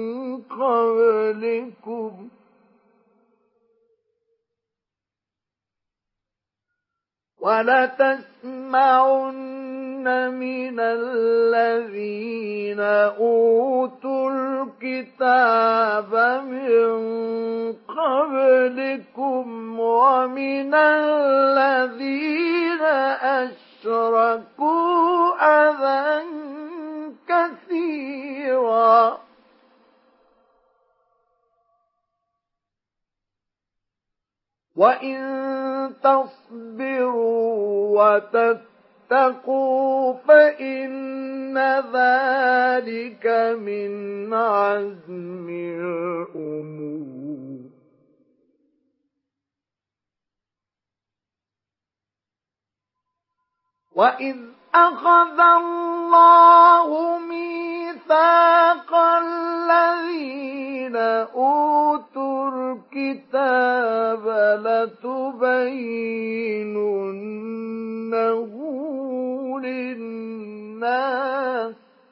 قبلكم ولتسمعن من الذين أوتوا الكتاب من قبلكم ومن الذين أشركوا أذى كثيرا وإن تصبروا وتتقوا فإن ذلك من عزم الأمور وإذ أخذ الله ميثاق الذين أوتوا الكتاب لتبيننه للناس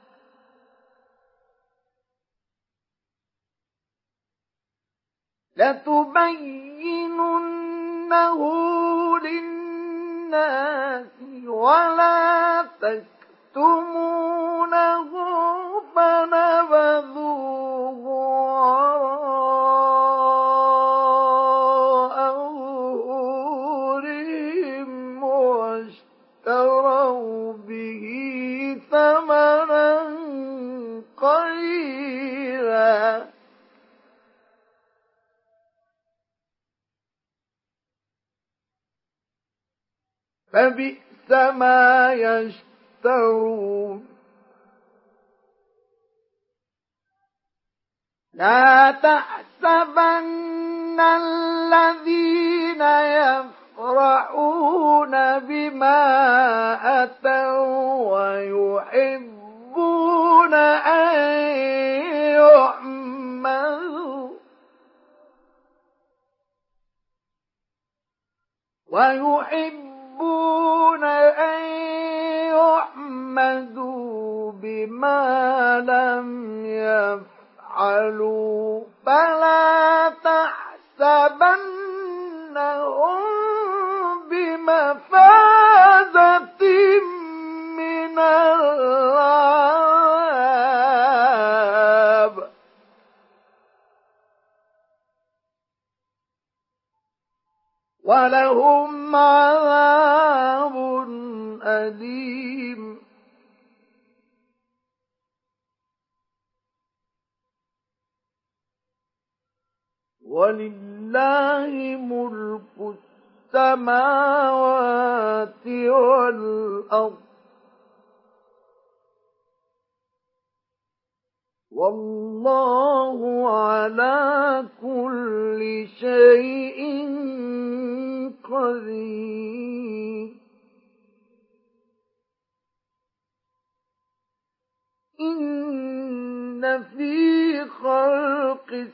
لتبيننه للناس ولا تكتمونه فنبذوه وراء ظهورهم واشتروا به ثمنا قليلا فبئس ما يشترون لا تحسبن الذين يفرحون بما أتوا ويحبون أن يحمدوا ويحبون أن يحمدوا بما لم يفعلوا فلا تحسبنهم بمفازة من العذاب ولهم عذاب أليم ولله ملك السماوات والأرض والله على كل شيء قدير إن في خلق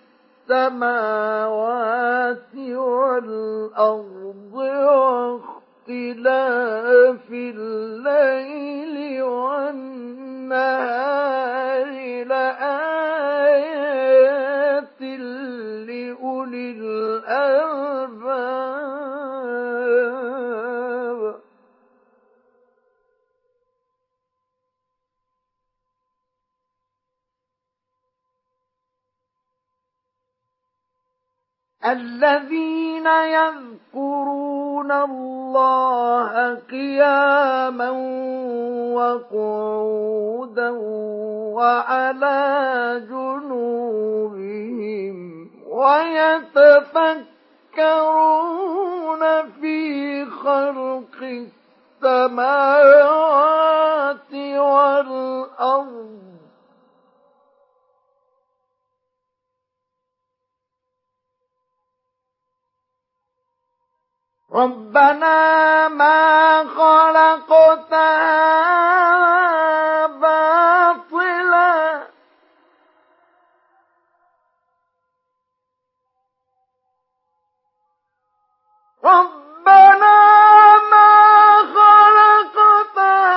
السماوات والأرض واختلاف الليل والنهار لآيات لأولي الألباب الذين يذكرون الله قياما وقعودا وعلى جنوبهم ويتفكرون في خلق السماوات والأرض ربنا ما خلقت هذا باطلا ربنا ما خلقت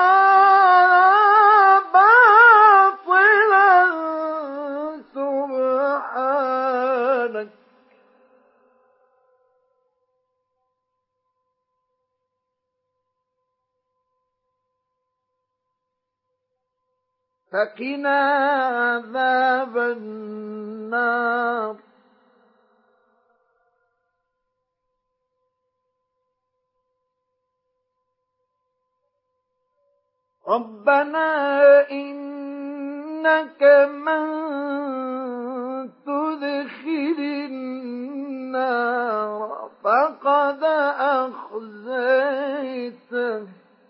هذا باطلا سبحانك فقنا عذاب النار ربنا إنك من تدخل النار فقد أخزيته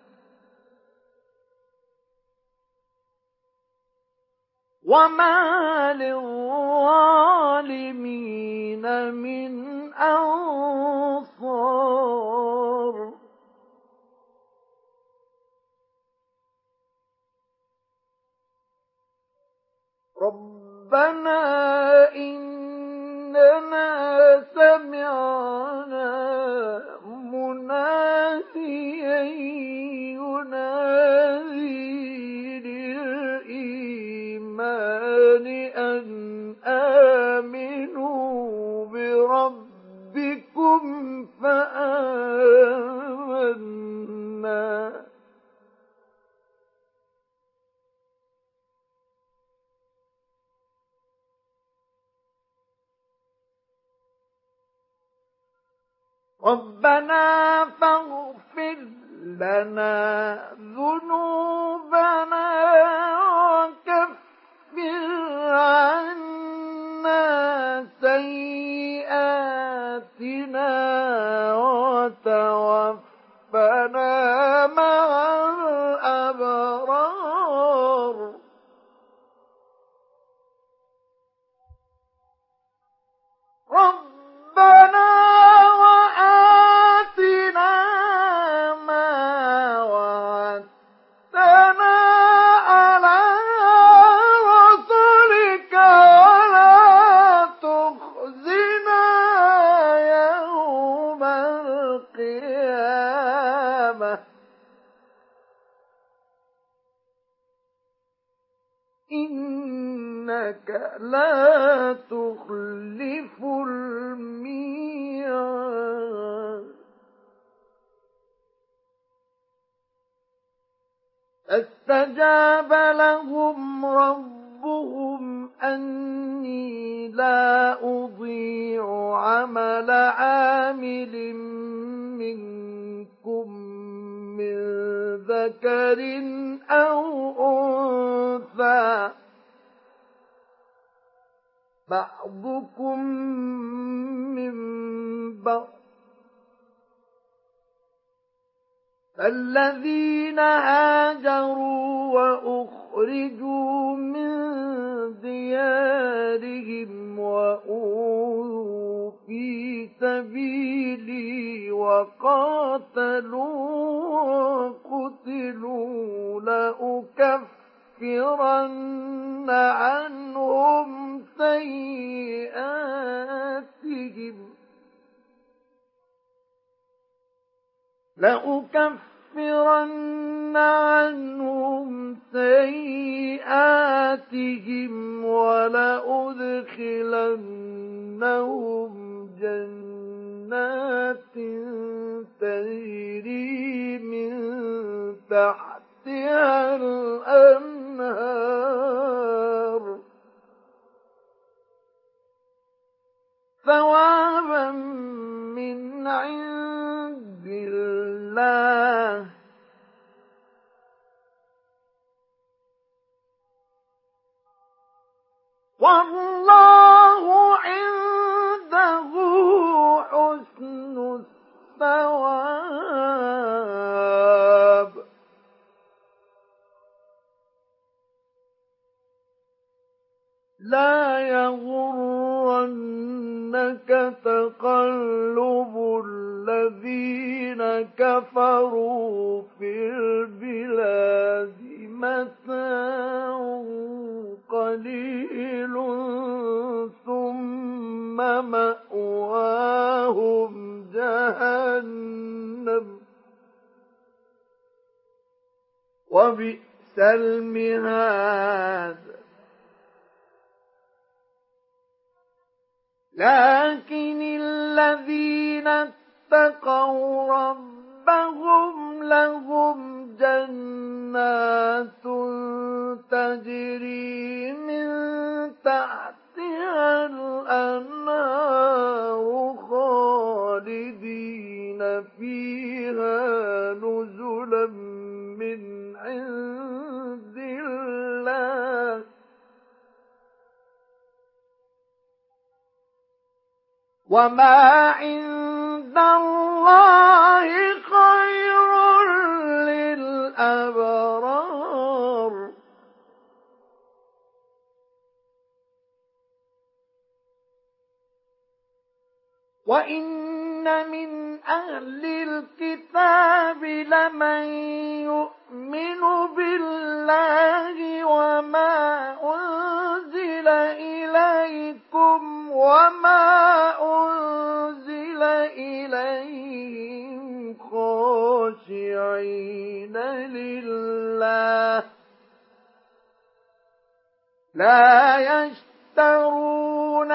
وما للظالمين من أنصار ربنا إننا سمعنا مناديا ينادي للإيمان أن آمنوا بربكم فآمنا ربنا فاغفر لنا ذنوبنا وكفر عنا سيئاتنا وتوفنا مع الأبرار ربنا إنك لا تخلف الميعاد فاستجاب لهم ربهم أني لا أضيع عمل عامل منكم من ذكر أو أنثى بعضكم من بعض فالذين هاجروا وأخرجوا من ديارهم وأوذوا في سبيلي وقاتلوا وقتلوا لأكفرن عنهم سيئاتهم لأكفرن عنهم سيئاتهم ولأدخلنهم جنات تجري من تحتها الأنهار ثوابا من عند الله والله عنده حسن الثواب كفروا في البلاد متاع قليل ثم مأواهم جهنم وبئس المهاد. لكن الذين اتقوا ربهم لهم جنات تجري من تحتها الأنهار خالدين فيها نزلا من عند الله وما عند الله خير للأبرار. وإن من أهل الكتاب لمن يؤمن بالله وما أنزل إليكم وما أنزل إليهم خاشعين لله لا يشترون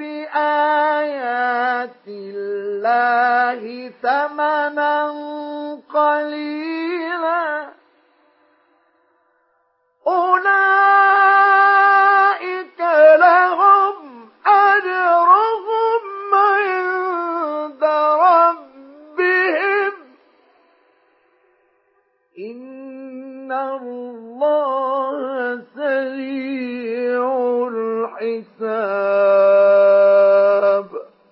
بآيات الله ثمنا قليلا أولئك لهم أجرهم عند ربهم إن الله سريع الحساب.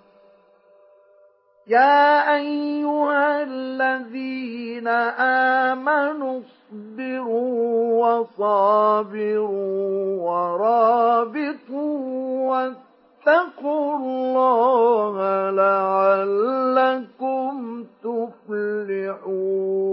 يا أيها الذين آمنوا اصبروا وصابروا ورابطوا واتقوا الله لعلكم تفلحون.